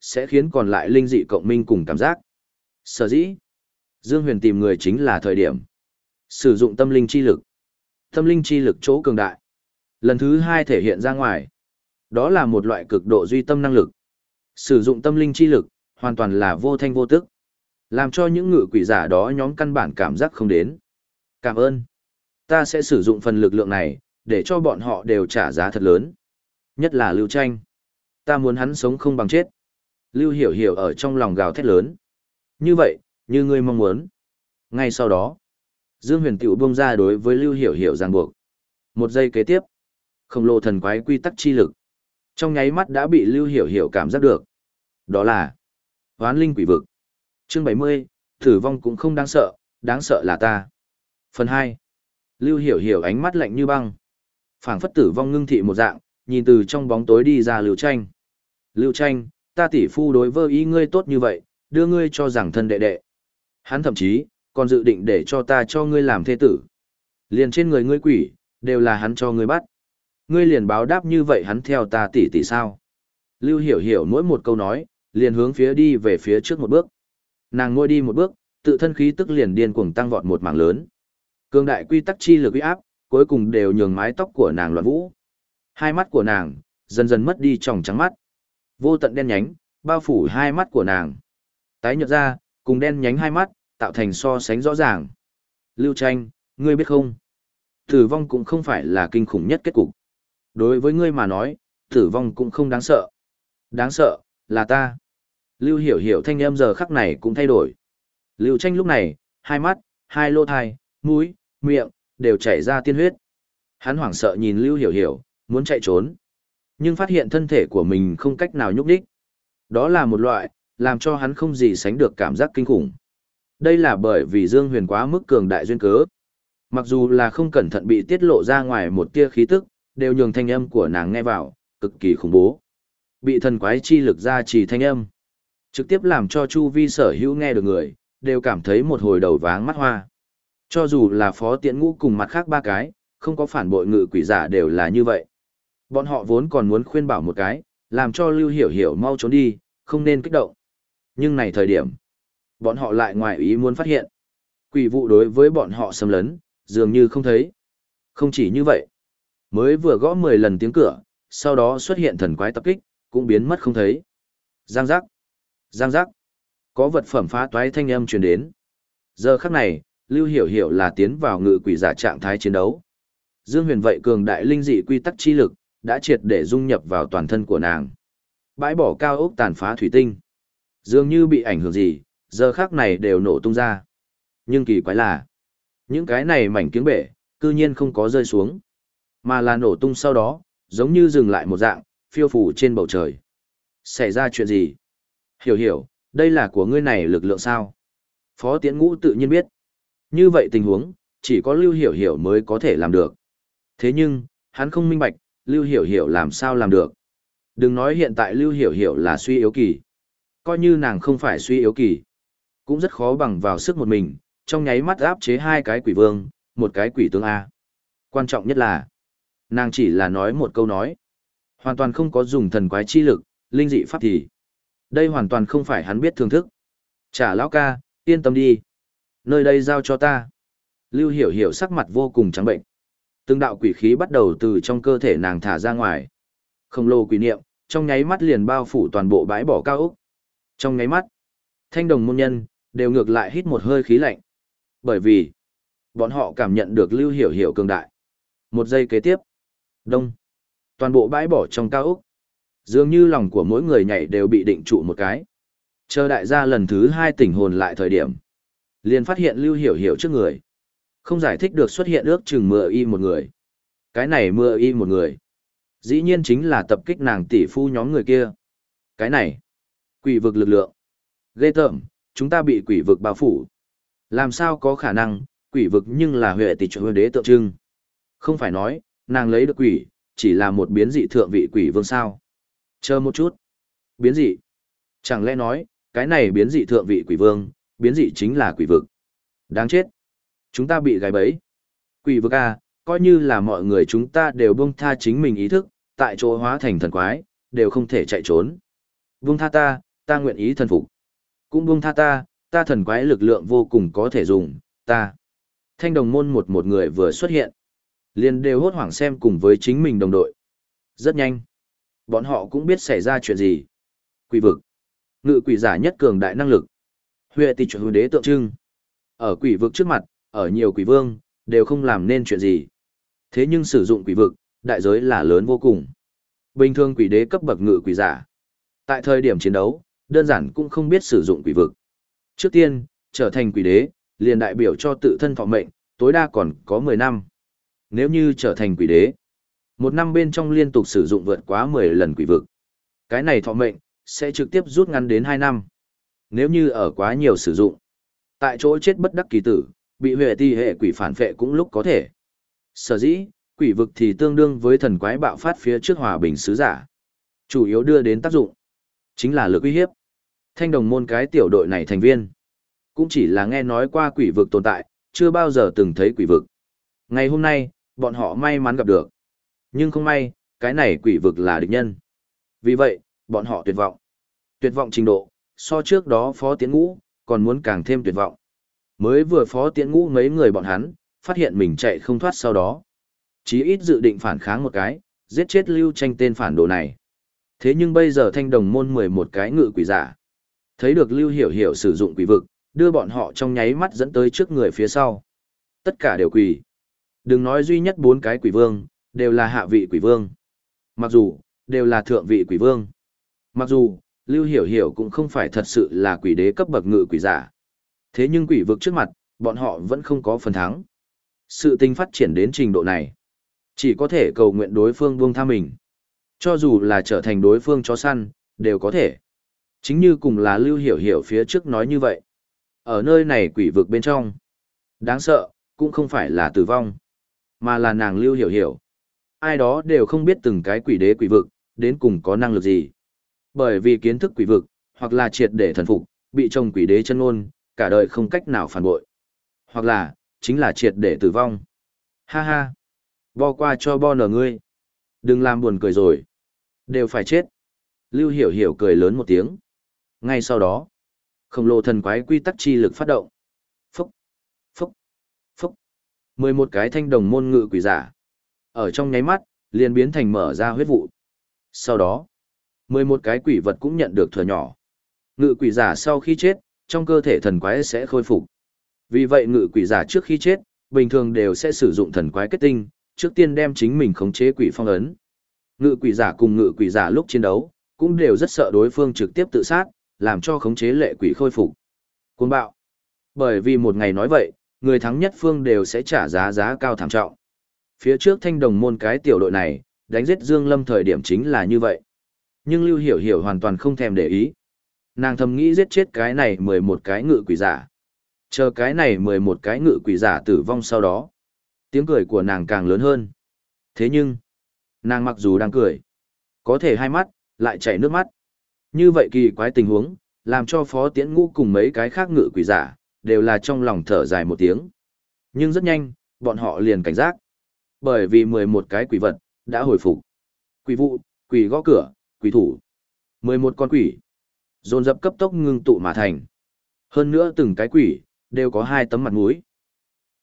sẽ khiến còn lại linh dị cộng minh cùng cảm giác. Sở dĩ, Dương Huyền tìm người chính là thời điểm sử dụng tâm linh chi lực. Tâm linh chi lực chỗ cường đại. Lần thứ hai thể hiện ra ngoài. Đó là một loại cực độ duy tâm năng lực. Sử dụng tâm linh chi lực, hoàn toàn là vô thanh vô tức. Làm cho những ngự quỷ giả đó nhóm căn bản cảm giác không đến. Cảm ơn. Ta sẽ sử dụng phần lực lượng này, để cho bọn họ đều trả giá thật lớn. Nhất là Lưu Tranh. Ta muốn hắn sống không bằng chết. Lưu Hiểu Hiểu ở trong lòng gào thét lớn. Như vậy, như ngươi mong muốn. Ngay sau đó, Dương Huyền tiểu buông ra đối với Lưu Hiểu Hiểu ràng buộc. Một giây kế tiếp, khổng lồ thần quái quy tắc chi lực. Trong nháy mắt đã bị Lưu Hiểu Hiểu cảm giác được. Đó là Hoán Linh Quỷ Vực. Chương bảy mươi, tử vong cũng không đáng sợ, đáng sợ là ta. Phần hai. Lưu Hiểu Hiểu ánh mắt lạnh như băng. Phảng phất tử vong ngưng thị một dạng, nhìn từ trong bóng tối đi ra Lưu Tranh. Lưu Tranh, ta tỷ phu đối với ý ngươi tốt như vậy, đưa ngươi cho rằng thân đệ đệ. Hắn thậm chí, còn dự định để cho ta cho ngươi làm thê tử. Liền trên người ngươi quỷ, đều là hắn cho ngươi bắt. Ngươi liền báo đáp như vậy hắn theo ta tỷ tỷ sao. Lưu Hiểu Hiểu mỗi một câu nói, liền hướng phía đi về phía trước một bước. Nàng ngồi đi một bước, tự thân khí tức liền điên cuồng tăng vọt một mảng lớn. Cương đại quy tắc chi lực uy áp, cuối cùng đều nhường mái tóc của nàng loạn vũ. Hai mắt của nàng, dần dần mất đi tròng trắng mắt. Vô tận đen nhánh, bao phủ hai mắt của nàng. Tái nhợt ra, cùng đen nhánh hai mắt, tạo thành so sánh rõ ràng. Lưu Tranh, ngươi biết không? Tử vong cũng không phải là kinh khủng nhất kết cục. Đối với ngươi mà nói, tử vong cũng không đáng sợ. Đáng sợ, là ta. Lưu Hiểu Hiểu thanh âm giờ khắc này cũng thay đổi. Lưu Tranh lúc này, hai mắt, hai lỗ thai, mũi, miệng, đều chảy ra tiên huyết. Hắn hoảng sợ nhìn Lưu Hiểu Hiểu, muốn chạy trốn. Nhưng phát hiện thân thể của mình không cách nào nhúc nhích. Đó là một loại, làm cho hắn không gì sánh được cảm giác kinh khủng. Đây là bởi vì Dương Huyền quá mức cường đại duyên cớ. Mặc dù là không cẩn thận bị tiết lộ ra ngoài một tia khí tức, đều nhường thanh âm của nàng nghe vào, cực kỳ khủng bố. Bị thần quái chi lực ra trì thanh âm. Trực tiếp làm cho chu vi sở hữu nghe được người, đều cảm thấy một hồi đầu váng mắt hoa. Cho dù là Phó Tiễn Ngũ cùng mặt khác ba cái, không có phản bội ngự quỷ giả đều là như vậy. Bọn họ vốn còn muốn khuyên bảo một cái, làm cho Lưu Hiểu Hiểu mau trốn đi, không nên kích động. Nhưng này thời điểm, bọn họ lại ngoài ý muốn phát hiện. Quỷ vụ đối với bọn họ xâm lấn, dường như không thấy. Không chỉ như vậy, mới vừa gõ mười lần tiếng cửa, sau đó xuất hiện thần quái tập kích, cũng biến mất không thấy. Giang giác, giang giác, có vật phẩm phá toái thanh âm truyền đến. Giờ khắc này, Lưu Hiểu Hiểu là tiến vào ngự quỷ giả trạng thái chiến đấu. Dương Huyền vậy cường đại linh dị quy tắc chi lực, đã triệt để dung nhập vào toàn thân của nàng. Bãi bỏ cao ốc tàn phá thủy tinh. Dường như bị ảnh hưởng gì, giờ khắc này đều nổ tung ra. Nhưng kỳ quái là, những cái này mảnh kiếng bể, cư nhiên không có rơi xuống. Mà là nổ tung sau đó, giống như dừng lại một dạng, phiêu phủ trên bầu trời. Xảy ra chuyện gì? Hiểu Hiểu, đây là của ngươi này lực lượng sao? Phó Tiễn Ngũ tự nhiên biết. Như vậy tình huống, chỉ có Lưu Hiểu Hiểu mới có thể làm được. Thế nhưng, hắn không minh bạch, Lưu Hiểu Hiểu làm sao làm được. Đừng nói hiện tại Lưu Hiểu Hiểu là suy yếu kỳ. Coi như nàng không phải suy yếu kỳ. Cũng rất khó bằng vào sức một mình, trong nháy mắt áp chế hai cái quỷ vương, một cái quỷ tướng A. Quan trọng nhất là, nàng chỉ là nói một câu nói. Hoàn toàn không có dùng thần quái chi lực, linh dị pháp thì. Đây hoàn toàn không phải hắn biết thưởng thức. Trả lão ca, yên tâm đi. Nơi đây giao cho ta. Lưu Hiểu Hiểu sắc mặt vô cùng trắng bệnh. Từng đạo quỷ khí bắt đầu từ trong cơ thể nàng thả ra ngoài. Khổng lồ quỷ niệm, trong nháy mắt liền bao phủ toàn bộ bãi bỏ cao ốc. Trong nháy mắt, thanh đồng môn nhân, đều ngược lại hít một hơi khí lạnh. Bởi vì, bọn họ cảm nhận được Lưu Hiểu Hiểu cường đại. Một giây kế tiếp, đông, toàn bộ bãi bỏ trong cao ốc. Dường như lòng của mỗi người nhảy đều bị định trụ một cái. Chờ đại gia lần thứ hai tỉnh hồn lại thời điểm. Liền phát hiện Lưu Hiểu Hiểu trước người. Không giải thích được xuất hiện ước chừng mưa y một người. Cái này mưa y một người. Dĩ nhiên chính là tập kích nàng tỷ phu nhóm người kia. Cái này. Quỷ vực lực lượng. Ghê tởm, chúng ta bị quỷ vực bao phủ. Làm sao có khả năng, quỷ vực nhưng là huệ tỷ chủ đế tượng trưng. Không phải nói, nàng lấy được quỷ, chỉ là một biến dị thượng vị quỷ vương sao. Chờ một chút. Biến dị. Chẳng lẽ nói, cái này biến dị thượng vị quỷ vương, biến dị chính là quỷ vực. Đáng chết. Chúng ta bị gài bẫy. Quỷ vực à, coi như là mọi người chúng ta đều buông tha chính mình ý thức, tại chỗ hóa thành thần quái, đều không thể chạy trốn. Buông tha ta, ta nguyện ý thần phục. Cũng buông tha ta, ta thần quái lực lượng vô cùng có thể dùng, ta. Thanh đồng môn một một người vừa xuất hiện. Liền đều hốt hoảng xem cùng với chính mình đồng đội. Rất nhanh. Bọn họ cũng biết xảy ra chuyện gì. Quỷ vực. Ngự quỷ giả nhất cường đại năng lực. Huệ tỷ chuẩn đế tượng trưng. Ở quỷ vực trước mặt, ở nhiều quỷ vương, đều không làm nên chuyện gì. Thế nhưng sử dụng quỷ vực, đại giới là lớn vô cùng. Bình thường quỷ đế cấp bậc ngự quỷ giả. Tại thời điểm chiến đấu, đơn giản cũng không biết sử dụng quỷ vực. Trước tiên, trở thành quỷ đế, liền đại biểu cho tự thân thọ mệnh, tối đa còn có mười năm. Nếu như trở thành quỷ đế, một năm bên trong liên tục sử dụng vượt quá mười lần quỷ vực. Cái này thọ mệnh, sẽ trực tiếp rút ngắn đến hai năm. Nếu như ở quá nhiều sử dụng, tại chỗ chết bất đắc kỳ tử, bị huệ ti hệ quỷ phản phệ cũng lúc có thể. Sở dĩ, quỷ vực thì tương đương với thần quái bạo phát phía trước hòa bình sứ giả. Chủ yếu đưa đến tác dụng, chính là lực uy hiếp. Thanh đồng môn cái tiểu đội này thành viên, cũng chỉ là nghe nói qua quỷ vực tồn tại, chưa bao giờ từng thấy quỷ vực. Ngày hôm nay, bọn họ may mắn gặp được. Nhưng không may, cái này quỷ vực là địch nhân. Vì vậy, bọn họ tuyệt vọng. Tuyệt vọng trình độ, so trước đó Phó Tiễn Ngũ, còn muốn càng thêm tuyệt vọng. Mới vừa Phó Tiễn Ngũ mấy người bọn hắn, phát hiện mình chạy không thoát sau đó. Chí ít dự định phản kháng một cái, giết chết Lưu Tranh tên phản đồ này. Thế nhưng bây giờ thanh đồng môn mười một cái ngự quỷ giả. Thấy được Lưu Hiểu Hiểu sử dụng quỷ vực, đưa bọn họ trong nháy mắt dẫn tới trước người phía sau. Tất cả đều quỷ. Đừng nói duy nhất bốn cái quỷ vương, đều là hạ vị quỷ vương. Mặc dù, đều là thượng vị quỷ vương. Mặc dù, Lưu Hiểu Hiểu cũng không phải thật sự là quỷ đế cấp bậc ngự quỷ giả. Thế nhưng quỷ vực trước mặt, bọn họ vẫn không có phần thắng. Sự tình phát triển đến trình độ này, chỉ có thể cầu nguyện đối phương buông tha mình. Cho dù là trở thành đối phương chó săn, đều có thể. Chính như cùng là Lưu Hiểu Hiểu phía trước nói như vậy. Ở nơi này quỷ vực bên trong, đáng sợ, cũng không phải là tử vong, mà là nàng Lưu Hiểu Hiểu. Ai đó đều không biết từng cái quỷ đế quỷ vực, đến cùng có năng lực gì. Bởi vì kiến thức quỷ vực, hoặc là triệt để thần phục, bị chồng quỷ đế chân ngôn, cả đời không cách nào phản bội. Hoặc là, chính là triệt để tử vong. Ha ha, bo qua cho bo nở ngươi. Đừng làm buồn cười rồi. Đều phải chết. Lưu Hiểu Hiểu cười lớn một tiếng. Ngay sau đó, khổng lồ thần quái quy tắc chi lực phát động. Phúc, phúc, phúc. Mười một cái thanh đồng môn ngự quỷ giả. Ở trong nháy mắt, liền biến thành mở ra huyết vụ. Sau đó, mười một cái quỷ vật cũng nhận được thừa nhỏ. Ngự quỷ giả sau khi chết, trong cơ thể thần quái sẽ khôi phục. Vì vậy ngự quỷ giả trước khi chết, bình thường đều sẽ sử dụng thần quái kết tinh, trước tiên đem chính mình khống chế quỷ phong ấn. Ngự quỷ giả cùng ngự quỷ giả lúc chiến đấu, cũng đều rất sợ đối phương trực tiếp tự sát, làm cho khống chế lệ quỷ khôi phục. Cuồng bạo. Bởi vì một ngày nói vậy, người thắng nhất phương đều sẽ trả giá giá cao thảm trọng. Phía trước thanh đồng môn cái tiểu đội này, đánh giết Dương Lâm thời điểm chính là như vậy. Nhưng Lưu Hiểu Hiểu hoàn toàn không thèm để ý. Nàng thầm nghĩ giết chết cái này mười một cái ngự quỷ giả. Chờ cái này mười một cái ngự quỷ giả tử vong sau đó. Tiếng cười của nàng càng lớn hơn. Thế nhưng, nàng mặc dù đang cười, có thể hai mắt, lại chảy nước mắt. Như vậy kỳ quái tình huống, làm cho Phó Tiễn Ngũ cùng mấy cái khác ngự quỷ giả, đều là trong lòng thở dài một tiếng. Nhưng rất nhanh, bọn họ liền cảnh giác. Bởi vì mười một cái quỷ vật, đã hồi phục. Quỷ vụ, quỷ gõ cửa, quỷ thủ. mười một con quỷ, dồn dập cấp tốc ngưng tụ mà thành. Hơn nữa từng cái quỷ, đều có hai tấm mặt mũi.